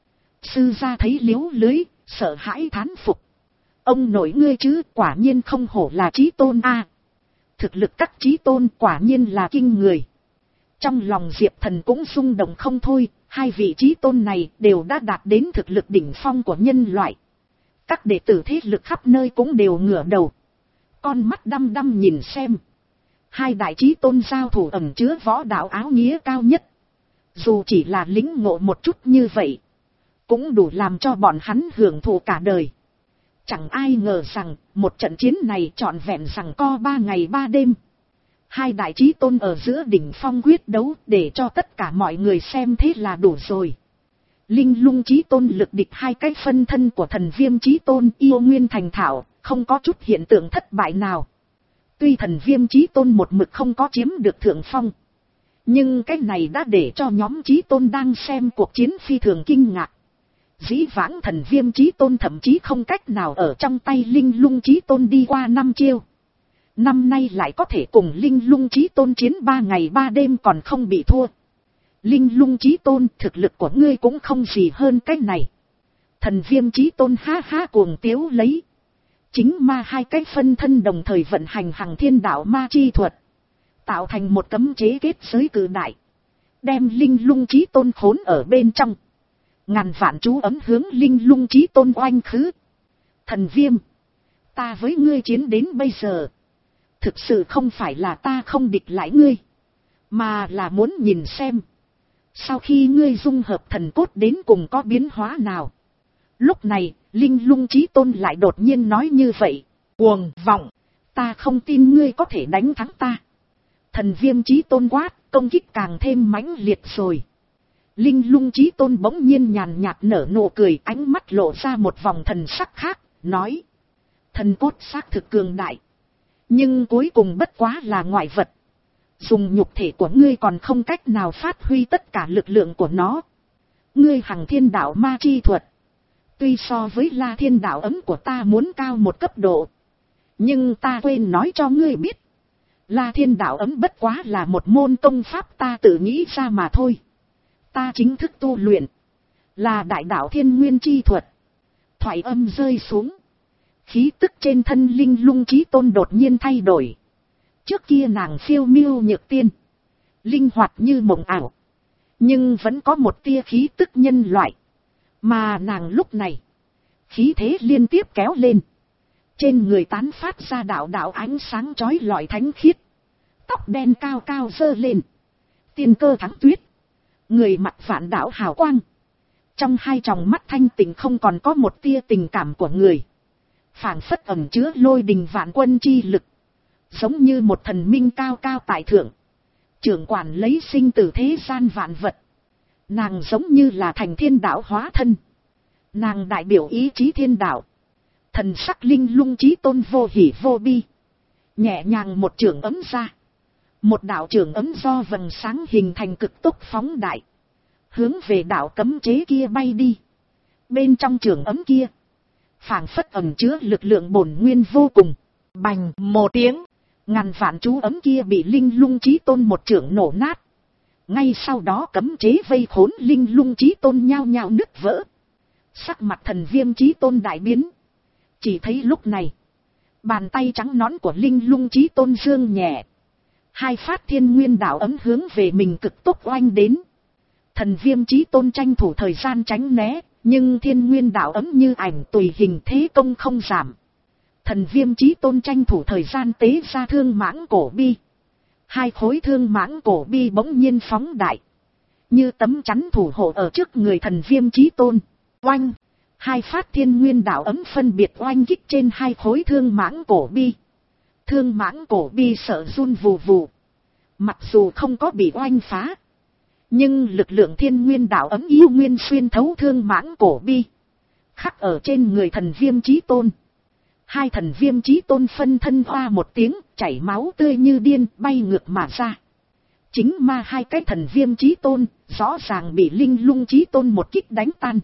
Sư gia thấy liếu lưới, sợ hãi thán phục. Ông nội ngươi chứ, quả nhiên không hổ là Chí Tôn a. Thực lực các Chí Tôn quả nhiên là kinh người. Trong lòng Diệp Thần cũng rung động không thôi, hai vị chí tôn này đều đã đạt đến thực lực đỉnh phong của nhân loại. Các đệ tử thế lực khắp nơi cũng đều ngửa đầu, con mắt đăm đăm nhìn xem. Hai đại chí tôn giao thủ ẩn chứa võ đạo áo nghĩa cao nhất. Dù chỉ là lĩnh ngộ một chút như vậy, cũng đủ làm cho bọn hắn hưởng thụ cả đời. Chẳng ai ngờ rằng, một trận chiến này trọn vẹn rằng co ba ngày ba đêm. Hai đại chí tôn ở giữa đỉnh phong quyết đấu để cho tất cả mọi người xem thế là đủ rồi. Linh lung chí tôn lực địch hai cái phân thân của thần viêm chí tôn yêu nguyên thành thạo, không có chút hiện tượng thất bại nào. Tuy thần viêm chí tôn một mực không có chiếm được thượng phong, nhưng cái này đã để cho nhóm chí tôn đang xem cuộc chiến phi thường kinh ngạc. Dĩ vãng thần viêm chí tôn thậm chí không cách nào ở trong tay linh lung chí tôn đi qua năm chiêu. Năm nay lại có thể cùng linh lung chí tôn chiến ba ngày ba đêm còn không bị thua. Linh lung chí tôn, thực lực của ngươi cũng không gì hơn cái này. Thần viêm chí tôn ha ha cuồng tiếu lấy. Chính ma hai cái phân thân đồng thời vận hành hằng thiên đạo ma chi thuật, tạo thành một cấm chế kết giới cự đại, đem linh lung chí tôn khốn ở bên trong. Ngàn vạn chú ấm hướng linh lung chí tôn oanh khứ. Thần viêm, ta với ngươi chiến đến bây giờ, thực sự không phải là ta không địch lại ngươi, mà là muốn nhìn xem, sau khi ngươi dung hợp thần cốt đến cùng có biến hóa nào. Lúc này, linh lung chí tôn lại đột nhiên nói như vậy. Cuồng vọng, ta không tin ngươi có thể đánh thắng ta. Thần viêm chí tôn quát, công kích càng thêm mãnh liệt rồi. Linh lung chí tôn bỗng nhiên nhàn nhạt nở nụ cười, ánh mắt lộ ra một vòng thần sắc khác, nói. Thần cốt xác thực cường đại, nhưng cuối cùng bất quá là ngoại vật. Dùng nhục thể của ngươi còn không cách nào phát huy tất cả lực lượng của nó. Ngươi hằng thiên đạo ma chi thuật, tuy so với La Thiên đạo ấm của ta muốn cao một cấp độ, nhưng ta quên nói cho ngươi biết, La Thiên đạo ấm bất quá là một môn công pháp ta tự nghĩ ra mà thôi. Ta chính thức tu luyện là đại đạo thiên nguyên chi thuật. Thoại âm rơi xuống, khí tức trên thân linh lung chí tôn đột nhiên thay đổi. Trước kia nàng phiêu miêu nhược tiên, linh hoạt như mộng ảo, nhưng vẫn có một tia khí tức nhân loại. Mà nàng lúc này, khí thế liên tiếp kéo lên, trên người tán phát ra đạo đạo ánh sáng chói lọi thánh khiết, tóc đen cao cao dơ lên, tiên cơ thắng tuyết, người mặc vạn đạo hào quang, trong hai tròng mắt thanh tịnh không còn có một tia tình cảm của người, phảng phất ẩn chứa lôi đình vạn quân chi lực, giống như một thần minh cao cao tại thượng, trưởng quản lấy sinh tử thế gian vạn vật. Nàng giống như là thành thiên đạo hóa thân, nàng đại biểu ý chí thiên đạo. Thần sắc linh lung chí tôn vô hỉ vô bi, nhẹ nhàng một trường ấm ra, một đạo trường ấm do vầng sáng hình thành cực tốc phóng đại, hướng về đạo cấm chế kia bay đi. Bên trong trường ấm kia, phảng phất ẩn chứa lực lượng bổn nguyên vô cùng. Bành một tiếng, ngàn vạn chú ấm kia bị linh lung chí tôn một trường nổ nát. Ngay sau đó cấm chế vây khốn linh lung chí tôn nhao nhao nứt vỡ. Sắc mặt thần viêm chí tôn đại biến. Chỉ thấy lúc này, bàn tay trắng nõn của linh lung chí tôn dương nhẹ, hai phát thiên nguyên đạo ấm hướng về mình cực tốc oanh đến. Thần viêm chí tôn tranh thủ thời gian tránh né, nhưng thiên nguyên đạo ấm như ảnh tùy hình thế công không giảm. Thần viêm chí tôn tranh thủ thời gian tế ra thương mãng cổ bi. Hai khối thương mãng cổ bi bỗng nhiên phóng đại, như tấm chắn thủ hộ ở trước người thần viêm chí tôn. Oanh! Hai phát thiên nguyên đạo ấm phân biệt oanh kích trên hai khối thương mãng cổ bi. Thương mãng cổ bi sợ run vù vù. Mặc dù không có bị oanh phá, nhưng lực lượng thiên nguyên đạo ấm yêu nguyên xuyên thấu thương mãng cổ bi, khắc ở trên người thần viêm chí tôn. Hai thần viêm chí tôn phân thân hoa một tiếng, chảy máu tươi như điên, bay ngược mà ra. Chính ma hai cái thần viêm chí tôn, rõ ràng bị linh lung chí tôn một kích đánh tan.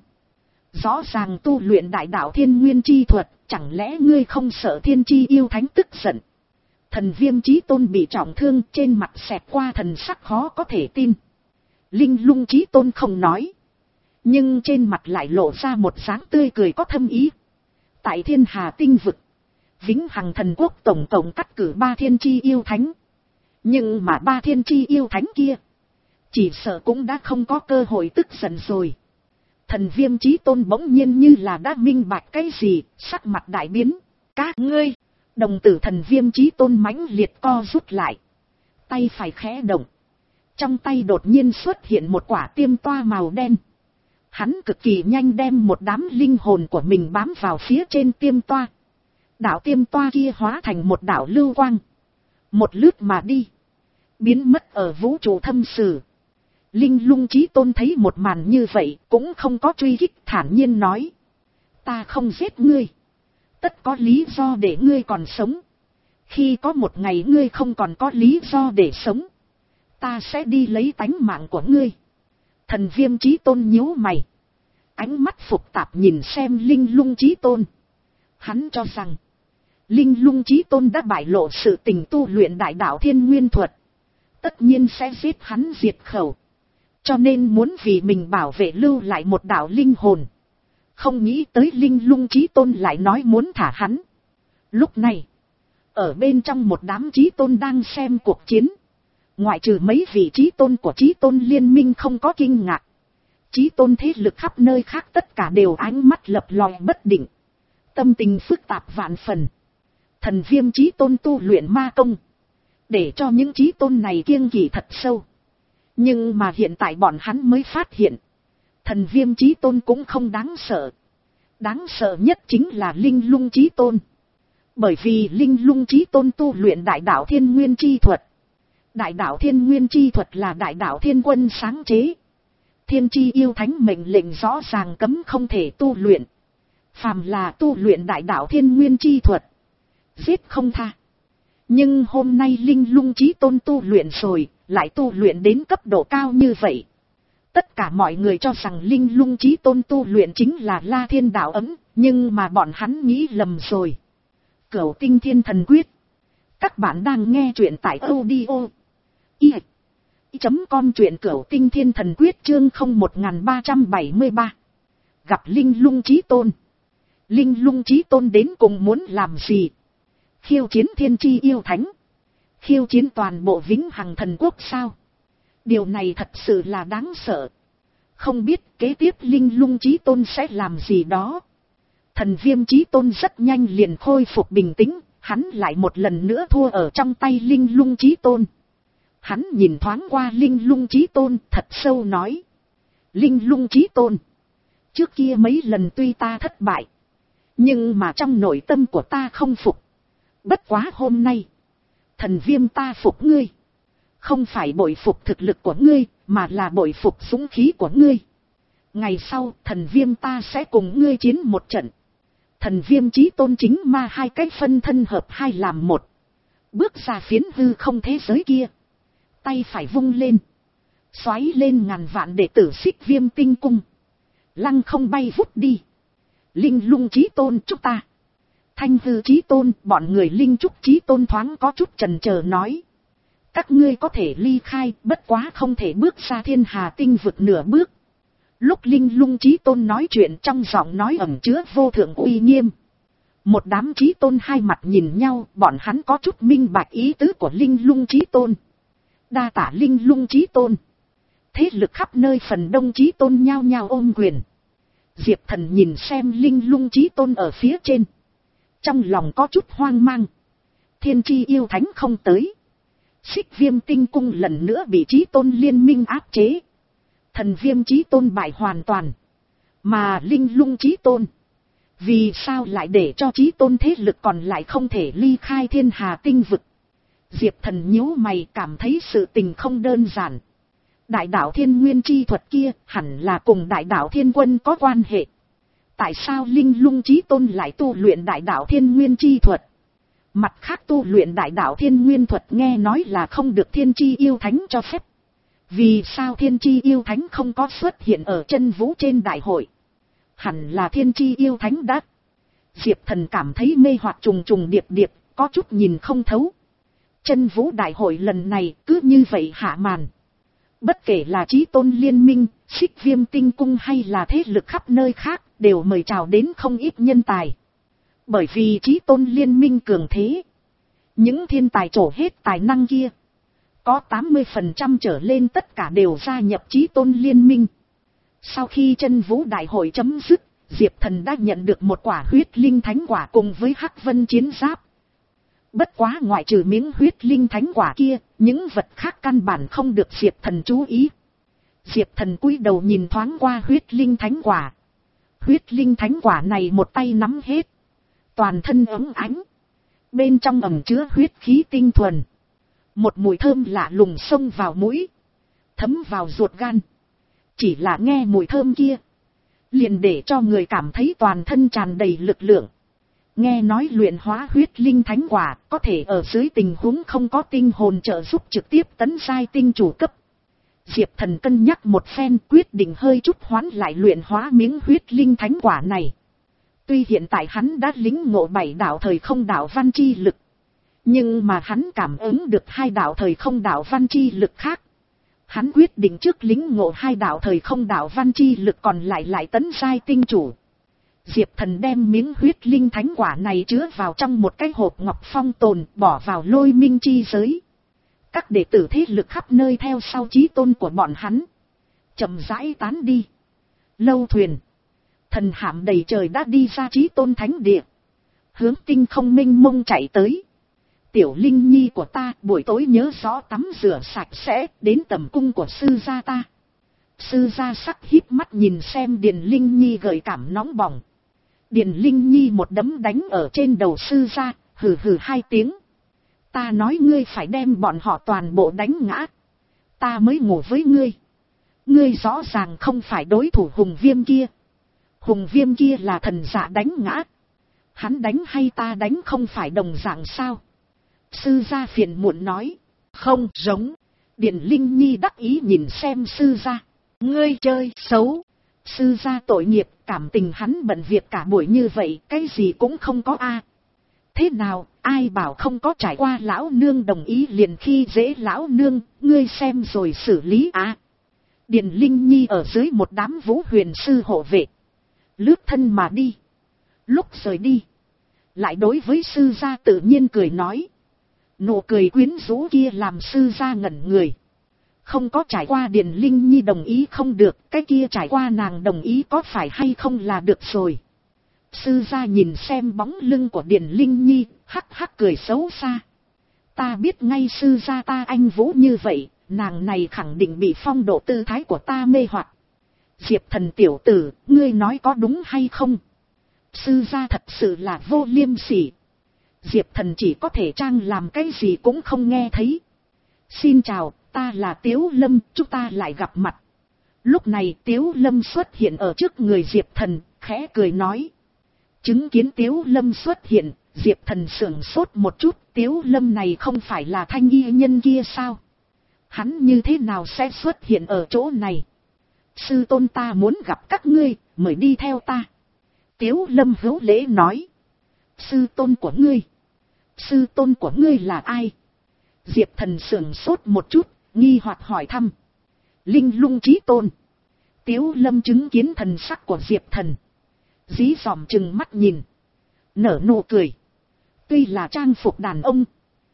Rõ ràng tu luyện đại đạo thiên nguyên chi thuật, chẳng lẽ ngươi không sợ thiên chi yêu thánh tức giận? Thần viêm chí tôn bị trọng thương, trên mặt xẹt qua thần sắc khó có thể tin. Linh lung chí tôn không nói, nhưng trên mặt lại lộ ra một dáng tươi cười có thâm ý. Tại thiên hà tinh vực, vĩnh hằng thần quốc tổng cộng cắt cử ba thiên chi yêu thánh. Nhưng mà ba thiên chi yêu thánh kia, chỉ sợ cũng đã không có cơ hội tức giận rồi. Thần Viêm Chí Tôn bỗng nhiên như là đã minh bạch cái gì, sắc mặt đại biến. Các ngươi, đồng tử Thần Viêm Chí Tôn mãnh liệt co rút lại. Tay phải khẽ động. Trong tay đột nhiên xuất hiện một quả tiêm toa màu đen. Hắn cực kỳ nhanh đem một đám linh hồn của mình bám vào phía trên tiêm toa. Đạo tiêm toa kia hóa thành một đạo lưu quang. Một lướt mà đi. Biến mất ở vũ trụ thâm sử. Linh Lung Chí Tôn thấy một màn như vậy cũng không có truy kích, thản nhiên nói. Ta không giết ngươi. Tất có lý do để ngươi còn sống. Khi có một ngày ngươi không còn có lý do để sống, ta sẽ đi lấy tánh mạng của ngươi. Thần Viêm Chí Tôn nhíu mày. Ánh mắt phục tạp nhìn xem Linh Lung Chí Tôn. Hắn cho rằng Linh Lung Chí Tôn đã bại lộ sự tình tu luyện đại đạo Thiên Nguyên Thuật, tất nhiên sẽ giết hắn diệt khẩu. Cho nên muốn vì mình bảo vệ lưu lại một đạo linh hồn. Không nghĩ tới Linh Lung Chí Tôn lại nói muốn thả hắn. Lúc này, ở bên trong một đám Chí Tôn đang xem cuộc chiến, ngoại trừ mấy vị Chí Tôn của Chí Tôn liên minh không có kinh ngạc, Chí Tôn thế lực khắp nơi khác tất cả đều ánh mắt lập lòe bất định, tâm tình phức tạp vạn phần. Thần Viêm Chí Tôn tu luyện ma công, để cho những Chí Tôn này kiêng kỵ thật sâu. Nhưng mà hiện tại bọn hắn mới phát hiện, Thần Viêm Chí Tôn cũng không đáng sợ. Đáng sợ nhất chính là Linh Lung Chí Tôn. Bởi vì Linh Lung Chí Tôn tu luyện đại đạo Thiên Nguyên chi thuật. Đại đạo Thiên Nguyên chi thuật là đại đạo Thiên Quân sáng chế. Thiên chi yêu thánh mệnh lệnh rõ ràng cấm không thể tu luyện. Phàm là tu luyện đại đạo Thiên Nguyên chi thuật, giết không tha. Nhưng hôm nay Linh Lung Chí Tôn tu luyện rồi, lại tu luyện đến cấp độ cao như vậy. Tất cả mọi người cho rằng Linh Lung Chí Tôn tu luyện chính là La Thiên Đạo Ấm, nhưng mà bọn hắn nghĩ lầm rồi. Cửu Tinh Thiên Thần Quyết. Các bạn đang nghe truyện tại audio i chấm com, truyện Cửu Tinh Thiên Thần Quyết chương không một ba bảy ba. Gặp Linh Lung Chí Tôn. Linh Lung Chí Tôn đến cùng muốn làm gì? Khiêu chiến thiên chi yêu thánh? Khiêu chiến toàn bộ vĩnh hằng thần quốc sao? Điều này thật sự là đáng sợ. Không biết kế tiếp Linh Lung Chí Tôn sẽ làm gì đó. Thần Viêm Chí Tôn rất nhanh liền khôi phục bình tĩnh, hắn lại một lần nữa thua ở trong tay Linh Lung Chí Tôn. Hắn nhìn thoáng qua Linh Lung Chí Tôn, thật sâu nói. Linh Lung Chí Tôn, trước kia mấy lần tuy ta thất bại, nhưng mà trong nội tâm của ta không phục. Bất quá hôm nay, thần Viêm ta phục ngươi. Không phải bội phục thực lực của ngươi, mà là bội phục dũng khí của ngươi. Ngày sau, thần Viêm ta sẽ cùng ngươi chiến một trận. Thần Viêm Chí Tôn chính ma hai cái phân thân hợp hai làm một. Bước ra phiến hư không thế giới kia. Tay phải vung lên. Xoáy lên ngàn vạn đệ tử Xích Viêm Tinh Cung. Lăng không bay vút đi. Linh Lung Chí Tôn chúc ta. Thanh Hư Chí Tôn, bọn người Linh Trúc Chí Tôn thoáng có chút chần chờ nói. Các ngươi có thể ly khai, bất quá không thể bước ra Thiên Hà Tinh vực nửa bước. Lúc Linh Lung Chí Tôn nói chuyện, trong giọng nói ẩn chứa vô thượng uy nghiêm. Một đám Chí Tôn hai mặt nhìn nhau, bọn hắn có chút minh bạch ý tứ của Linh Lung Chí Tôn. Đa tả Linh Lung Chí Tôn. Thế lực khắp nơi phần đông Chí Tôn nhao nhao ôm quyền. Diệp Thần nhìn xem Linh Lung Chí Tôn ở phía trên, trong lòng có chút hoang mang. Thiên chi yêu thánh không tới. Xích Viêm Tinh Cung lần nữa bị Chí Tôn liên minh áp chế. Thần Viêm Chí Tôn bại hoàn toàn. Mà Linh Lung Chí Tôn, vì sao lại để cho Chí Tôn thế lực còn lại không thể ly khai Thiên Hà Tinh vực? Diệp Thần nhíu mày, cảm thấy sự tình không đơn giản. Đại đạo Thiên Nguyên chi thuật kia hẳn là cùng đại đạo Thiên Quân có quan hệ. Tại sao Linh Lung Chí Tôn lại tu luyện đại đạo Thiên Nguyên chi thuật? Mặt khác tu luyện đại đạo Thiên Nguyên thuật nghe nói là không được Thiên chi yêu thánh cho phép. Vì sao Thiên chi yêu thánh không có xuất hiện ở chân vũ trên đại hội? Hẳn là Thiên chi yêu thánh đã. Diệp Thần cảm thấy mê hoặc trùng trùng điệp điệp, có chút nhìn không thấu. Chân vũ đại hội lần này cứ như vậy hạ màn. Bất kể là Chí Tôn liên minh, Xích Viêm Tinh Cung hay là thế lực khắp nơi khác, đều mời chào đến không ít nhân tài. Bởi vì Chí Tôn liên minh cường thế, những thiên tài trổ hết tài năng kia, Có tám mươi phần trăm trở lên tất cả đều gia nhập Chí Tôn liên minh. Sau khi chân vũ đại hội chấm dứt, Diệp Thần đã nhận được một quả huyết linh thánh quả cùng với Hắc Vân chiến giáp. Bất quá ngoại trừ miếng huyết linh thánh quả kia, những vật khác căn bản không được Diệp Thần chú ý. Diệp Thần cúi đầu nhìn thoáng qua huyết linh thánh quả. Huyết linh thánh quả này một tay nắm hết. Toàn thân óng ánh. Bên trong ẩn chứa huyết khí tinh thuần. Một mùi thơm lạ lùng xông vào mũi. Thấm vào ruột gan. Chỉ là nghe mùi thơm kia. Liền để cho người cảm thấy toàn thân tràn đầy lực lượng. Nghe nói luyện hóa huyết linh thánh quả có thể ở dưới tình huống không có tinh hồn trợ giúp trực tiếp tấn giai tinh chủ cấp. Diệp Thần cân nhắc một phen quyết định hơi chút hoán lại luyện hóa miếng huyết linh thánh quả này. Tuy hiện tại hắn đã lĩnh ngộ bảy đạo thời không đạo văn chi lực. Nhưng mà hắn cảm ứng được hai đạo thời không đạo văn chi lực khác. Hắn quyết định trước lĩnh ngộ hai đạo thời không đạo văn chi lực còn lại lại tấn giai tinh chủ. Diệp Thần đem miếng huyết linh thánh quả này chứa vào trong một cái hộp ngọc phong tồn bỏ vào lôi minh chi giới. Các đệ tử thế lực khắp nơi theo sau Chí Tôn của bọn hắn. Chậm rãi tán đi. Lâu thuyền. Thần hạm đầy trời đã đi ra Chí Tôn thánh địa. Hướng tinh không minh mông chạy tới. Tiểu Linh Nhi của ta buổi tối nhớ rõ tắm rửa sạch sẽ đến tầm cung của sư gia ta. Sư gia sắc híp mắt nhìn xem Điền Linh Nhi gợi cảm nóng bỏng. Điền Linh Nhi một đấm đánh ở trên đầu sư gia, hừ hừ hai tiếng. Ta nói ngươi phải đem bọn họ toàn bộ đánh ngã. Ta mới ngủ với ngươi. Ngươi rõ ràng không phải đối thủ Hùng Viêm kia. Hùng Viêm kia là thần giả đánh ngã. Hắn đánh hay ta đánh không phải đồng dạng sao? Sư gia phiền muộn nói. Không giống. Điền Linh Nhi đắc ý nhìn xem sư gia. Ngươi chơi xấu. Sư gia tội nghiệp, cảm tình hắn bận việc cả buổi như vậy, cái gì cũng không có a. Thế nào, ai bảo không có trải qua lão nương đồng ý liền khi dễ lão nương, ngươi xem rồi xử lý à. Điền Linh Nhi ở dưới một đám vũ huyền sư hộ vệ. Lướt thân mà đi. Lúc rời đi. Lại đối với sư gia tự nhiên cười nói. Nụ cười quyến rũ kia làm sư gia ngẩn người. Không có trải qua Điền Linh Nhi đồng ý không được, cái kia trải qua nàng đồng ý có phải hay không là được rồi. Sư gia nhìn xem bóng lưng của Điền Linh Nhi, hắc hắc cười xấu xa. Ta biết ngay sư gia ta anh vũ như vậy, nàng này khẳng định bị phong độ tư thái của ta mê hoặc. Diệp Thần tiểu tử, ngươi nói có đúng hay không? Sư gia thật sự là vô liêm sỉ. Diệp Thần chỉ có thể trang làm cái gì cũng không nghe thấy. Xin chào, ta là Tiếu Lâm, chúng ta lại gặp mặt. Lúc này Tiếu Lâm xuất hiện ở trước người Diệp Thần, khẽ cười nói. Chứng kiến Tiếu Lâm xuất hiện, Diệp Thần sửng sốt một chút, Tiếu Lâm này không phải là thanh y nhân kia sao? Hắn như thế nào sẽ xuất hiện ở chỗ này? Sư tôn ta muốn gặp các ngươi, mời đi theo ta. Tiếu Lâm hữu lễ nói. Sư tôn của ngươi? Sư tôn của ngươi là ai? Diệp Thần sửng sốt một chút, nghi hoặc hỏi thăm. Linh Lung Chí Tôn. Tiếu Lâm chứng kiến thần sắc của Diệp Thần. Dí dòm chừng mắt nhìn. Nở nụ cười. Tuy là trang phục đàn ông.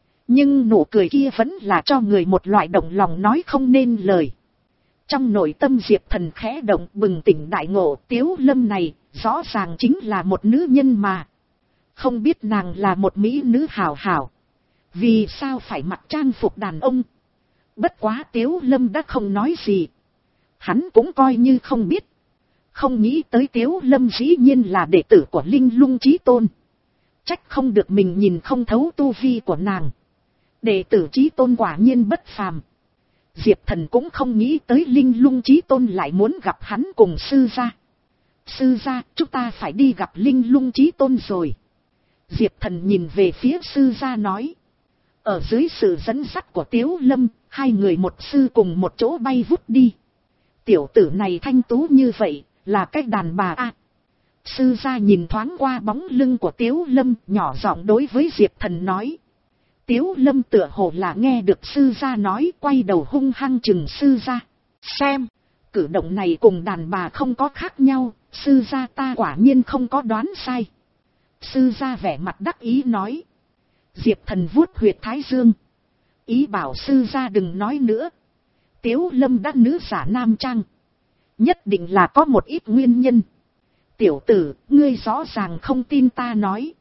Nhưng nụ cười kia vẫn là cho người một loại động lòng nói không nên lời. Trong nội tâm Diệp Thần khẽ động bừng tỉnh đại ngộ. Tiếu Lâm này rõ ràng chính là một nữ nhân mà. Không biết nàng là một mỹ nữ hào hào. Vì sao phải mặc trang phục đàn ông? Bất quá Tiếu Lâm đã không nói gì. Hắn cũng coi như không biết. Không nghĩ tới Tiếu Lâm dĩ nhiên là đệ tử của Linh Lung Chí Tôn. Trách không được mình nhìn không thấu tu vi của nàng. Đệ tử Chí Tôn quả nhiên bất phàm. Diệp Thần cũng không nghĩ tới Linh Lung Chí Tôn lại muốn gặp hắn cùng sư gia. Sư gia, chúng ta phải đi gặp Linh Lung Chí Tôn rồi. Diệp Thần nhìn về phía sư gia nói. Ở dưới sự dẫn dắt của Tiếu Lâm, hai người một sư cùng một chỗ bay vút đi. Tiểu tử này thanh tú như vậy, là cái đàn bà a. À, sư gia nhìn thoáng qua bóng lưng của Tiếu Lâm, nhỏ giọng đối với Diệp Thần nói. Tiếu Lâm tựa hồ là nghe được sư gia nói, quay đầu hung hăng chừng sư gia. Xem, cử động này cùng đàn bà không có khác nhau, sư gia ta quả nhiên không có đoán sai. Sư gia vẻ mặt đắc ý nói. Diệp Thần vuốt huyệt thái dương. ý bảo sư gia đừng nói nữa. Tiếu Lâm đã nữ giả nam trang, nhất định là có một ít nguyên nhân. Tiểu tử, ngươi rõ ràng không tin ta nói.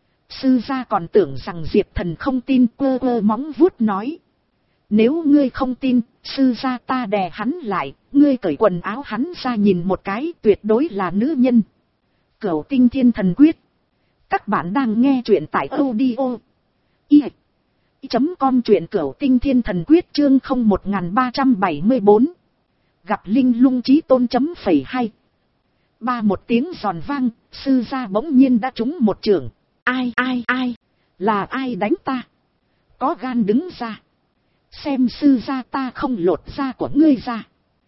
Sư gia còn tưởng rằng Diệp Thần không tin, quơ quơ móng vuốt nói. Nếu ngươi không tin, sư gia ta đè hắn lại, ngươi cởi quần áo hắn ra nhìn một cái, tuyệt đối là nữ nhân. Cửu Tinh Thiên Thần Quyết. Các bạn đang nghe truyện tại audio i chấm com, truyện Cửu Tinh Thiên Thần Quyết chương không một ba bảy bốn. Gặp Linh Lung Chí Tôn chấm phẩy hai. Ba một tiếng giòn vang, sư gia bỗng nhiên đã trúng một chưởng. Ai ai ai, là ai đánh ta? Có gan đứng ra. Xem sư gia ta không lột da của ngươi ra.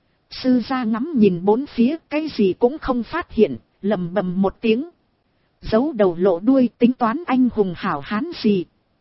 Sư gia ngắm nhìn bốn phía, cái gì cũng không phát hiện, lầm bầm một tiếng. Giấu đầu lộ đuôi, tính toán anh hùng hảo hán gì.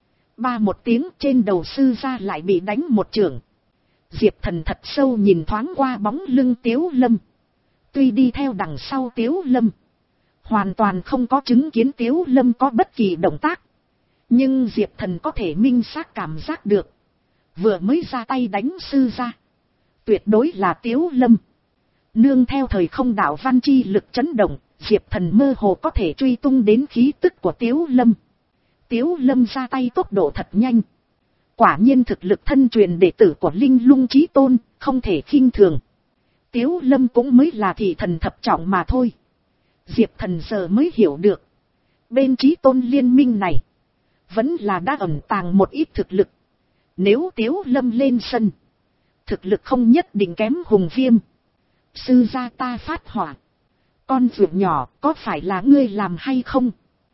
Ba một tiếng, trên đầu sư gia lại bị đánh một chưởng. Diệp Thần thật sâu nhìn thoáng qua bóng lưng Tiếu Lâm. Tuy đi theo đằng sau Tiếu Lâm, hoàn toàn không có chứng kiến Tiếu Lâm có bất kỳ động tác. Nhưng Diệp Thần có thể minh xác cảm giác được. Vừa mới ra tay đánh sư gia, tuyệt đối là Tiếu Lâm. Nương theo thời không đạo văn chi lực chấn động, Diệp Thần mơ hồ có thể truy tung đến khí tức của Tiếu Lâm. Tiếu Lâm ra tay tốc độ thật nhanh. Quả nhiên thực lực thân truyền đệ tử của Linh Lung Chí Tôn, không thể khinh thường. Tiếu Lâm cũng mới là thị thần thập trọng mà thôi. Diệp Thần giờ mới hiểu được. Bên Chí Tôn liên minh này, vẫn là đã ẩn tàng một ít thực lực. Nếu Tiếu Lâm lên sân, thực lực không nhất định kém Hùng Viêm. Sư gia ta phát hỏa. Con vượt nhỏ, có phải là ngươi làm hay không?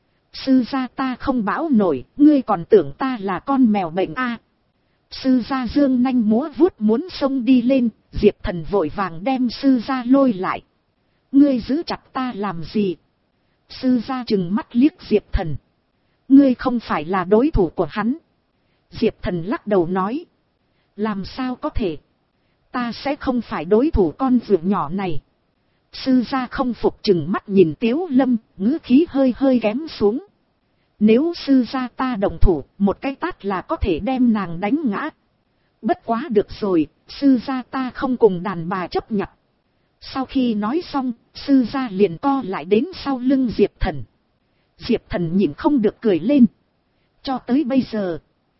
Sư gia ta không bão nổi, ngươi còn tưởng ta là con mèo bệnh a? À, sư gia dương nanh múa vuốt muốn xông đi lên, Diệp Thần vội vàng đem sư gia lôi lại. Ngươi giữ chặt ta làm gì? Sư gia trừng mắt liếc Diệp Thần. Ngươi không phải là đối thủ của hắn. Diệp Thần lắc đầu nói. Làm sao có thể? Ta sẽ không phải đối thủ con vượt nhỏ này. Sư gia không phục, chừng mắt nhìn Tiếu Lâm, ngữ khí hơi hơi kém xuống. Nếu sư gia ta động thủ, một cái tát là có thể đem nàng đánh ngã. Bất quá được rồi, sư gia ta không cùng đàn bà chấp nhận. Sau khi nói xong, sư gia liền co lại đến sau lưng Diệp Thần. Diệp Thần nhìn không được cười lên. Cho tới bây giờ,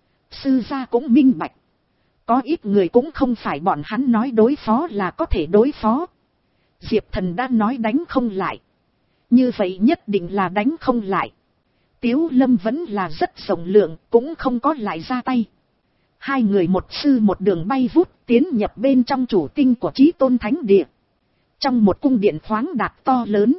sư gia cũng minh bạch. Có ít người cũng không phải bọn hắn nói đối phó là có thể đối phó. Diệp Thần đã nói đánh không lại. Như vậy nhất định là đánh không lại. Tiếu Lâm vẫn là rất rộng lượng, cũng không có lại ra tay. Hai người một sư một đường bay vút tiến nhập bên trong chủ tinh của Chí Tôn Thánh Địa. Trong một cung điện khoáng đạt to lớn,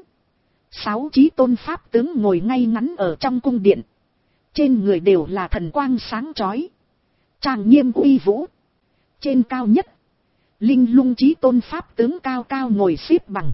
sáu Chí Tôn Pháp tướng ngồi ngay ngắn ở trong cung điện. Trên người đều là thần quang sáng chói, trang nghiêm uy vũ. Trên cao nhất, Linh Lung Chí Tôn Pháp tướng cao cao ngồi xếp bằng.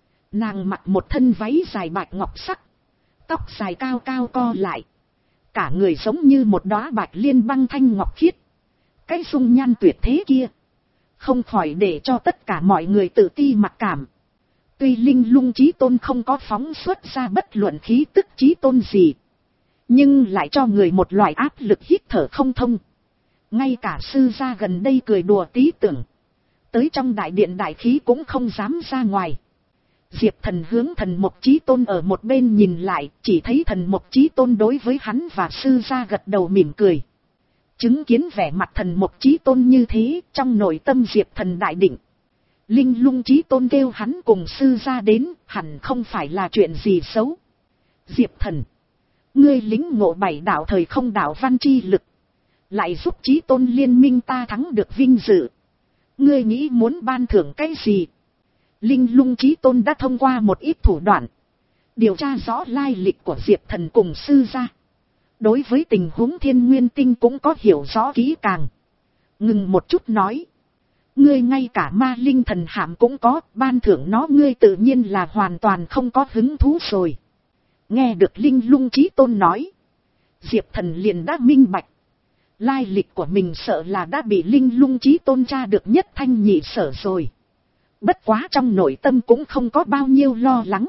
Nàng mặc một thân váy dài bạch ngọc sắc, tóc dài cao cao co lại. Cả người giống như một đóa bạch liên băng thanh ngọc khiết. Cái dung nhan tuyệt thế kia, không khỏi để cho tất cả mọi người tự ti mặc cảm. Tuy Linh Lung Chí Tôn không có phóng xuất ra bất luận khí tức Chí Tôn gì, nhưng lại cho người một loại áp lực hít thở không thông. Ngay cả sư gia gần đây cười đùa tí tưởng, tới trong đại điện đại khí cũng không dám ra ngoài. Diệp Thần hướng Thần Mộc Chí Tôn ở một bên nhìn lại, chỉ thấy Thần Mộc Chí Tôn đối với hắn và sư gia gật đầu mỉm cười. Chứng kiến vẻ mặt Thần Mộc Chí Tôn như thế, trong nội tâm Diệp Thần đại định. Linh Lung Chí Tôn kêu hắn cùng sư gia đến, hẳn không phải là chuyện gì xấu. Diệp Thần, ngươi lính ngộ bảy đạo thời không đạo văn chi lực, lại giúp Chí Tôn liên minh ta thắng được vinh dự. Ngươi nghĩ muốn ban thưởng cái gì? Linh Lung Chí Tôn đã thông qua một ít thủ đoạn, điều tra rõ lai lịch của Diệp Thần cùng sư gia. Đối với tình huống Thiên Nguyên Tinh cũng có hiểu rõ kỹ càng. Ngừng một chút nói. Ngươi ngay cả ma linh thần hạm cũng có, ban thưởng nó ngươi tự nhiên là hoàn toàn không có hứng thú rồi. Nghe được Linh Lung Chí Tôn nói, Diệp Thần liền đã minh bạch. Lai lịch của mình sợ là đã bị Linh Lung Chí Tôn tra được nhất thanh nhị sở rồi. Bất quá trong nội tâm cũng không có bao nhiêu lo lắng.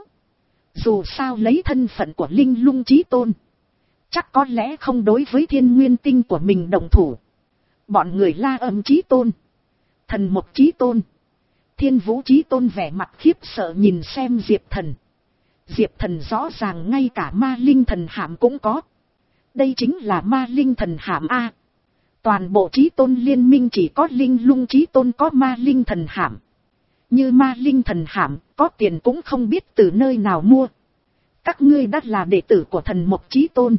Dù sao lấy thân phận của Linh Lung Chí Tôn, chắc có lẽ không đối với Thiên Nguyên Tinh của mình động thủ. Bọn người La Âm Chí Tôn, Thần Mộc Chí Tôn, Thiên Vũ Chí Tôn vẻ mặt khiếp sợ nhìn xem Diệp Thần. Diệp Thần rõ ràng ngay cả ma linh thần hạm cũng có. Đây chính là ma linh thần hạm A. Toàn bộ Chí Tôn liên minh chỉ có Linh Lung Chí Tôn có ma linh thần hạm. Như ma linh thần hạm, có tiền cũng không biết từ nơi nào mua. Các ngươi đã là đệ tử của Thần Mộc Chí Tôn,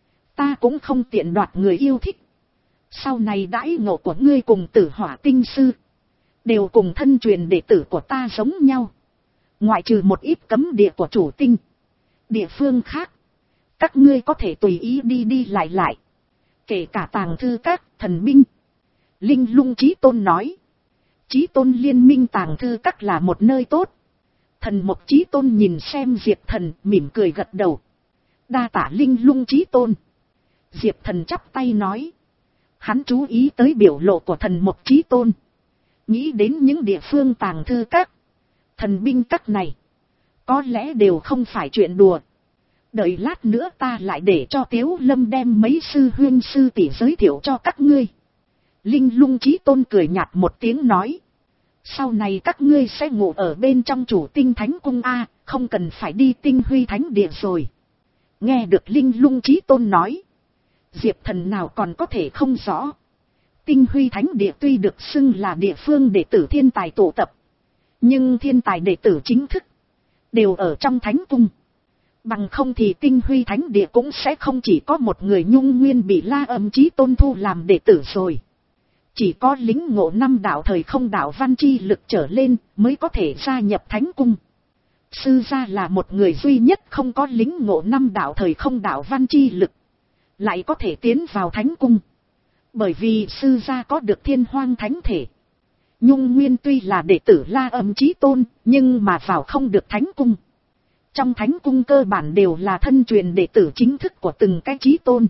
ta cũng không tiện đoạt người yêu thích. Sau này đãi ngộ của ngươi cùng Tử Hỏa Tinh Sư, đều cùng thân truyền đệ tử của ta giống nhau. Ngoại trừ một ít cấm địa của chủ tinh, địa phương khác, các ngươi có thể tùy ý đi đi lại lại. Kể cả tàng thư các, thần binh. Linh Lung Chí Tôn nói. Chí Tôn liên minh tàng thư các là một nơi tốt. Thần Mộc Chí Tôn nhìn xem Diệp Thần mỉm cười gật đầu. Đa tạ Linh Lung Chí Tôn. Diệp Thần chắp tay nói. Hắn chú ý tới biểu lộ của Thần Mộc Chí Tôn. Nghĩ đến những địa phương tàng thư các, thần binh các này, có lẽ đều không phải chuyện đùa. Đợi lát nữa ta lại để cho Tiếu Lâm đem mấy sư huynh sư tỷ giới thiệu cho các ngươi. Linh Lung Chí Tôn cười nhạt một tiếng nói. Sau này các ngươi sẽ ngủ ở bên trong chủ tinh thánh cung A, không cần phải đi tinh huy thánh địa rồi. Nghe được Linh Lung Chí Tôn nói, Diệp Thần nào còn có thể không rõ. Tinh huy thánh địa tuy được xưng là địa phương đệ tử thiên tài tụ tập, nhưng thiên tài đệ tử chính thức đều ở trong thánh cung. Bằng không thì tinh huy thánh địa cũng sẽ không chỉ có một người Nhung Nguyên bị La Âm Chí Tôn thu làm đệ tử rồi. Chỉ có lính ngộ năm đạo thời không đạo văn chi lực trở lên mới có thể gia nhập thánh cung. Sư gia là một người duy nhất không có lính ngộ năm đạo thời không đạo văn chi lực, lại có thể tiến vào thánh cung. Bởi vì sư gia có được thiên hoang thánh thể. Nhung Nguyên tuy là đệ tử La Âm Chí Tôn, nhưng mà vào không được thánh cung. Trong thánh cung cơ bản đều là thân truyền đệ tử chính thức của từng cái chí tôn.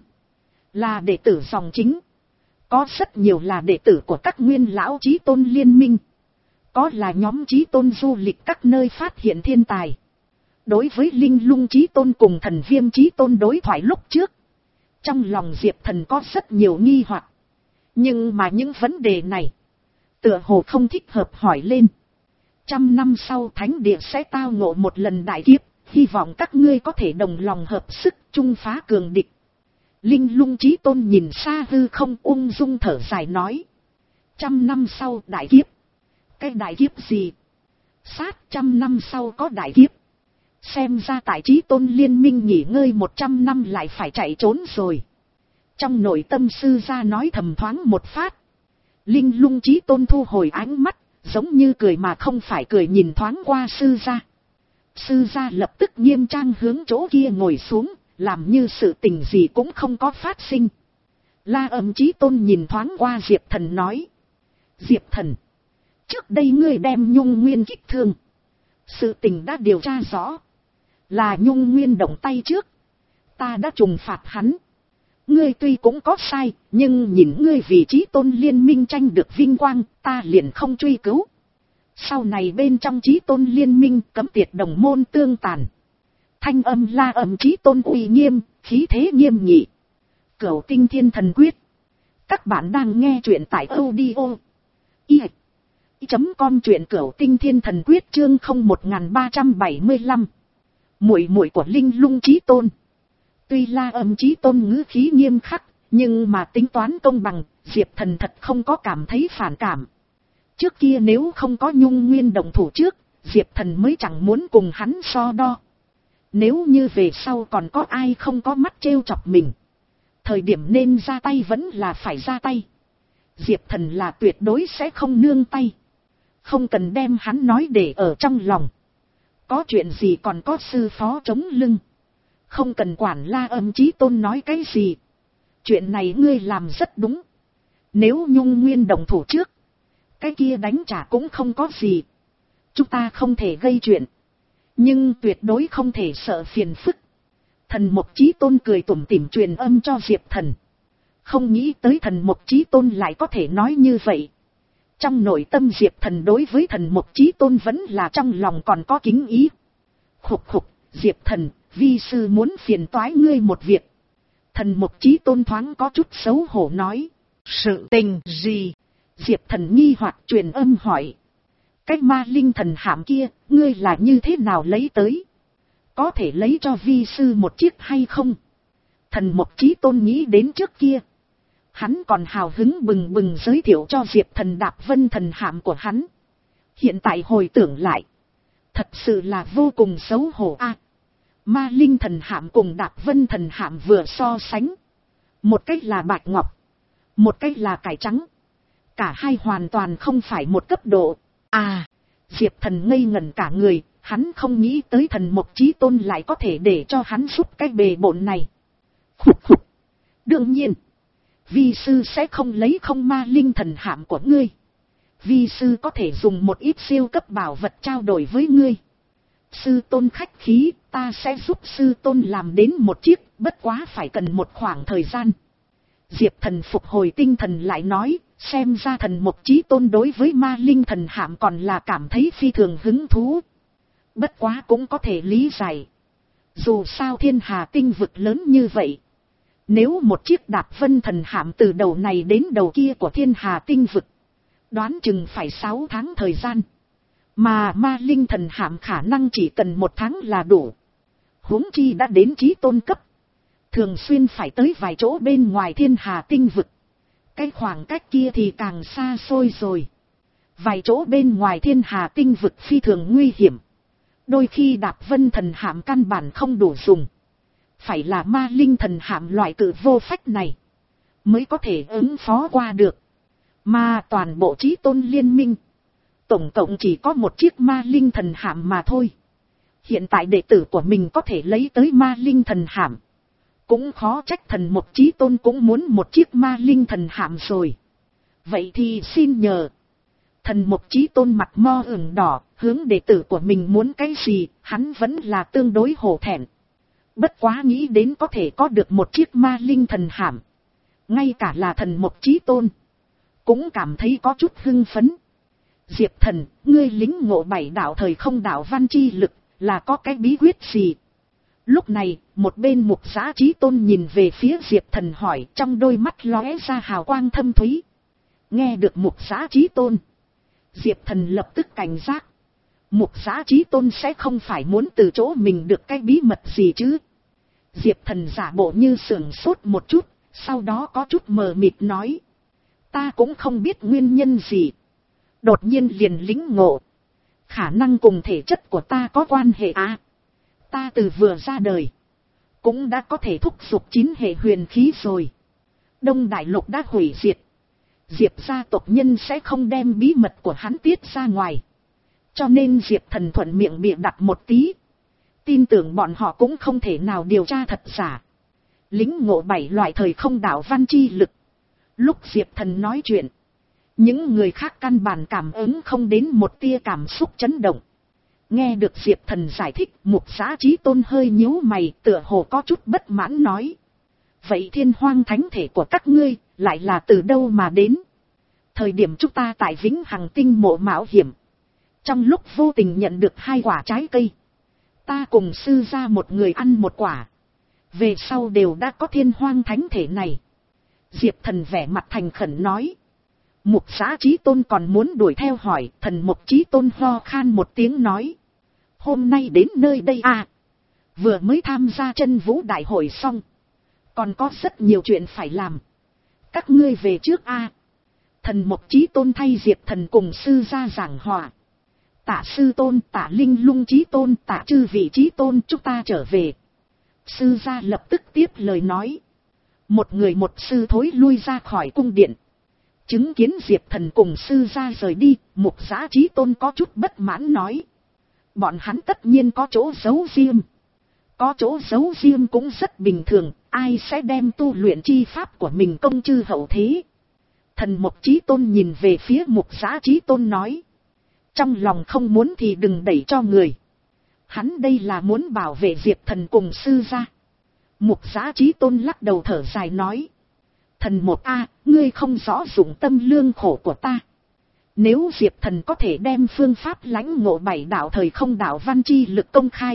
Là đệ tử dòng chính. Có rất nhiều là đệ tử của các nguyên lão chí tôn liên minh. Có là nhóm chí tôn du lịch các nơi phát hiện thiên tài. Đối với Linh Lung Chí Tôn cùng Thần Viêm Chí Tôn đối thoại lúc trước, trong lòng Diệp Thần có rất nhiều nghi hoặc. Nhưng mà những vấn đề này, tựa hồ không thích hợp hỏi lên. Trăm năm sau thánh địa sẽ tao ngộ một lần đại kiếp, hy vọng các ngươi có thể đồng lòng hợp sức chung phá cường địch. Linh Lung Chí Tôn nhìn xa hư không ung dung thở dài nói. Trăm năm sau đại kiếp. Cái đại kiếp gì? Sát trăm năm sau có đại kiếp. Xem ra tại Chí Tôn liên minh nghỉ ngơi một trăm năm lại phải chạy trốn rồi. Trong nội tâm sư gia nói thầm thoáng một phát. Linh Lung Chí Tôn thu hồi ánh mắt, giống như cười mà không phải cười nhìn thoáng qua sư gia. Sư gia lập tức nghiêm trang hướng chỗ kia ngồi xuống, làm như sự tình gì cũng không có phát sinh. La Âm Chí Tôn nhìn thoáng qua Diệp Thần nói. Diệp Thần, trước đây ngươi đem Nhung Nguyên kích thương. Sự tình đã điều tra rõ. Là Nhung Nguyên động tay trước. Ta đã trừng phạt hắn. Ngươi tuy cũng có sai, nhưng nhìn ngươi vì Chí Tôn liên minh tranh được vinh quang, ta liền không truy cứu. Sau này bên trong Chí Tôn liên minh cấm tiệt đồng môn tương tàn. Thanh âm La Âm Chí Tôn uy nghiêm, khí thế nghiêm nghị. Cửu Tinh Thiên Thần Quyết. Các bạn đang nghe truyện tại audio i chấm com truyện Cửu Tinh Thiên Thần Quyết chương không một ba bảy lăm. Muội muội của Linh Lung Chí Tôn. Tuy La Âm Chí Tôn ngữ khí nghiêm khắc, nhưng mà tính toán công bằng, Diệp Thần thật không có cảm thấy phản cảm. Trước kia nếu không có Nhung Nguyên động thủ trước, Diệp Thần mới chẳng muốn cùng hắn so đo. Nếu như về sau còn có ai không có mắt trêu chọc mình, thời điểm nên ra tay vẫn là phải ra tay. Diệp Thần là tuyệt đối sẽ không nương tay. Không cần đem hắn nói để ở trong lòng. Có chuyện gì còn có sư phó chống lưng. Không cần quản La Âm Chí Tôn nói cái gì. Chuyện này ngươi làm rất đúng. Nếu Nhung Nguyên động thủ trước, cái kia đánh trả cũng không có gì. Chúng ta không thể gây chuyện, nhưng tuyệt đối không thể sợ phiền phức. Thần Mộc Chí Tôn cười tủm tỉm truyền âm cho Diệp Thần. Không nghĩ tới Thần Mộc Chí Tôn lại có thể nói như vậy. Trong nội tâm Diệp Thần đối với Thần Mộc Chí Tôn vẫn là trong lòng còn có kính ý. Khục khục, Diệp Thần, vi sư muốn phiền toái ngươi một việc. Thần Mộc Chí Tôn thoáng có chút xấu hổ nói. Sự tình gì? Diệp Thần nghi hoặc truyền âm hỏi. Cái ma linh thần hạm kia, ngươi là như thế nào lấy tới? Có thể lấy cho vi sư một chiếc hay không? Thần Mộc Chí Tôn nghĩ đến trước kia. Hắn còn hào hứng bừng bừng giới thiệu cho Diệp Thần Đạp Vân thần hạm của hắn. Hiện tại hồi tưởng lại. Thật sự là vô cùng xấu hổ a. Ma linh thần hạm cùng Đạp Vân thần hạm vừa so sánh. Một cách là bạch ngọc. Một cách là cải trắng. Cả hai hoàn toàn không phải một cấp độ. À, Diệp Thần ngây ngẩn cả người. Hắn không nghĩ tới Thần Mộc Chí Tôn lại có thể để cho hắn giúp cái bề bộn này. Khục khục. Đương nhiên. Vi sư sẽ không lấy không ma linh thần hạm của ngươi. Vi sư có thể dùng một ít siêu cấp bảo vật trao đổi với ngươi. Sư tôn khách khí, ta sẽ giúp sư tôn làm đến một chiếc, bất quá phải cần một khoảng thời gian. Diệp Thần phục hồi tinh thần lại nói, xem ra Thần Mộc Chí Tôn đối với ma linh thần hạm còn là cảm thấy phi thường hứng thú. Bất quá cũng có thể lý giải. Dù sao thiên hà tinh vực lớn như vậy. Nếu một chiếc Đạp Vân thần hạm từ đầu này đến đầu kia của thiên hà tinh vực. Đoán chừng phải sáu tháng thời gian. Mà ma linh thần hạm khả năng chỉ cần một tháng là đủ. Huống chi đã đến chí tôn cấp. Thường xuyên phải tới vài chỗ bên ngoài thiên hà tinh vực. Cái khoảng cách kia thì càng xa xôi rồi. Vài chỗ bên ngoài thiên hà tinh vực phi thường nguy hiểm. Đôi khi Đạp Vân thần hạm căn bản không đủ dùng. Phải là ma linh thần hạm loại cự vô phách này. Mới có thể ứng phó qua được. Mà toàn bộ chí tôn liên minh. Tổng cộng chỉ có một chiếc ma linh thần hạm mà thôi. Hiện tại đệ tử của mình có thể lấy tới ma linh thần hạm. Cũng khó trách Thần Mộc Chí Tôn cũng muốn một chiếc ma linh thần hạm rồi. Vậy thì xin nhờ. Thần Mộc Chí Tôn mặt mo ửng đỏ, hướng đệ tử của mình muốn cái gì, hắn vẫn là tương đối hổ thẹn. Bất quá nghĩ đến có thể có được một chiếc ma linh thần hạm. Ngay cả là Thần Mộc Chí Tôn cũng cảm thấy có chút hưng phấn. Diệp Thần, ngươi lính ngộ bảy đạo thời không đạo văn chi lực, là có cái bí quyết gì? Lúc này, một bên Mục Giá Chí Tôn nhìn về phía Diệp Thần hỏi, trong đôi mắt lóe ra hào quang thâm thúy. Nghe được Mục Giá Chí Tôn, Diệp Thần lập tức cảnh giác. Mục Giá Chí Tôn sẽ không phải muốn từ chỗ mình được cái bí mật gì chứ? Diệp Thần giả bộ như sửng sốt một chút, sau đó có chút mờ mịt nói. Ta cũng không biết nguyên nhân gì. Đột nhiên liền lính ngộ. Khả năng cùng thể chất của ta có quan hệ à? Ta từ vừa ra đời cũng đã có thể thúc giục chín hệ huyền khí rồi. Đông Đại Lục đã hủy diệt. Diệp gia tộc nhân sẽ không đem bí mật của hắn tiết ra ngoài. Cho nên Diệp Thần thuận miệng bịa đặt một tí. Tin tưởng bọn họ cũng không thể nào điều tra thật giả. Lính ngộ bảy loại thời không đạo văn chi lực. Lúc Diệp Thần nói chuyện, những người khác căn bản cảm ứng không đến một tia cảm xúc chấn động. Nghe được Diệp Thần giải thích, Mục Giá Chí Tôn hơi nhíu mày, tựa hồ có chút bất mãn nói. Vậy thiên hoang thánh thể của các ngươi, lại là từ đâu mà đến? Thời điểm chúng ta tại Vĩnh Hằng Tinh mộ mạo hiểm. Trong lúc vô tình nhận được hai quả trái cây. Ta cùng sư gia một người ăn một quả. Về sau đều đã có thiên hoang thánh thể này. Diệp Thần vẻ mặt thành khẩn nói. Mục Giá Chí Tôn còn muốn đuổi theo hỏi, Thần Mộc Chí Tôn ho khan một tiếng nói. Hôm nay đến nơi đây à? Vừa mới tham gia chân vũ đại hội xong. Còn có rất nhiều chuyện phải làm. Các ngươi về trước à? Thần Mộc Chí Tôn thay Diệp Thần cùng sư gia giảng hòa. Tạ sư tôn, tạ linh lung chí tôn, tạ chư vị chí tôn, chúng ta trở về. Sư gia lập tức tiếp lời nói. Một người một sư thối lui ra khỏi cung điện. Chứng kiến Diệp Thần cùng sư gia rời đi, Mục Giá Chí Tôn có chút bất mãn nói. Bọn hắn tất nhiên có chỗ giấu riêng. Có chỗ giấu riêng cũng rất bình thường, ai sẽ đem tu luyện chi pháp của mình công chư hậu thế. Thần Mộc Chí Tôn nhìn về phía Mục Giá Chí Tôn nói. Trong lòng không muốn thì đừng đẩy cho người. Hắn đây là muốn bảo vệ Diệp Thần cùng sư gia. Mục Giá Chí Tôn lắc đầu thở dài nói. Thần một a, ngươi không rõ dụng tâm lương khổ của ta. Nếu Diệp Thần có thể đem phương pháp lãnh ngộ bảy đạo thời không đạo văn chi lực công khai.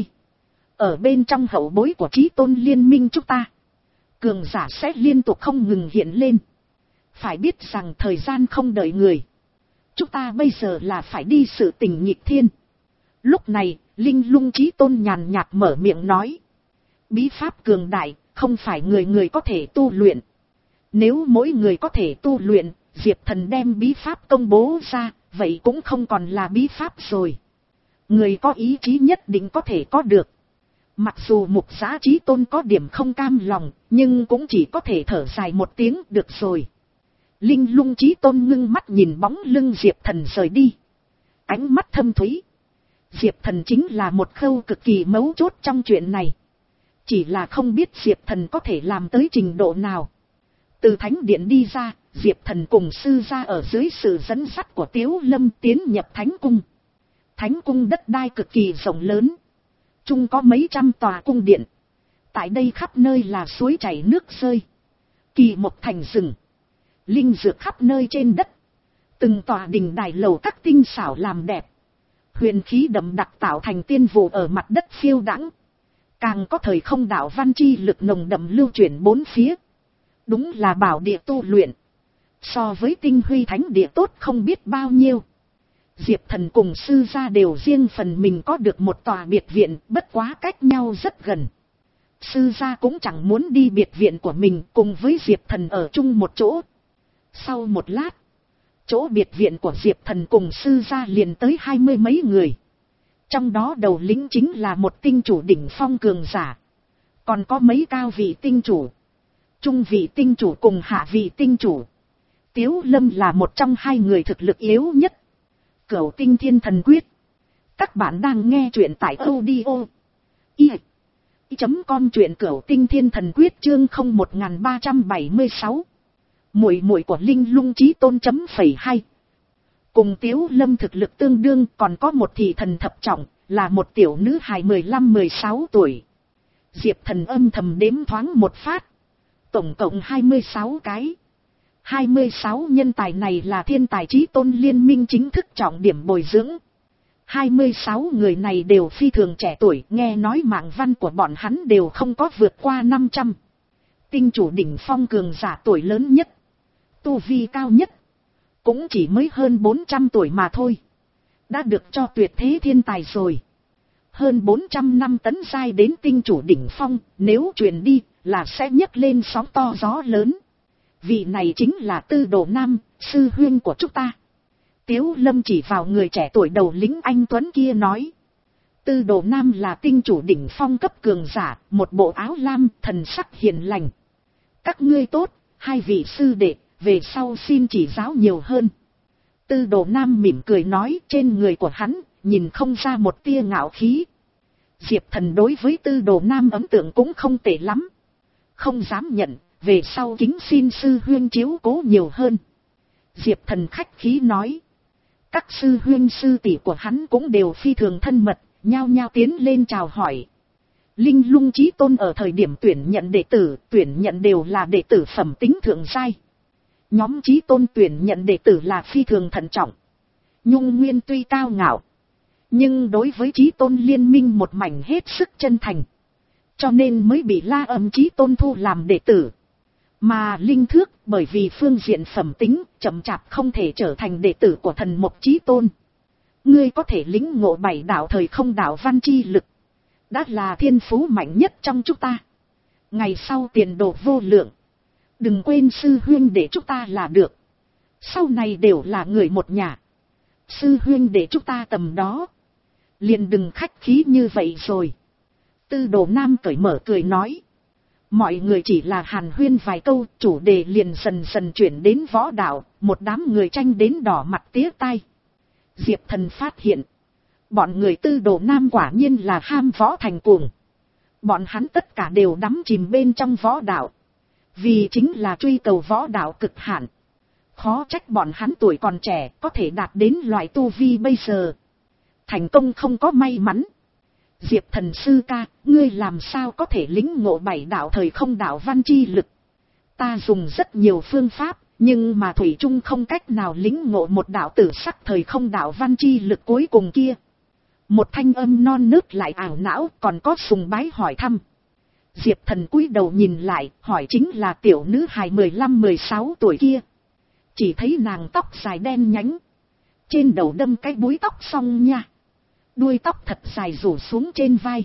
Ở bên trong hậu bối của Chí Tôn liên minh chúng ta. Cường giả sẽ liên tục không ngừng hiện lên. Phải biết rằng thời gian không đợi người. Chúng ta bây giờ là phải đi sự tình nghịch thiên. Lúc này, Linh Lung Chí Tôn nhàn nhạt mở miệng nói. Bí pháp cường đại, không phải người người có thể tu luyện. Nếu mỗi người có thể tu luyện, Diệp Thần đem bí pháp công bố ra, vậy cũng không còn là bí pháp rồi. Người có ý chí nhất định có thể có được. Mặc dù Mục Giá Chí Tôn có điểm không cam lòng, nhưng cũng chỉ có thể thở dài một tiếng được rồi. Linh Lung Chí Tôn ngưng mắt nhìn bóng lưng Diệp Thần rời đi. Ánh mắt thâm thúy. Diệp Thần chính là một khâu cực kỳ mấu chốt trong chuyện này. Chỉ là không biết Diệp Thần có thể làm tới trình độ nào. Từ thánh điện đi ra, Diệp Thần cùng sư gia ở dưới sự dẫn dắt của Tiếu Lâm tiến nhập thánh cung. Thánh cung đất đai cực kỳ rộng lớn. Chung có mấy trăm tòa cung điện. Tại đây khắp nơi là suối chảy nước rơi. Kỳ mộc thành rừng. Linh dược khắp nơi trên đất. Từng tòa đình đài lầu các tinh xảo làm đẹp. Huyền khí đậm đặc tạo thành tiên vụ ở mặt đất phiêu đãng. Càng có thời không đạo văn chi lực nồng đậm lưu chuyển bốn phía. Đúng là bảo địa tu luyện. So với tinh huy thánh địa tốt không biết bao nhiêu. Diệp Thần cùng sư gia đều riêng phần mình có được một tòa biệt viện, bất quá cách nhau rất gần. Sư gia cũng chẳng muốn đi biệt viện của mình cùng với Diệp Thần ở chung một chỗ. Sau một lát, chỗ biệt viện của Diệp Thần cùng sư gia liền tới hai mươi mấy người. Trong đó đầu lĩnh chính là một tinh chủ đỉnh phong cường giả. Còn có mấy cao vị tinh chủ, trung vị tinh chủ cùng hạ vị tinh chủ. Tiếu Lâm là một trong hai người thực lực yếu nhất. Cửu Tinh Thiên Thần Quyết. Các bạn đang nghe truyện tại audio i chấm com truyện Cửu Tinh Thiên Thần Quyết chương không một ba bảy sáu. Muội muội của Linh Lung Chí Tôn chấm phẩy hai. Cùng Tiếu Lâm thực lực tương đương, còn có một thị thần thập trọng, là một tiểu nữ hài mười lăm mười sáu tuổi. Diệp Thần âm thầm đếm thoáng một phát. Tổng cộng hai mươi sáu cái. hai mươi sáu nhân tài này là thiên tài Chí Tôn liên minh chính thức trọng điểm bồi dưỡng. hai mươi sáu người này đều phi thường trẻ tuổi, nghe nói mạng văn của bọn hắn đều không có vượt qua năm trăm. Tinh chủ đỉnh phong cường giả tuổi lớn nhất, tu vi cao nhất, cũng chỉ mới hơn bốn trăm tuổi mà thôi. Đã được cho tuyệt thế thiên tài rồi. Hơn bốn trăm năm tấn giai đến tinh chủ đỉnh phong, nếu truyền đi là sẽ nhấc lên sóng to gió lớn. Vị này chính là Tư Đồ Nam, sư huynh của chúng ta. Tiếu Lâm chỉ vào người trẻ tuổi đầu lĩnh anh tuấn kia nói. Tư Đồ Nam là tinh chủ đỉnh phong cấp cường giả, một bộ áo lam, thần sắc hiền lành. Các ngươi tốt, hai vị sư đệ, về sau xin chỉ giáo nhiều hơn. Tư Đồ Nam mỉm cười nói, trên người của hắn, nhìn không ra một tia ngạo khí. Diệp Thần đối với Tư Đồ Nam ấn tượng cũng không tệ lắm. Không dám nhận, về sau kính xin sư huynh chiếu cố nhiều hơn. Diệp Thần khách khí nói. Các sư huynh sư tỷ của hắn cũng đều phi thường thân mật, nhao nhao tiến lên chào hỏi. Linh Lung Chí Tôn ở thời điểm tuyển nhận đệ tử, tuyển nhận đều là đệ tử phẩm tính thượng giai. Nhóm Chí Tôn tuyển nhận đệ tử là phi thường thận trọng. Nhung Nguyên tuy cao ngạo, nhưng đối với Chí Tôn liên minh một mảnh hết sức chân thành. Cho nên mới bị La Âm Chí Tôn thu làm đệ tử. Mà Linh Thước bởi vì phương diện phẩm tính chậm chạp không thể trở thành đệ tử của Thần Mộc Chí Tôn. Ngươi có thể lĩnh ngộ bảy đạo thời không đạo văn chi lực, đã là thiên phú mạnh nhất trong chúng ta. Ngày sau tiền đồ vô lượng. Đừng quên sư huynh để chúng ta là được. Sau này đều là người một nhà. Sư huynh để chúng ta tầm đó, liền đừng khách khí như vậy rồi. Tư Đồ Nam cởi mở cười nói. Mọi người chỉ là hàn huyên vài câu, chủ đề liền dần dần chuyển đến võ đạo, một đám người tranh đến đỏ mặt tía tai. Diệp Thần phát hiện, bọn người Tư Đồ Nam quả nhiên là ham võ thành cuồng. Bọn hắn tất cả đều đắm chìm bên trong võ đạo, vì chính là truy cầu võ đạo cực hạn. Khó trách bọn hắn tuổi còn trẻ có thể đạt đến loại tu vi bây giờ. Thành công không có may mắn. Diệp Thần sư ca, ngươi làm sao có thể lĩnh ngộ bảy đạo thời không đạo văn chi lực? Ta dùng rất nhiều phương pháp, nhưng mà thủy chung không cách nào lĩnh ngộ một đạo tử sắc thời không đạo văn chi lực cuối cùng kia. Một thanh âm non nớt lại ảo não, còn có sùng bái hỏi thăm. Diệp Thần cúi đầu nhìn lại, hỏi chính là tiểu nữ hài mười lăm mười sáu tuổi kia. Chỉ thấy nàng tóc dài đen nhánh. Trên đầu đâm cái búi tóc xong nha. Đuôi tóc thật dài rủ xuống trên vai.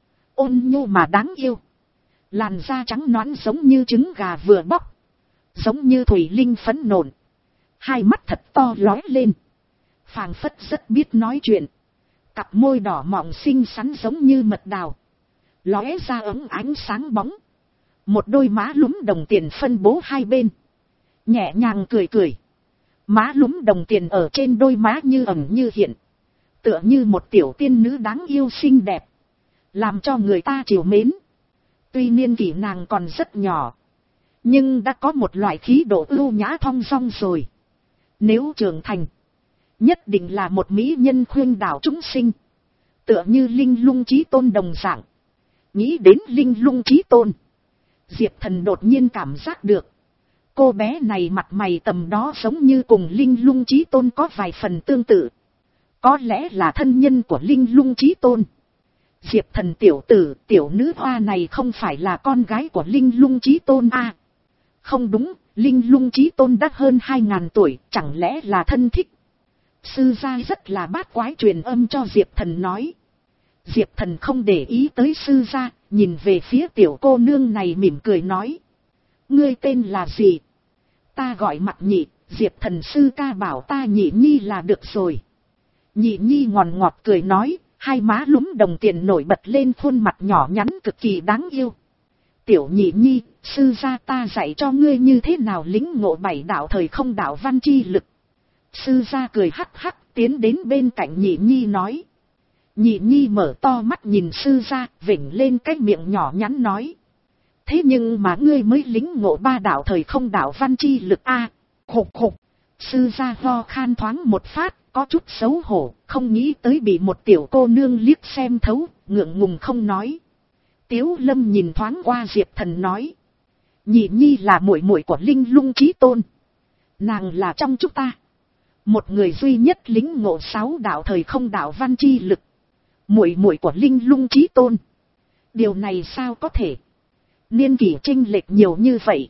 Ôn nhu mà đáng yêu. Làn da trắng nõn giống như trứng gà vừa bóc. Giống như thủy linh phấn nộn. Hai mắt thật to lóe lên. Phảng phất rất biết nói chuyện. Cặp môi đỏ mọng xinh xắn giống như mật đào. Lóe ra ấm ánh sáng bóng. Một đôi má lúm đồng tiền phân bố hai bên. Nhẹ nhàng cười cười. Má lúm đồng tiền ở trên đôi má như ẩn như hiện. Tựa như một tiểu tiên nữ đáng yêu xinh đẹp. Làm cho người ta trìu mến. Tuy niên kỷ nàng còn rất nhỏ. Nhưng đã có một loại khí độ ưu nhã thong dong rồi. Nếu trưởng thành. Nhất định là một mỹ nhân khuyên đảo chúng sinh. Tựa như Linh Lung Chí Tôn đồng dạng. Nghĩ đến Linh Lung Chí Tôn. Diệp Thần đột nhiên cảm giác được. Cô bé này mặt mày tầm đó giống như cùng Linh Lung Chí Tôn có vài phần tương tự. Có lẽ là thân nhân của Linh Lung Chí Tôn. Diệp Thần tiểu tử, tiểu nữ hoa này không phải là con gái của Linh Lung Chí Tôn à? Không đúng, Linh Lung Chí Tôn đã hơn hai ngàn tuổi, chẳng lẽ là thân thích? Sư gia rất là bát quái truyền âm cho Diệp Thần nói. Diệp Thần không để ý tới sư gia, nhìn về phía tiểu cô nương này mỉm cười nói. Ngươi tên là gì? Ta gọi Mặt Nhị, Diệp Thần sư ca bảo ta Nhị Nhi là được rồi. Nhị Nhi ngọt ngọt cười nói, hai má lúm đồng tiền nổi bật lên khuôn mặt nhỏ nhắn cực kỳ đáng yêu. Tiểu Nhị Nhi, sư gia ta dạy cho ngươi như thế nào lĩnh ngộ bảy đạo thời không đạo văn chi lực. Sư gia cười hắc hắc tiến đến bên cạnh Nhị Nhi nói. Nhị Nhi mở to mắt nhìn sư gia, vểnh lên cái miệng nhỏ nhắn nói. Thế nhưng mà ngươi mới lĩnh ngộ ba đạo thời không đạo văn chi lực a à, khục khục. Sư gia ho khan thoáng một phát, có chút xấu hổ, không nghĩ tới bị một tiểu cô nương liếc xem thấu, ngượng ngùng không nói. Tiếu Lâm nhìn thoáng qua Diệp Thần nói. Nhị Nhi là muội muội của Linh Lung Chí Tôn. Nàng là trong chúng ta. Một người duy nhất lĩnh ngộ sáu đạo thời không đạo văn chi lực. Muội muội của Linh Lung Chí Tôn. Điều này sao có thể? Niên kỷ chênh lệch nhiều như vậy.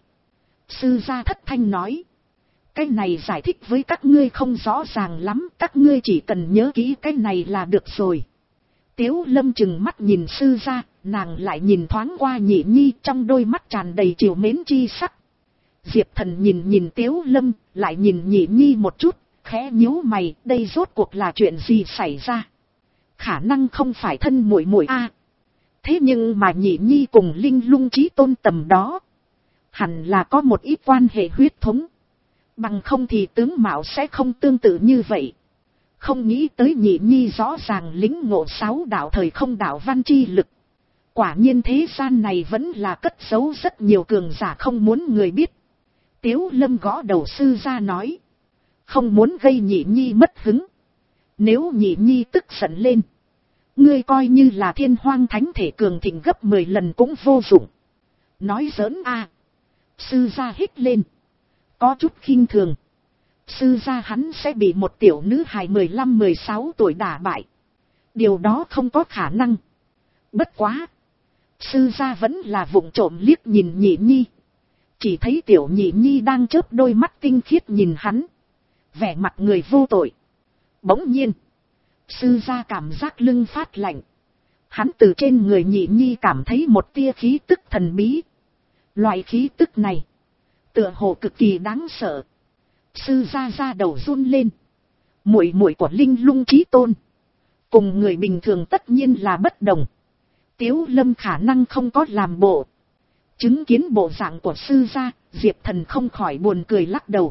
Sư gia thất thanh nói. Cái này giải thích với các ngươi không rõ ràng lắm. Các ngươi chỉ cần nhớ kỹ cái này là được rồi. Tiếu Lâm chừng mắt nhìn sư gia. Nàng lại nhìn thoáng qua Nhị Nhi trong đôi mắt tràn đầy trìu mến chi sắc. Diệp Thần nhìn nhìn Tiếu Lâm, lại nhìn Nhị Nhi một chút, khẽ nhíu mày, đây rốt cuộc là chuyện gì xảy ra? Khả năng không phải thân muội muội a. Thế nhưng mà Nhị Nhi cùng Linh Lung Chí Tôn tầm đó, hẳn là có một ít quan hệ huyết thống. Bằng không thì tướng mạo sẽ không tương tự như vậy. Không nghĩ tới Nhị Nhi rõ ràng lĩnh ngộ sáu đạo thời không đạo văn chi lực. Quả nhiên thế gian này vẫn là cất giấu rất nhiều cường giả không muốn người biết. Tiếu Lâm gõ đầu sư ra nói. Không muốn gây Nhị Nhi mất hứng. Nếu Nhị Nhi tức giận lên. Ngươi coi như là thiên hoang thánh thể cường thịnh gấp mười lần cũng vô dụng. Nói giỡn a à. Sư gia hít lên. Có chút khinh thường. Sư gia hắn sẽ bị một tiểu nữ hài mười lăm mười sáu tuổi đả bại. Điều đó không có khả năng. Bất quá. Sư gia vẫn là vụng trộm liếc nhìn Nhị Nhi. Chỉ thấy tiểu Nhị Nhi đang chớp đôi mắt tinh khiết nhìn hắn. Vẻ mặt người vô tội. Bỗng nhiên. Sư gia cảm giác lưng phát lạnh. Hắn từ trên người Nhị Nhi cảm thấy một tia khí tức thần bí. Loại khí tức này. Tựa hồ cực kỳ đáng sợ. Sư gia ra đầu run lên. Muội muội của Linh Lung Chí Tôn. Cùng người bình thường tất nhiên là bất đồng. Tiếu Lâm khả năng không có làm bộ. Chứng kiến bộ dạng của sư gia, Diệp Thần không khỏi buồn cười lắc đầu.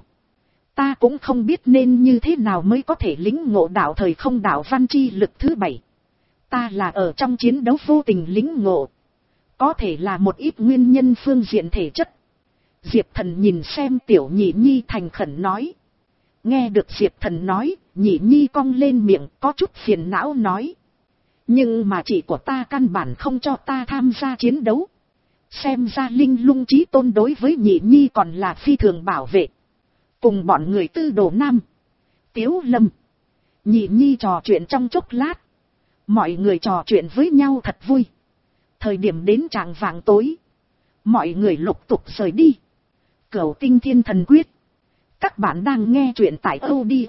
Ta cũng không biết nên như thế nào mới có thể lĩnh ngộ đạo thời không đạo văn chi lực thứ bảy. Ta là ở trong chiến đấu vô tình lĩnh ngộ. Có thể là một ít nguyên nhân phương diện thể chất. Diệp Thần nhìn xem tiểu Nhị Nhi thành khẩn nói. Nghe được Diệp Thần nói, Nhị Nhi cong lên miệng có chút phiền não nói. Nhưng mà chị của ta căn bản không cho ta tham gia chiến đấu. Xem ra Linh Lung Chí Tôn đối với Nhị Nhi còn là phi thường bảo vệ. Cùng bọn người Tư Đồ Nam, Tiếu Lâm, Nhị Nhi trò chuyện trong chốc lát. Mọi người trò chuyện với nhau thật vui. Thời điểm đến chạng vạng tối, mọi người lục tục rời đi. Cửu Tinh Thiên Thần Quyết, Các bạn đang nghe truyện tại audio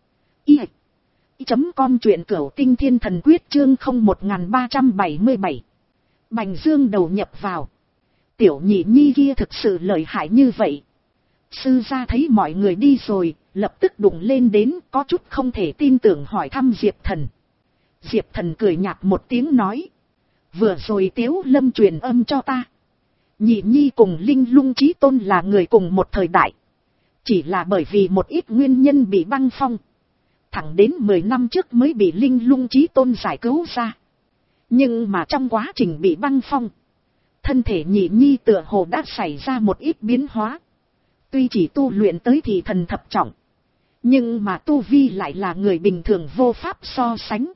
i chấm com, truyện cửu tinh thiên thần quyết chương không một ba bảy bảy. Bành Dương đầu nhập vào. Tiểu nhị nhi kia thực sự lợi hại như vậy. Sư gia thấy mọi người đi rồi, lập tức đụng lên đến, có chút không thể tin tưởng hỏi thăm Diệp Thần. Diệp Thần cười nhạt một tiếng nói. Vừa rồi Tiếu Lâm truyền âm cho ta. Nhị nhi cùng Linh Lung Chí Tôn là người cùng một thời đại. Chỉ là bởi vì một ít nguyên nhân bị băng phong. Thẳng đến mười năm trước mới bị Linh Lung Chí Tôn giải cứu ra. Nhưng mà trong quá trình bị băng phong, thân thể nhị nhi tựa hồ đã xảy ra một ít biến hóa. Tuy chỉ tu luyện tới thì thần thập trọng, nhưng mà tu vi lại là người bình thường vô pháp so sánh.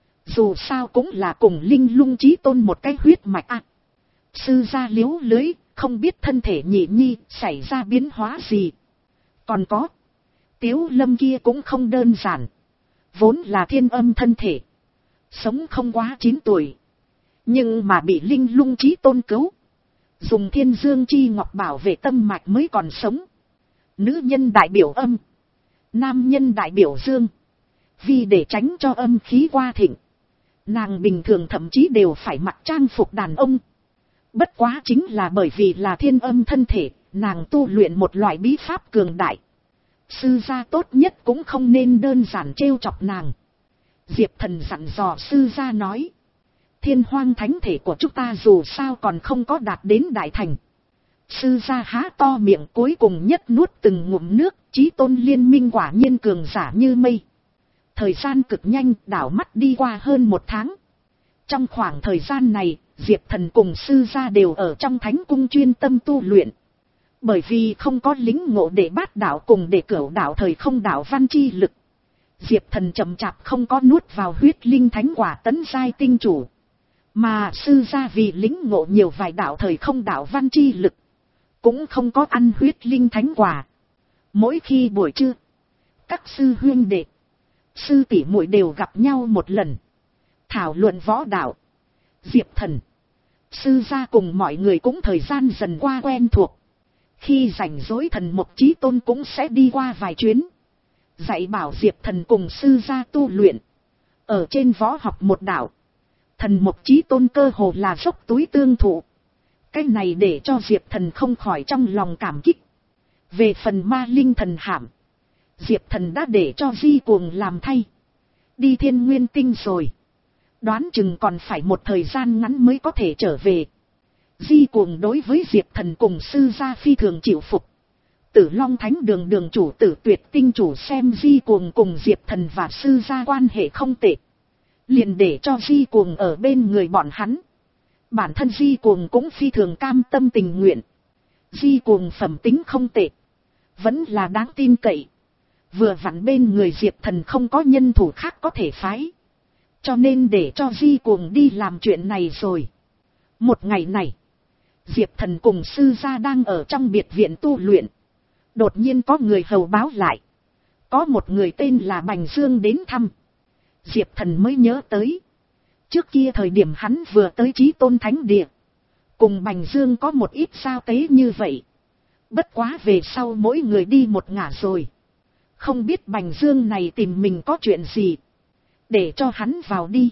Dù sao cũng là cùng Linh Lung Chí Tôn một cái huyết mạch à. Sư gia liếu lưới, không biết thân thể nhị nhi xảy ra biến hóa gì. Còn có, Tiếu Lâm kia cũng không đơn giản. Vốn là thiên âm thân thể, sống không quá chín tuổi, nhưng mà bị Linh Lung Chí Tôn cứu, dùng Thiên Dương Chi Ngọc bảo vệ tâm mạch mới còn sống. Nữ nhân đại biểu âm, nam nhân đại biểu dương. Vì để tránh cho âm khí qua thịnh, nàng bình thường thậm chí đều phải mặc trang phục đàn ông. Bất quá chính là bởi vì là thiên âm thân thể, nàng tu luyện một loại bí pháp cường đại. Sư gia tốt nhất cũng không nên đơn giản trêu chọc nàng. Diệp Thần dặn dò sư gia nói. Thiên hoang thánh thể của chúng ta dù sao còn không có đạt đến đại thành. Sư gia há to miệng cuối cùng nhất nuốt từng ngụm nước. Chí Tôn liên minh quả nhiên cường giả như mây. Thời gian cực nhanh, đảo mắt đi qua hơn một tháng. Trong khoảng thời gian này, Diệp Thần cùng sư gia đều ở trong thánh cung chuyên tâm tu luyện. Bởi vì không có lính ngộ để bát đạo cùng để cửu đạo thời không đạo văn chi lực, Diệp Thần chậm chạp không có nuốt vào huyết linh thánh quả tấn giai tinh chủ. Mà sư gia vì lính ngộ nhiều vài đạo thời không đạo văn chi lực, cũng không có ăn huyết linh thánh quả. Mỗi khi buổi trưa, các sư huynh đệ, sư tỷ muội đều gặp nhau một lần, thảo luận võ đạo. Diệp Thần, sư gia cùng mọi người cũng thời gian dần qua quen thuộc. Khi rảnh rỗi Thần Mộc Chí Tôn cũng sẽ đi qua vài chuyến, dạy bảo Diệp Thần cùng sư gia tu luyện. Ở trên võ học một đạo, Thần Mộc Chí Tôn cơ hồ là dốc túi tương thụ. Cái này để cho Diệp Thần không khỏi trong lòng cảm kích. Về phần Ma Linh Thần Hạm, Diệp Thần đã để cho Di Cuồng làm thay, đi Thiên Nguyên Tinh rồi. Đoán chừng còn phải một thời gian ngắn mới có thể trở về. Di Cuồng đối với Diệp Thần cùng sư gia phi thường chịu phục. Tử Long Thánh Đường đường chủ Tử Tuyệt Tinh chủ xem Di Cuồng cùng Diệp Thần và sư gia quan hệ không tệ, liền để cho Di Cuồng ở bên người bọn hắn. Bản thân Di Cuồng cũng phi thường cam tâm tình nguyện. Di Cuồng phẩm tính không tệ, vẫn là đáng tin cậy. Vừa vặn bên người Diệp Thần không có nhân thủ khác có thể phái, cho nên để cho Di Cuồng đi làm chuyện này rồi. Một ngày này, Diệp Thần cùng sư gia đang ở trong biệt viện tu luyện. Đột nhiên có người hầu báo lại, có một người tên là Bành Dương đến thăm. Diệp Thần mới nhớ tới, trước kia thời điểm hắn vừa tới Chí Tôn Thánh Địa, cùng Bành Dương có một ít giao tế như vậy. Bất quá về sau mỗi người đi một ngả rồi. Không biết Bành Dương này tìm mình có chuyện gì, để cho hắn vào đi.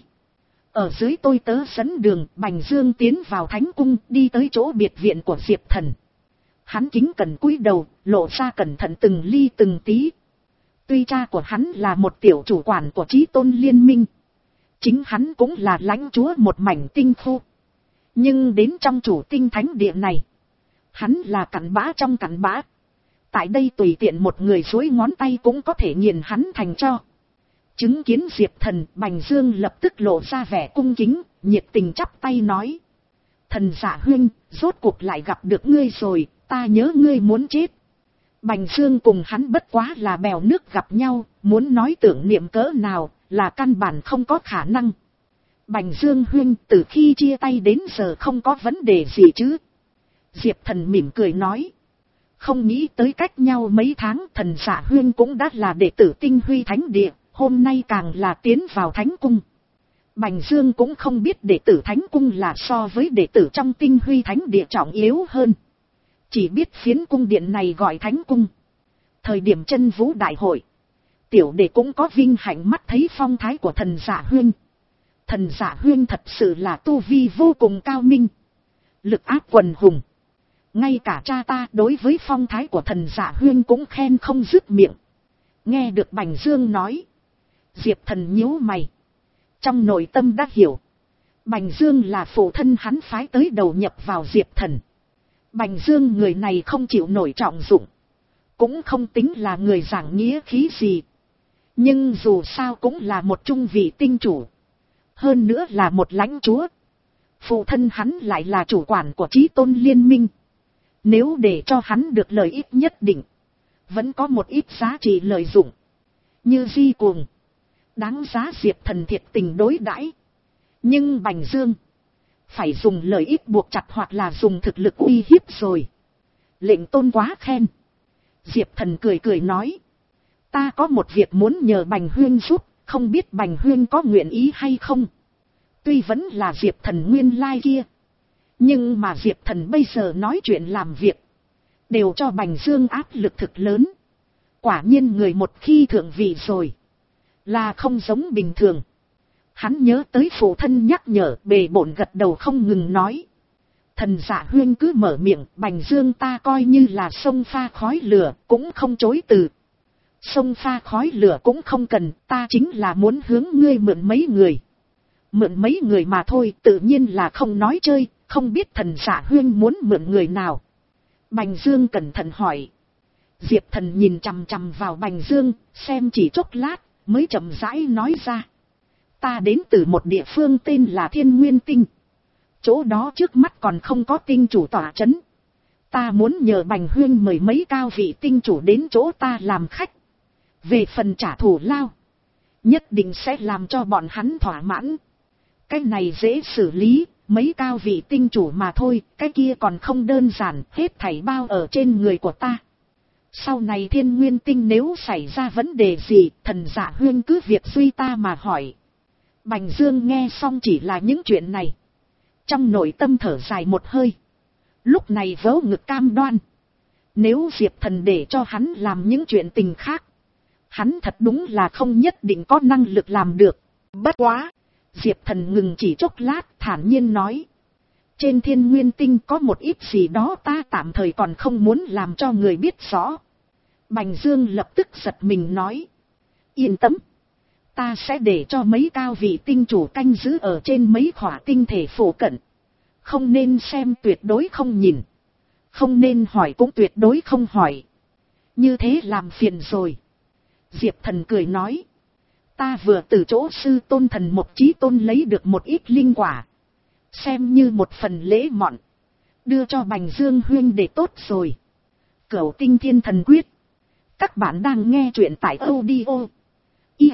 Ở dưới tôi tớ dẫn đường, Bành Dương tiến vào thánh cung, đi tới chỗ biệt viện của Diệp Thần. Hắn kính cẩn cúi đầu, lộ ra cẩn thận từng ly từng tí. Tuy cha của hắn là một tiểu chủ quản của Chí Tôn liên minh, chính hắn cũng là lãnh chúa một mảnh tinh khu, nhưng đến trong chủ tinh thánh địa này, hắn là cặn bã trong cặn bã. Tại đây tùy tiện một người duỗi ngón tay cũng có thể nghiền hắn thành tro. Chứng kiến Diệp Thần, Bành Dương lập tức lộ ra vẻ cung kính, nhiệt tình chắp tay nói. Thần Dạ huynh, rốt cuộc lại gặp được ngươi rồi, ta nhớ ngươi muốn chết. Bành Dương cùng hắn bất quá là bèo nước gặp nhau, muốn nói tưởng niệm cỡ nào, là căn bản không có khả năng. Bành Dương huynh, từ khi chia tay đến giờ không có vấn đề gì chứ? Diệp Thần mỉm cười nói. Không nghĩ tới cách nhau mấy tháng, Thần Dạ huynh cũng đã là đệ tử Tinh Huy Thánh Địa, hôm nay càng là tiến vào Thánh Cung. Bành Dương cũng không biết đệ tử Thánh Cung là so với đệ tử trong Tinh Huy Thánh Địa trọng yếu hơn. Chỉ biết phiến cung điện này gọi Thánh Cung. Thời điểm chân vũ đại hội, tiểu đệ cũng có vinh hạnh mắt thấy phong thái của thần Dạ Huyên. Thần Dạ Huyên thật sự là tu vi vô cùng cao minh, lực áp quần hùng. Ngay cả cha ta đối với phong thái của thần Dạ Huyên cũng khen không dứt miệng. Nghe được Bành Dương nói, Diệp Thần nhíu mày. Trong nội tâm đã hiểu, Bành Dương là phụ thân hắn phái tới đầu nhập vào Diệp Thần. Bành Dương người này không chịu nổi trọng dụng, cũng không tính là người giảng nghĩa khí gì. Nhưng dù sao cũng là một trung vị tinh chủ, hơn nữa là một lãnh chúa. Phụ thân hắn lại là chủ quản của Chí Tôn Liên Minh. Nếu để cho hắn được lợi ích nhất định, vẫn có một ít giá trị lợi dụng. Như di cuồng, đáng giá Diệp Thần thiệt tình đối đãi. Nhưng Bành Dương phải dùng lợi ích buộc chặt hoặc là dùng thực lực uy hiếp rồi. Lệnh tôn quá khen. Diệp Thần cười cười nói, ta có một việc muốn nhờ Bành Huyên giúp, không biết Bành Huyên có nguyện ý hay không. Tuy vẫn là Diệp Thần nguyên lai kia, nhưng mà Diệp Thần bây giờ nói chuyện làm việc, đều cho Bành Dương áp lực thực lớn. Quả nhiên người một khi thượng vị rồi, là không giống bình thường. Hắn nhớ tới phụ thân nhắc nhở, bề bộn gật đầu không ngừng nói. Thần Dạ Huyên cứ mở miệng, Bành Dương ta coi như là sông pha khói lửa, cũng không chối từ. Sông pha khói lửa cũng không cần, ta chính là muốn hướng ngươi mượn mấy người. Mượn mấy người mà thôi, tự nhiên là không nói chơi, không biết thần Dạ Huyên muốn mượn người nào. Bành Dương cẩn thận hỏi. Diệp Thần nhìn chằm chằm vào Bành Dương, xem chỉ chốc lát, mới chậm rãi nói ra. Ta đến từ một địa phương tên là Thiên Nguyên Tinh. Chỗ đó trước mắt còn không có tinh chủ tỏa chấn. Ta muốn nhờ Bành Huyên mời mấy cao vị tinh chủ đến chỗ ta làm khách. Về phần trả thù lao, nhất định sẽ làm cho bọn hắn thỏa mãn. Cái này dễ xử lý, mấy cao vị tinh chủ mà thôi, cái kia còn không đơn giản, hết thảy bao ở trên người của ta. Sau này Thiên Nguyên Tinh nếu xảy ra vấn đề gì, thần Dạ Huyên cứ việc suy ta mà hỏi. Bành Dương nghe xong chỉ là những chuyện này, trong nội tâm thở dài một hơi. Lúc này vớ ngực cam đoan, nếu Diệp Thần để cho hắn làm những chuyện tình khác, hắn thật đúng là không nhất định có năng lực làm được. Bất quá, Diệp Thần ngừng chỉ chốc lát, thản nhiên nói. Trên Thiên Nguyên Tinh có một ít gì đó ta tạm thời còn không muốn làm cho người biết rõ. Bành Dương lập tức giật mình nói. Yên tâm, ta sẽ để cho mấy cao vị tinh chủ canh giữ ở trên mấy khỏa tinh thể phổ cận. Không nên xem tuyệt đối không nhìn, không nên hỏi cũng tuyệt đối không hỏi. Như thế làm phiền rồi. Diệp Thần cười nói. Ta vừa từ chỗ sư tôn thần Mộc Chí Tôn lấy được một ít linh quả, xem như một phần lễ mọn, đưa cho Bành Dương huynh để tốt rồi. Cửu Tinh Thiên Thần Quyết. Các bạn đang nghe truyện tại audio i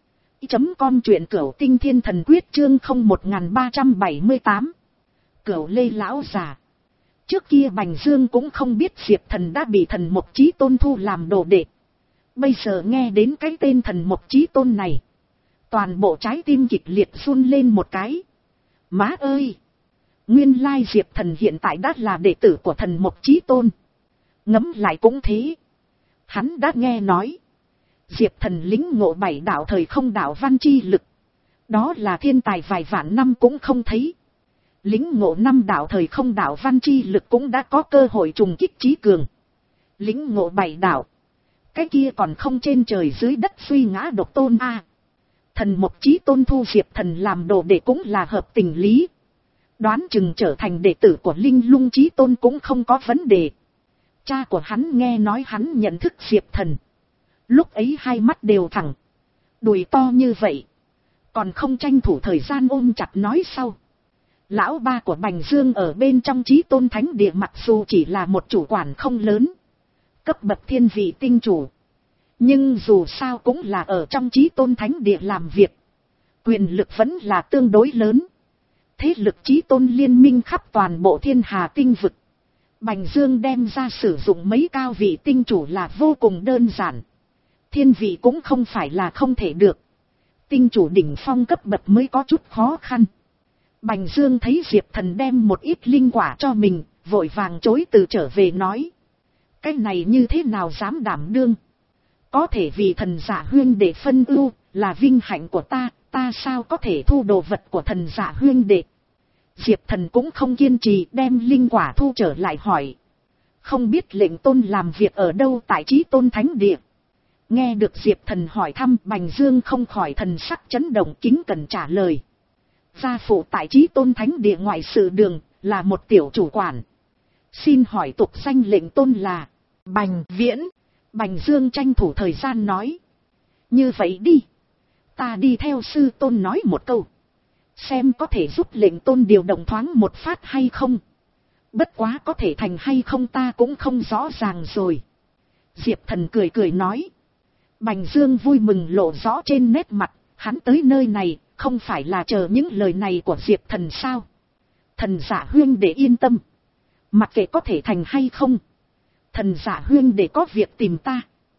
chấm com, truyện Cửu Tinh Thiên Thần Quyết chương không một ba bảy tám. Cửu Lê lão già. Trước kia Bành Dương cũng không biết Diệp Thần đã bị thần Mộc Chí Tôn thu làm đồ đệ. Bây giờ nghe đến cái tên thần Mộc Chí Tôn này, toàn bộ trái tim kịch liệt run lên một cái. Má ơi! Nguyên lai Diệp Thần hiện tại đã là đệ tử của thần Mộc Chí Tôn. Ngẫm lại cũng thế. Hắn đã nghe nói, Diệp Thần lĩnh ngộ bảy đạo thời không đạo văn chi lực. Đó là thiên tài vài vạn năm cũng không thấy. Lĩnh ngộ năm đạo thời không đạo văn chi lực cũng đã có cơ hội trùng kích trí cường. Lĩnh ngộ bảy đạo, cái kia còn không trên trời dưới đất suy ngã độc tôn a. À, thần Mộc Chí Tôn thu Diệp Thần làm đồ đệ cũng là hợp tình lý. Đoán chừng trở thành đệ tử của Linh Lung Chí Tôn cũng không có vấn đề. Cha của hắn nghe nói hắn nhận thức Diệp Thần, lúc ấy hai mắt đều thẳng. Đùi to như vậy, còn không tranh thủ thời gian ôm chặt nói sau. Lão ba của Bành Dương ở bên trong Chí Tôn Thánh Địa mặc dù chỉ là một chủ quản không lớn, cấp bậc thiên vị tinh chủ, nhưng dù sao cũng là ở trong Chí Tôn Thánh Địa làm việc, quyền lực vẫn là tương đối lớn. Thế lực Chí Tôn liên minh khắp toàn bộ thiên hà tinh vực, Bành Dương đem ra sử dụng mấy cao vị tinh chủ là vô cùng đơn giản. Thiên vị cũng không phải là không thể được, tinh chủ đỉnh phong cấp bậc mới có chút khó khăn. Bành Dương thấy Diệp Thần đem một ít linh quả cho mình, vội vàng chối từ trở về nói. Cái này như thế nào dám đảm đương. Có thể vì thần giả huyên đệ phân ưu, là vinh hạnh của ta, ta sao có thể thu đồ vật của thần giả huyên đệ. Diệp Thần cũng không kiên trì, đem linh quả thu trở lại hỏi. Không biết lệnh tôn làm việc ở đâu tại Chí Tôn Thánh Địa. Nghe được Diệp Thần hỏi thăm, Bành Dương không khỏi thần sắc chấn động, kính cẩn trả lời. Gia phụ tại Chí Tôn Thánh Địa ngoại sự đường, là một tiểu chủ quản. Xin hỏi tục danh lệnh tôn là Bành Viễn. Bành Dương tranh thủ thời gian nói. Như vậy đi, ta đi theo sư tôn nói một câu, xem có thể giúp lệnh tôn điều động thoáng một phát hay không. Bất quá có thể thành hay không ta cũng không rõ ràng rồi. Diệp Thần cười cười nói. Bành Dương vui mừng lộ rõ trên nét mặt, hắn tới nơi này, không phải là chờ những lời này của Diệp Thần sao. Thần giả huyên để yên tâm, mặc kệ có thể thành hay không, thần giả huyên để có việc tìm ta,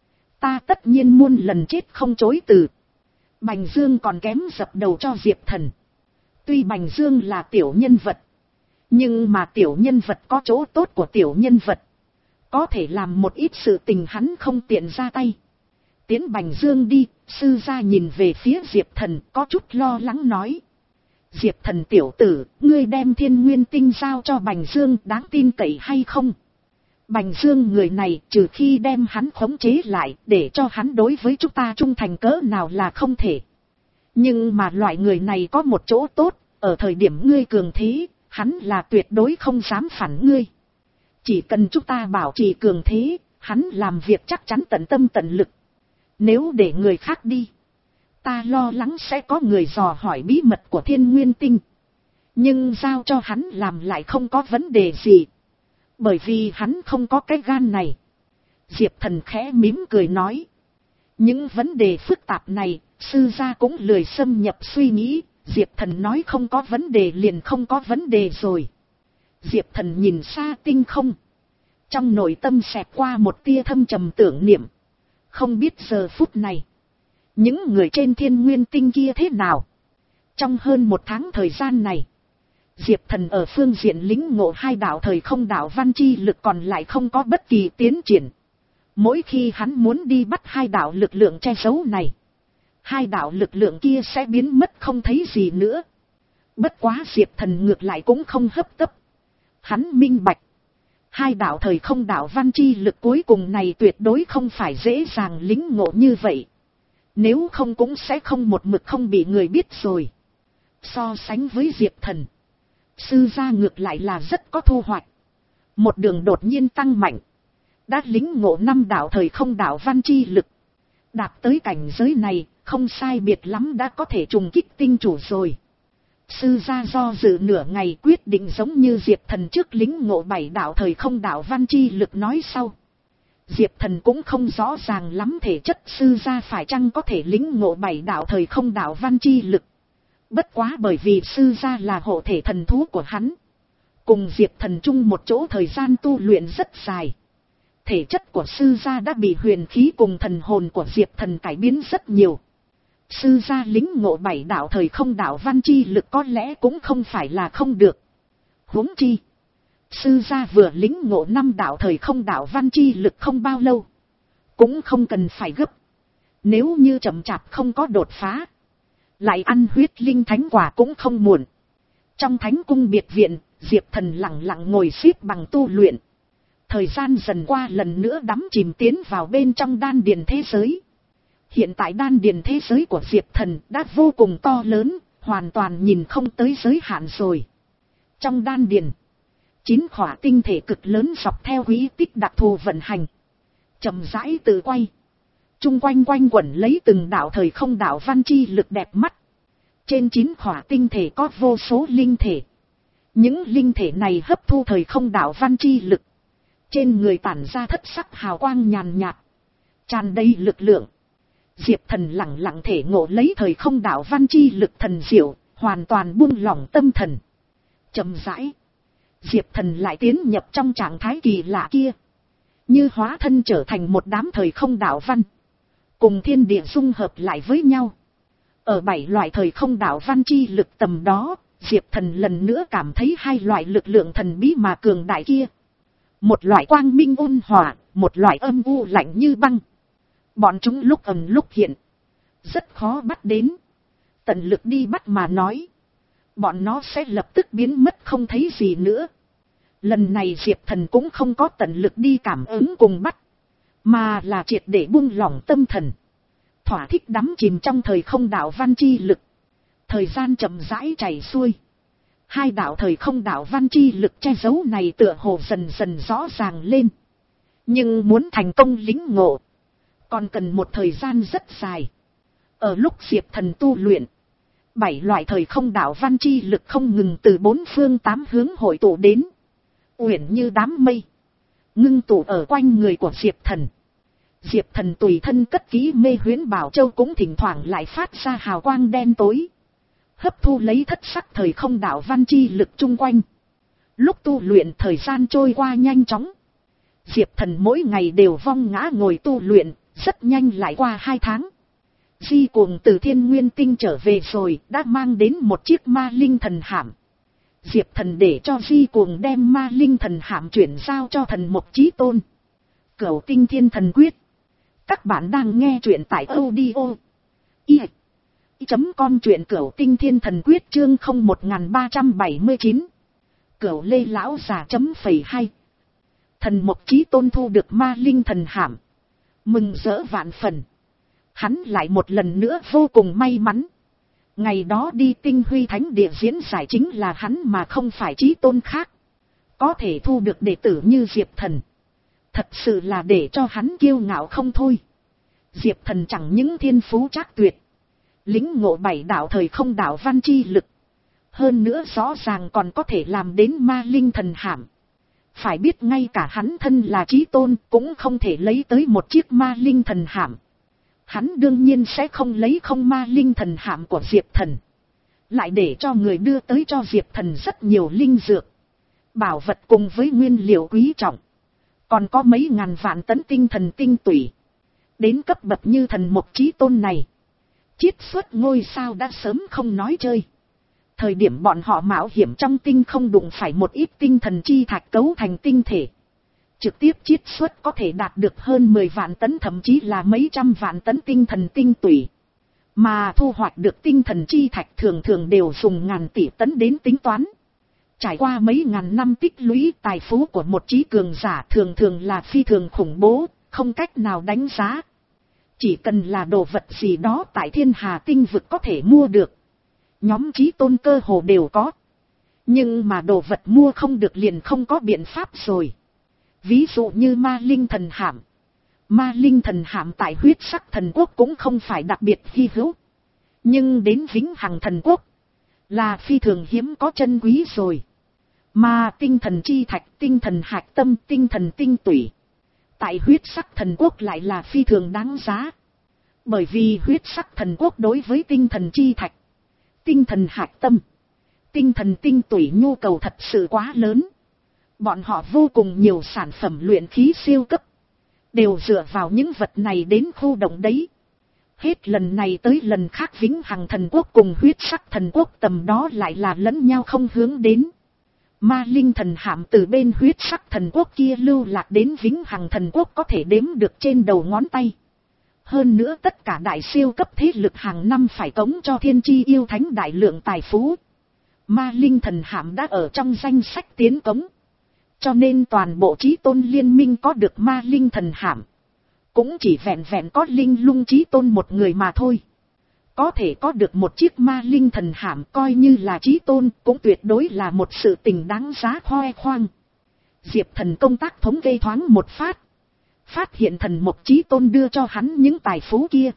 ta tất nhiên muôn lần chết không chối từ. Bành Dương còn kém dập đầu cho Diệp Thần. Tuy Bành Dương là tiểu nhân vật, nhưng mà tiểu nhân vật có chỗ tốt của tiểu nhân vật, có thể làm một ít sự tình hắn không tiện ra tay. Tiến Bành Dương đi, sư gia nhìn về phía Diệp Thần có chút lo lắng nói. Diệp Thần tiểu tử, ngươi đem thiên nguyên tinh giao cho Bành Dương đáng tin cậy hay không? Bành Dương người này trừ khi đem hắn khống chế lại để cho hắn đối với chúng ta trung thành cỡ nào là không thể. Nhưng mà loại người này có một chỗ tốt, ở thời điểm ngươi cường thế, hắn là tuyệt đối không dám phản ngươi. Chỉ cần chúng ta bảo trì cường thế, hắn làm việc chắc chắn tận tâm tận lực. Nếu để người khác đi, ta lo lắng sẽ có người dò hỏi bí mật của thiên nguyên tinh. Nhưng giao cho hắn làm lại không có vấn đề gì, bởi vì hắn không có cái gan này. Diệp Thần khẽ mím cười nói. Những vấn đề phức tạp này, sư gia cũng lười xâm nhập suy nghĩ. Diệp Thần nói không có vấn đề liền không có vấn đề rồi. Diệp Thần nhìn xa tinh không, trong nội tâm xẹt qua một tia thâm trầm tưởng niệm. Không biết giờ phút này, những người trên thiên nguyên tinh kia thế nào. Trong hơn một tháng thời gian này, Diệp Thần ở phương diện lĩnh ngộ hai đạo thời không đạo văn chi lực còn lại không có bất kỳ tiến triển. Mỗi khi hắn muốn đi bắt hai đạo lực lượng che giấu này, hai đạo lực lượng kia sẽ biến mất không thấy gì nữa. Bất quá Diệp Thần ngược lại cũng không hấp tấp. Hắn minh bạch, hai đạo thời không đạo văn chi lực cuối cùng này tuyệt đối không phải dễ dàng lĩnh ngộ như vậy. Nếu không cũng sẽ không một mực không bị người biết rồi. So sánh với Diệp Thần, sư gia ngược lại là rất có thu hoạch. Một đường đột nhiên tăng mạnh, đã lĩnh ngộ năm đạo thời không đạo văn chi lực. Đạt tới cảnh giới này, không sai biệt lắm đã có thể trùng kích tinh chủ rồi. Sư gia do dự nửa ngày quyết định giống như Diệp Thần trước lĩnh ngộ bảy đạo thời không đạo văn chi lực nói sau. Diệp Thần cũng không rõ ràng lắm thể chất sư gia phải chăng có thể lĩnh ngộ bảy đạo thời không đạo văn chi lực. Bất quá bởi vì sư gia là hộ thể thần thú của hắn, cùng Diệp Thần chung một chỗ thời gian tu luyện rất dài. Thể chất của sư gia đã bị huyền khí cùng thần hồn của Diệp Thần cải biến rất nhiều. Sư gia lĩnh ngộ bảy đạo thời không đạo văn chi lực có lẽ cũng không phải là không được. Huống chi, sư gia vừa lĩnh ngộ năm đạo thời không đạo văn chi lực không bao lâu, cũng không cần phải gấp. Nếu như chậm chạp không có đột phá, lại ăn huyết linh thánh quả cũng không muộn. Trong thánh cung biệt viện, Diệp Thần lặng lặng ngồi xếp bằng tu luyện. Thời gian dần qua lần nữa đắm chìm tiến vào bên trong đan điền thế giới. Hiện tại đan điền thế giới của Diệp Thần đã vô cùng to lớn, hoàn toàn nhìn không tới giới hạn rồi. Trong đan điền, chín khỏa tinh thể cực lớn dọc theo quỹ tích đặc thù vận hành, chậm rãi tự quay. Trung quanh quanh quẩn lấy từng đạo thời không đạo văn chi lực đẹp mắt. Trên chín khỏa tinh thể có vô số linh thể. Những linh thể này hấp thu thời không đạo văn chi lực. Trên người tản ra thất sắc hào quang nhàn nhạt, tràn đầy lực lượng. Diệp Thần lặng lặng thể ngộ lấy thời không đạo văn chi lực thần diệu, hoàn toàn buông lỏng tâm thần. Chậm rãi, Diệp Thần lại tiến nhập trong trạng thái kỳ lạ kia, như hóa thân trở thành một đám thời không đạo văn, cùng thiên địa dung hợp lại với nhau. Ở bảy loại thời không đạo văn chi lực tầm đó, Diệp Thần lần nữa cảm thấy hai loại lực lượng thần bí mà cường đại kia. Một loại quang minh ôn hòa, một loại âm u lạnh như băng. Bọn chúng lúc ẩn lúc hiện, rất khó bắt đến. Tận lực đi bắt mà nói, bọn nó sẽ lập tức biến mất không thấy gì nữa. Lần này Diệp Thần cũng không có tận lực đi cảm ứng cùng bắt, mà là triệt để buông lỏng tâm thần, thỏa thích đắm chìm trong thời không đạo văn chi lực. Thời gian chậm rãi chảy xuôi, hai đạo thời không đạo văn chi lực che giấu này tựa hồ dần dần rõ ràng lên. Nhưng muốn thành công lĩnh ngộ, còn cần một thời gian rất dài. Ở lúc Diệp Thần tu luyện, bảy loại thời không đạo văn chi lực không ngừng từ bốn phương tám hướng hội tụ đến, uyển như đám mây, ngưng tụ ở quanh người của Diệp Thần. Diệp Thần tùy thân cất kỹ mê huyễn bảo châu cũng thỉnh thoảng lại phát ra hào quang đen tối, hấp thu lấy thất sắc thời không đạo văn chi lực chung quanh. Lúc tu luyện thời gian trôi qua nhanh chóng, Diệp Thần mỗi ngày đều vong ngã ngồi tu luyện, rất nhanh lại qua hai tháng. Di Cuồng từ Thiên Nguyên Tinh trở về rồi, đã mang đến một chiếc ma linh thần hạm. Diệp Thần để cho Di Cuồng đem ma linh thần hạm chuyển giao cho Thần Mộc Chí Tôn. Cửu Tinh Thiên Thần Quyết. Các bạn đang nghe truyện tại audio i chấm com, truyện Cửu Tinh Thiên Thần Quyết chương không một ba bảy chín. Cửu Lê lão già chấm phẩy hai. Thần Mộc Chí Tôn thu được ma linh thần hạm, mừng rỡ vạn phần. Hắn lại một lần nữa vô cùng may mắn. Ngày đó đi Tinh Huy Thánh Địa diễn giải chính là hắn mà không phải Chí Tôn khác. Có thể thu được đệ tử như Diệp Thần, thật sự là để cho hắn kiêu ngạo không thôi. Diệp Thần chẳng những thiên phú trác tuyệt, lĩnh ngộ bảy đạo thời không đạo văn chi lực, hơn nữa rõ ràng còn có thể làm đến ma linh thần hạm. Phải biết ngay cả hắn thân là Chí Tôn cũng không thể lấy tới một chiếc ma linh thần hạm. Hắn đương nhiên sẽ không lấy không ma linh thần hạm của Diệp Thần, lại để cho người đưa tới cho Diệp Thần rất nhiều linh dược, bảo vật cùng với nguyên liệu quý trọng, còn có mấy ngàn vạn tấn tinh thần tinh tủy. Đến cấp bậc như Thần Mộc Chí Tôn này, chiết xuất ngôi sao đã sớm không nói chơi. Thời điểm bọn họ mạo hiểm trong tinh không đụng phải một ít tinh thần chi thạch cấu thành tinh thể, trực tiếp chiết xuất có thể đạt được hơn mười vạn tấn, thậm chí là mấy trăm vạn tấn tinh thần tinh tủy. Mà thu hoạch được tinh thần chi thạch thường thường đều dùng ngàn tỷ tấn đến tính toán. Trải qua mấy ngàn năm tích lũy, tài phú của một trí cường giả thường thường là phi thường khủng bố, không cách nào đánh giá. Chỉ cần là đồ vật gì đó tại thiên hà tinh vực có thể mua được, nhóm Chí Tôn cơ hồ đều có. Nhưng mà đồ vật mua không được liền không có biện pháp rồi. Ví dụ như ma linh thần hạm. Ma linh thần hạm tại huyết sắc thần quốc cũng không phải đặc biệt hy hữu, nhưng đến vĩnh hằng thần quốc là phi thường hiếm có chân quý rồi. Mà tinh thần chi thạch, tinh thần hạch tâm, tinh thần tinh tủy, tại huyết sắc thần quốc lại là phi thường đáng giá. Bởi vì huyết sắc thần quốc đối với tinh thần chi thạch, tinh thần hạch tâm, tinh thần tinh tủy nhu cầu thật sự quá lớn. Bọn họ vô cùng nhiều sản phẩm luyện khí siêu cấp, đều dựa vào những vật này đến khu động đấy. Hết lần này tới lần khác vĩnh hằng thần quốc cùng huyết sắc thần quốc tầm đó lại là lẫn nhau không hướng đến. Ma linh thần hạm từ bên huyết sắc thần quốc kia lưu lạc đến vĩnh hằng thần quốc có thể đếm được trên đầu ngón tay. Hơn nữa tất cả đại siêu cấp thế lực hàng năm phải cống cho thiên chi yêu thánh đại lượng tài phú. Ma linh thần hạm đã ở trong danh sách tiến cống. Cho nên toàn bộ Chí Tôn liên minh có được ma linh thần hạm, cũng chỉ vẹn vẹn có Linh Lung Chí Tôn một người mà thôi. Có thể có được một chiếc ma linh thần hạm coi như là Chí Tôn cũng tuyệt đối là một sự tình đáng giá khoe khoang. Diệp Thần công tác thống kê thoáng một phát, phát hiện Thần Mộc Chí Tôn đưa cho hắn những tài phú kia,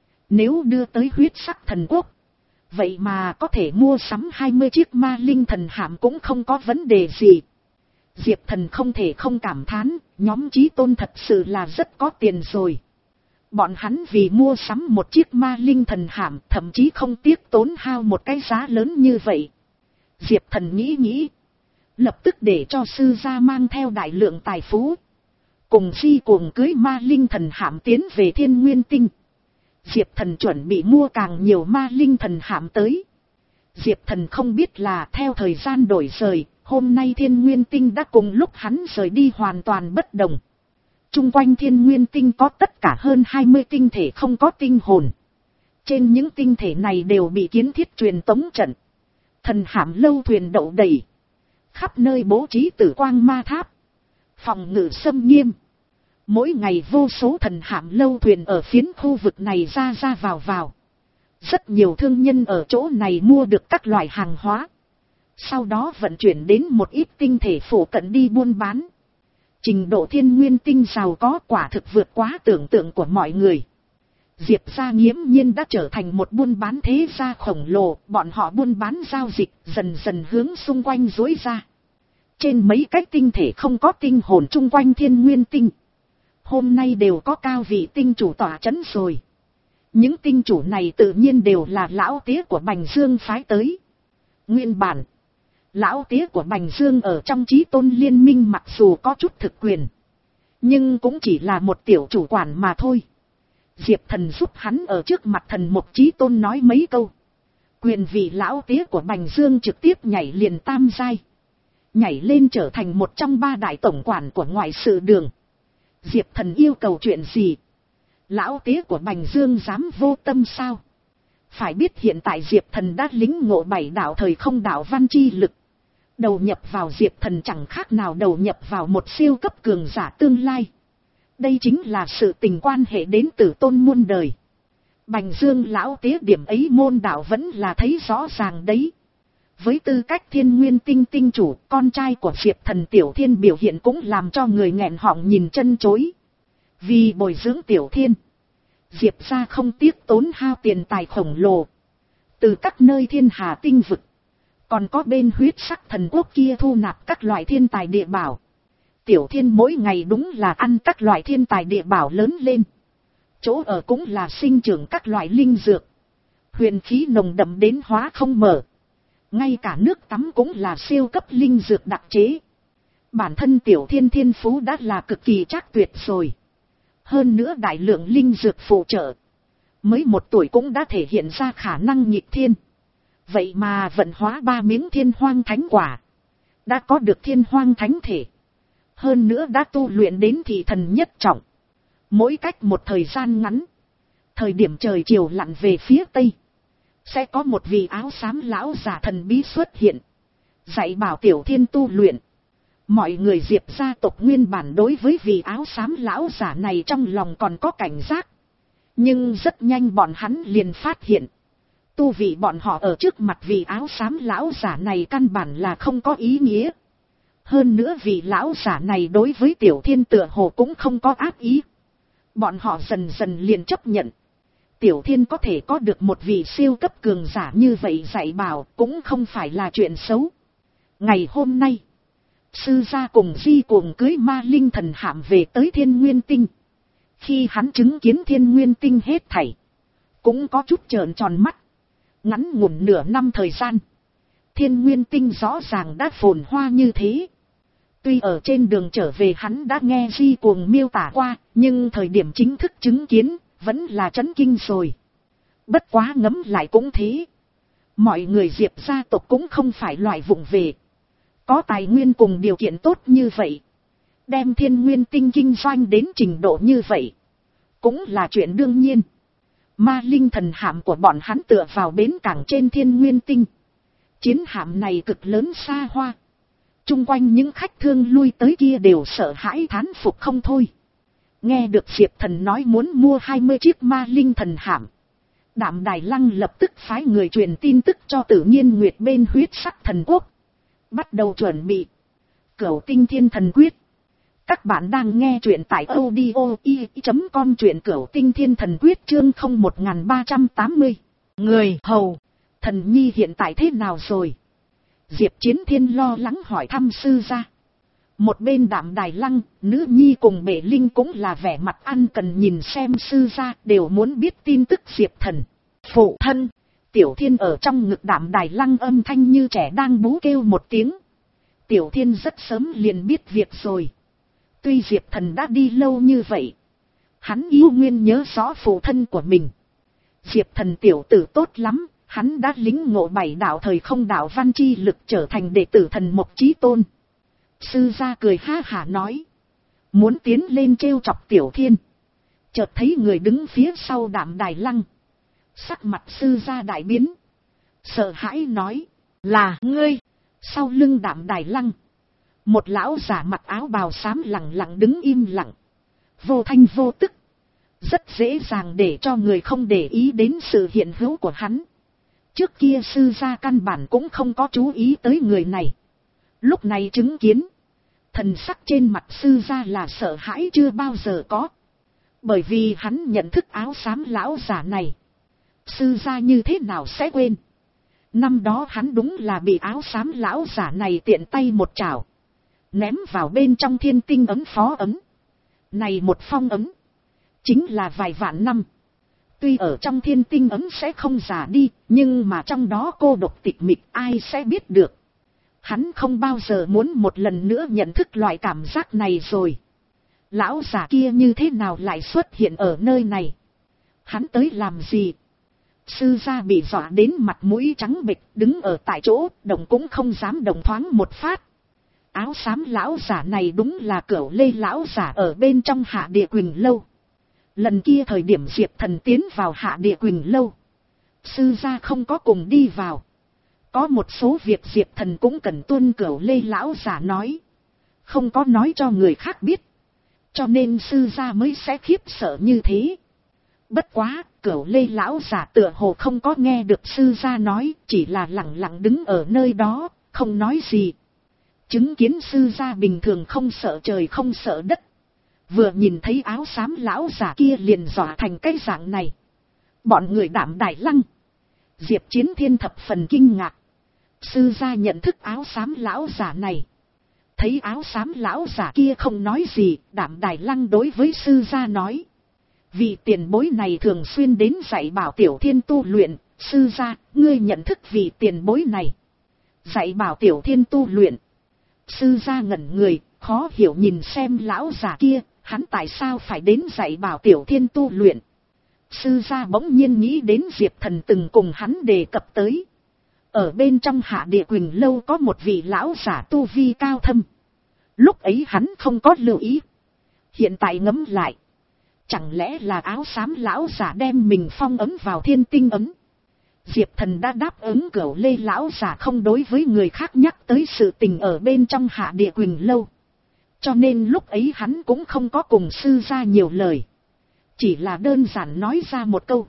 nếu đưa tới huyết sắc thần quốc, vậy mà có thể mua sắm hai mươi chiếc ma linh thần hạm cũng không có vấn đề gì. Diệp Thần không thể không cảm thán, nhóm Chí Tôn thật sự là rất có tiền rồi. Bọn hắn vì mua sắm một chiếc ma linh thần hạm thậm chí không tiếc tốn hao một cái giá lớn như vậy. Diệp Thần nghĩ nghĩ, lập tức để cho sư gia mang theo đại lượng tài phú, cùng Di Cuồng cưới ma linh thần hạm tiến về Thiên Nguyên Tinh. Diệp Thần chuẩn bị mua càng nhiều ma linh thần hạm tới. Diệp Thần không biết là theo thời gian đổi rời, hôm nay Thiên Nguyên Tinh đã cùng lúc hắn rời đi hoàn toàn bất đồng. Chung quanh thiên nguyên tinh có tất cả hơn hai mươi tinh thể không có tinh hồn. Trên những tinh thể này đều bị kiến thiết truyền tống trận. Thần hạm lâu thuyền đậu đầy. Khắp nơi bố trí tử quang ma tháp. Phòng ngự xâm nghiêm. Mỗi ngày vô số thần hạm lâu thuyền ở phiến khu vực này ra ra vào vào. Rất nhiều thương nhân ở chỗ này mua được các loại hàng hóa. Sau đó vận chuyển đến một ít tinh thể phổ cận đi buôn bán. Trình độ thiên nguyên tinh giàu có quả thực vượt quá tưởng tượng của mọi người. Diệp gia nghiễm nhiên đã trở thành một buôn bán thế gia khổng lồ, bọn họ buôn bán giao dịch dần dần hướng xung quanh dối ra. Trên mấy cái tinh thể không có tinh hồn chung quanh thiên nguyên tinh. Hôm nay đều có cao vị tinh chủ tỏa chấn rồi. Những tinh chủ này tự nhiên đều là lão tía của Bành Dương phái tới. Nguyên bản, lão tía của Bành Dương ở trong Chí Tôn liên minh mặc dù có chút thực quyền, nhưng cũng chỉ là một tiểu chủ quản mà thôi. Diệp Thần giúp hắn ở trước mặt thần Mộc Chí Tôn nói mấy câu. Quyền vị lão tía của Bành Dương trực tiếp nhảy liền tam giai. Nhảy lên trở thành một trong ba đại tổng quản của ngoại sự đường. Diệp Thần yêu cầu chuyện gì? Lão tía của Bành Dương dám vô tâm sao? Phải biết hiện tại Diệp Thần đã lính ngộ bảy đạo thời không đạo văn chi lực. Đầu nhập vào Diệp Thần chẳng khác nào đầu nhập vào một siêu cấp cường giả tương lai. Đây chính là sự tình quan hệ đến tử tôn muôn đời. Bành Dương lão tía điểm ấy môn đạo vẫn là thấy rõ ràng đấy. Với tư cách thiên nguyên tinh tinh chủ, con trai của Diệp Thần Tiểu Thiên biểu hiện cũng làm cho người nghẹn họng nhìn chân chối. Vì bồi dưỡng Tiểu Thiên, Diệp gia không tiếc tốn hao tiền tài khổng lồ. Từ các nơi thiên hà tinh vực, còn có bên huyết sắc thần quốc kia thu nạp các loại thiên tài địa bảo. Tiểu Thiên mỗi ngày đúng là ăn các loại thiên tài địa bảo lớn lên. Chỗ ở cũng là sinh trưởng các loại linh dược. Huyền khí nồng đậm đến hóa không mở. Ngay cả nước tắm cũng là siêu cấp linh dược đặc chế. Bản thân Tiểu Thiên thiên phú đã là cực kỳ trác tuyệt rồi. Hơn nữa đại lượng linh dược phụ trợ. Mới một tuổi cũng đã thể hiện ra khả năng nghịch thiên. Vậy mà vận hóa ba miếng thiên hoang thánh quả. Đã có được thiên hoang thánh thể. Hơn nữa đã tu luyện đến thị thần nhất trọng. Mỗi cách một thời gian ngắn. Thời điểm trời chiều lặn về phía tây. Sẽ có một vị áo xám lão giả thần bí xuất hiện. Dạy bảo Tiểu Thiên tu luyện. Mọi người Diệp gia tộc nguyên bản đối với vị áo xám lão giả này trong lòng còn có cảnh giác. Nhưng rất nhanh bọn hắn liền phát hiện. Tu vị bọn họ ở trước mặt vị áo xám lão giả này căn bản là không có ý nghĩa. Hơn nữa vị lão giả này đối với Tiểu Thiên tựa hồ cũng không có ác ý. Bọn họ dần dần liền chấp nhận. Tiểu Thiên có thể có được một vị siêu cấp cường giả như vậy dạy bảo cũng không phải là chuyện xấu. Ngày hôm nay, sư gia cùng Di Cuồng cưới ma linh thần hạm về tới Thiên Nguyên Tinh. Khi hắn chứng kiến Thiên Nguyên Tinh hết thảy, cũng có chút trợn tròn mắt. Ngắn ngủn nửa năm thời gian, Thiên Nguyên Tinh rõ ràng đã phồn hoa như thế. Tuy ở trên đường trở về hắn đã nghe Di Cuồng miêu tả qua, nhưng thời điểm chính thức chứng kiến, vẫn là chấn kinh rồi. Bất quá ngẫm lại cũng thế. Mọi người Diệp gia tộc cũng không phải loại vụng về. Có tài nguyên cùng điều kiện tốt như vậy. Đem Thiên Nguyên Tinh kinh doanh đến trình độ như vậy. Cũng là chuyện đương nhiên. Ma linh thần hạm của bọn hắn tựa vào bến cảng trên Thiên Nguyên Tinh. Chiến hạm này cực lớn xa hoa. Trung quanh những khách thương lui tới kia đều sợ hãi thán phục không thôi. Nghe được Diệp Thần nói muốn mua hai mươi chiếc ma linh thần hạm. Đạm Đài Lăng lập tức phái người truyền tin tức cho Tử Nhiên Nguyệt bên huyết sắc thần quốc. Bắt đầu chuẩn bị. Cửu Tinh Thiên Thần Quyết. Các bạn đang nghe truyện tại audio i chấm com truyện Cửu Tinh Thiên Thần Quyết chương không một ba tám mươi. Người hầu. Thần nhi hiện tại thế nào rồi? Diệp Chiến Thiên lo lắng hỏi thăm sư gia. Một bên Đạm Đài Lăng, nữ nhi cùng Bệ Linh cũng là vẻ mặt ăn cần nhìn xem sư gia, đều muốn biết tin tức Diệp Thần. Phụ thân, Tiểu Thiên ở trong ngực Đạm Đài Lăng âm thanh như trẻ đang bú kêu một tiếng. Tiểu Thiên rất sớm liền biết việc rồi. Tuy Diệp Thần đã đi lâu như vậy, hắn yêu nguyên nhớ rõ phụ thân của mình. Diệp Thần tiểu tử tốt lắm, hắn đã lính ngộ bảy đạo thời không đạo văn chi lực trở thành đệ tử thần Mộc Chí Tôn. Sư gia cười ha hả nói. muốn tiến lên trêu chọc Tiểu Thiên. Chợt thấy người đứng phía sau Đạm Đài Lăng. Sắc mặt sư gia đại biến. Sợ hãi nói. Là ngươi. Sau lưng Đạm Đài Lăng. Một lão giả mặc áo bào xám lặng lặng đứng im lặng. Vô thanh vô tức. Rất dễ dàng để cho người không để ý đến sự hiện hữu của hắn. Trước kia sư gia căn bản cũng không có chú ý tới người này. Lúc này chứng kiến. Thần sắc trên mặt sư gia là sợ hãi chưa bao giờ có. Bởi vì hắn nhận thức áo xám lão giả này. Sư gia như thế nào sẽ quên. Năm đó hắn đúng là bị áo xám lão giả này tiện tay một chảo. Ném vào bên trong thiên tinh ấm phó ấm. Này một phong ấm. Chính là vài vạn năm. Tuy ở trong thiên tinh ấm sẽ không già đi. Nhưng mà trong đó cô độc tịch mịch ai sẽ biết được. Hắn không bao giờ muốn một lần nữa nhận thức loại cảm giác này rồi. Lão giả kia như thế nào lại xuất hiện ở nơi này? Hắn tới làm gì? Sư gia bị dọa đến mặt mũi trắng bệch, đứng ở tại chỗ, động cũng không dám động thoáng một phát. Áo xám lão giả này đúng là Cửu Lê lão giả ở bên trong Hạ Địa Quỳnh Lâu. Lần kia thời điểm Diệp Thần tiến vào Hạ Địa Quỳnh Lâu, sư gia không có cùng đi vào. Có một số việc Diệp Thần cũng cần tuân Cửu Lê lão giả nói, không có nói cho người khác biết. Cho nên sư gia mới sẽ khiếp sợ như thế. Bất quá, Cửu Lê lão giả tựa hồ không có nghe được sư gia nói, chỉ là lặng lặng đứng ở nơi đó, không nói gì. Chứng kiến sư gia bình thường không sợ trời không sợ đất. Vừa nhìn thấy áo xám lão giả kia liền dọa thành cái dạng này. Bọn người Đạm Đài Lăng, Diệp Chiến Thiên thập phần kinh ngạc. Sư gia nhận thức áo xám lão giả này. Thấy áo xám lão giả kia không nói gì, Đạm Đài Lăng đối với sư gia nói. Vị tiền bối này thường xuyên đến dạy bảo Tiểu Thiên tu luyện, sư gia, ngươi nhận thức vị tiền bối này. Dạy bảo Tiểu Thiên tu luyện. Sư gia ngẩn người, khó hiểu nhìn xem lão giả kia, hắn tại sao phải đến dạy bảo Tiểu Thiên tu luyện. Sư gia bỗng nhiên nghĩ đến Diệp Thần từng cùng hắn đề cập tới. Ở bên trong Hạ Địa Quỳnh Lâu có một vị lão giả tu vi cao thâm. Lúc ấy hắn không có lưu ý. Hiện tại ngẫm lại. Chẳng lẽ là áo xám lão giả đem mình phong ấm vào thiên tinh ấm. Diệp Thần đã đáp ứng Cửu Lê lão giả không đối với người khác nhắc tới sự tình ở bên trong Hạ Địa Quỳnh Lâu. Cho nên lúc ấy hắn cũng không có cùng sư gia nhiều lời. Chỉ là đơn giản nói ra một câu.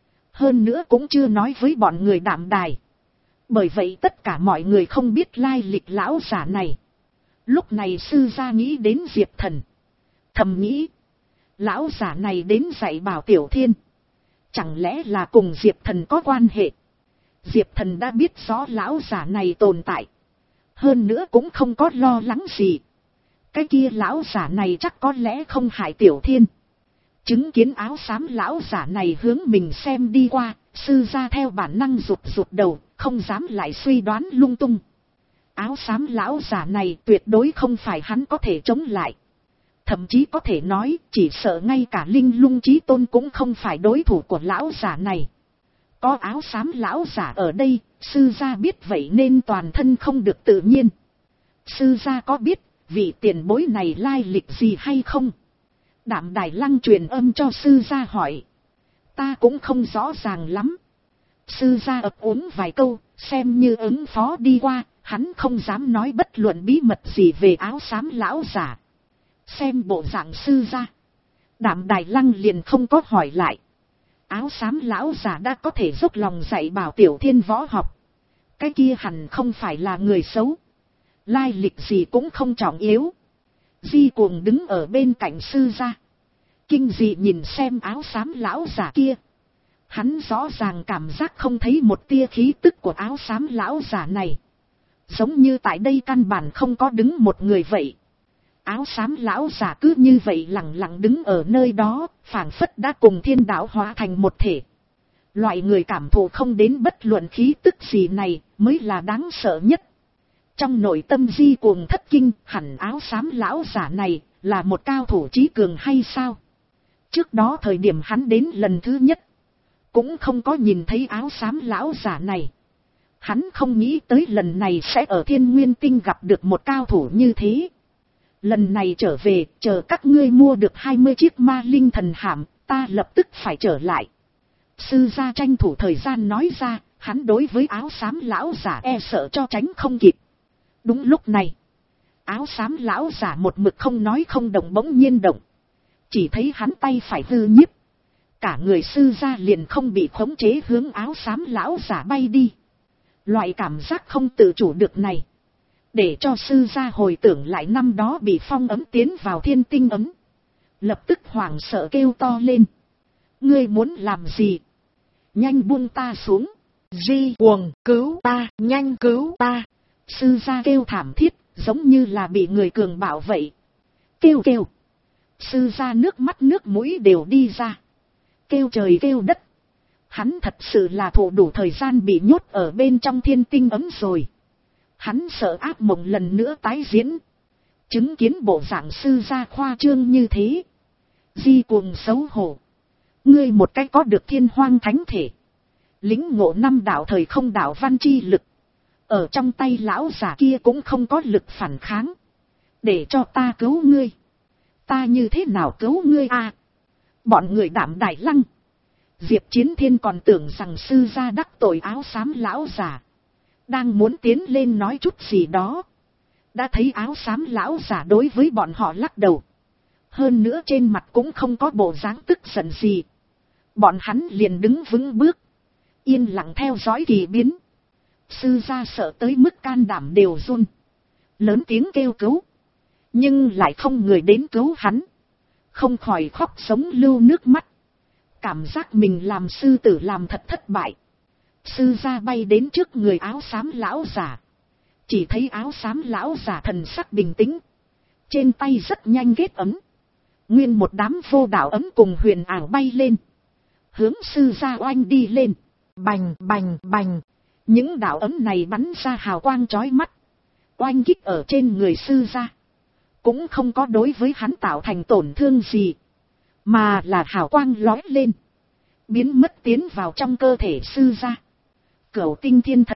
Hơn nữa cũng chưa nói với bọn người Đạm Đài. Bởi vậy tất cả mọi người không biết lai lịch lão giả này. Lúc này sư gia nghĩ đến Diệp Thần. Thầm nghĩ. Lão giả này đến dạy bảo Tiểu Thiên. Chẳng lẽ là cùng Diệp Thần có quan hệ. Diệp Thần đã biết rõ lão giả này tồn tại. Hơn nữa cũng không có lo lắng gì. Cái kia lão giả này chắc có lẽ không hại Tiểu Thiên. Chứng kiến áo xám lão giả này hướng mình xem đi qua. Sư gia theo bản năng rụt rụt đầu, không dám lại suy đoán lung tung. Áo xám lão giả này tuyệt đối không phải hắn có thể chống lại. Thậm chí có thể nói, chỉ sợ ngay cả Linh Lung Chí Tôn cũng không phải đối thủ của lão giả này. Có áo xám lão giả ở đây, sư gia biết vậy nên toàn thân không được tự nhiên. Sư gia có biết, vị tiền bối này lai lịch gì hay không? Đạm Đài Lăng truyền âm cho sư gia hỏi. Ta cũng không rõ ràng lắm. Sư gia ấp úng vài câu, xem như ứng phó đi qua, hắn không dám nói bất luận bí mật gì về áo xám lão giả. Xem bộ dạng sư gia, Đạm Đài Lăng liền không có hỏi lại. Áo xám lão giả đã có thể dốc lòng dạy bảo Tiểu Thiên võ học. Cái kia hẳn không phải là người xấu. Lai lịch gì cũng không trọng yếu. Di Cuồng đứng ở bên cạnh sư gia, kinh dị nhìn xem áo xám lão giả kia. Hắn rõ ràng cảm giác không thấy một tia khí tức của áo xám lão giả này. Giống như tại đây căn bản không có đứng một người vậy. Áo xám lão giả cứ như vậy lặng lặng đứng ở nơi đó, phảng phất đã cùng thiên đạo hóa thành một thể. Loại người cảm thụ không đến bất luận khí tức gì này mới là đáng sợ nhất. Trong nội tâm Di Cuồng thất kinh, hẳn áo xám lão giả này là một cao thủ trí cường hay sao? Trước đó thời điểm hắn đến lần thứ nhất, cũng không có nhìn thấy áo xám lão giả này. Hắn không nghĩ tới lần này sẽ ở Thiên Nguyên Tinh gặp được một cao thủ như thế. Lần này trở về, chờ các ngươi mua được hai mươi chiếc ma linh thần hạm, ta lập tức phải trở lại. Sư gia tranh thủ thời gian nói ra, hắn đối với áo xám lão giả e sợ cho tránh không kịp. Đúng lúc này, áo xám lão giả một mực không nói không động bỗng nhiên động. Chỉ thấy hắn tay phải hư nhiếp. Cả người sư gia liền không bị khống chế hướng áo xám lão giả bay đi. Loại cảm giác không tự chủ được này, để cho sư gia hồi tưởng lại năm đó bị phong ấm tiến vào thiên tinh ấm. Lập tức hoảng sợ kêu to lên. Ngươi muốn làm gì? Nhanh buông ta xuống. Di cuồng, cứu ta, nhanh cứu ta. Sư gia kêu thảm thiết, giống như là bị người cường bạo vậy. Kêu kêu. Sư gia nước mắt nước mũi đều đi ra. Kêu trời kêu đất. Hắn thật sự là thụ đủ thời gian bị nhốt ở bên trong thiên tinh ấm rồi. Hắn sợ ác mộng lần nữa tái diễn. Chứng kiến bộ dạng sư gia khoa trương như thế. Di cuồng xấu hổ. Ngươi một cách có được thiên hoang thánh thể. Lính ngộ năm đạo thời không đạo văn chi lực. Ở trong tay lão giả kia cũng không có lực phản kháng. Để cho ta cứu ngươi. Ta như thế nào cứu ngươi à? Bọn người Đảm Đại Lăng. Diệp Chiến Thiên còn tưởng rằng sư gia đắc tội áo xám lão giả. Đang muốn tiến lên nói chút gì đó. Đã thấy áo xám lão giả đối với bọn họ lắc đầu. Hơn nữa trên mặt cũng không có bộ dáng tức giận gì. Bọn hắn liền đứng vững bước. Yên lặng theo dõi kỳ biến. Sư gia sợ tới mức can đảm đều run. Lớn tiếng kêu cứu. Nhưng lại không người đến cứu hắn. Không khỏi khóc sống lưu nước mắt. Cảm giác mình làm sư tử làm thật thất bại. Sư gia bay đến trước người áo xám lão giả. Chỉ thấy áo xám lão giả thần sắc bình tĩnh. Trên tay rất nhanh ghét ấm. Nguyên một đám vô đạo ấm cùng huyền ảo bay lên. Hướng sư gia oanh đi lên. Bành bành bành. Những đạo ấm này bắn ra hào quang chói mắt. Oanh kích ở trên người sư gia. Cũng không có đối với hắn tạo thành tổn thương gì. Mà là hào quang lói lên. Biến mất tiến vào trong cơ thể sư gia. Cửu tinh thiên thần.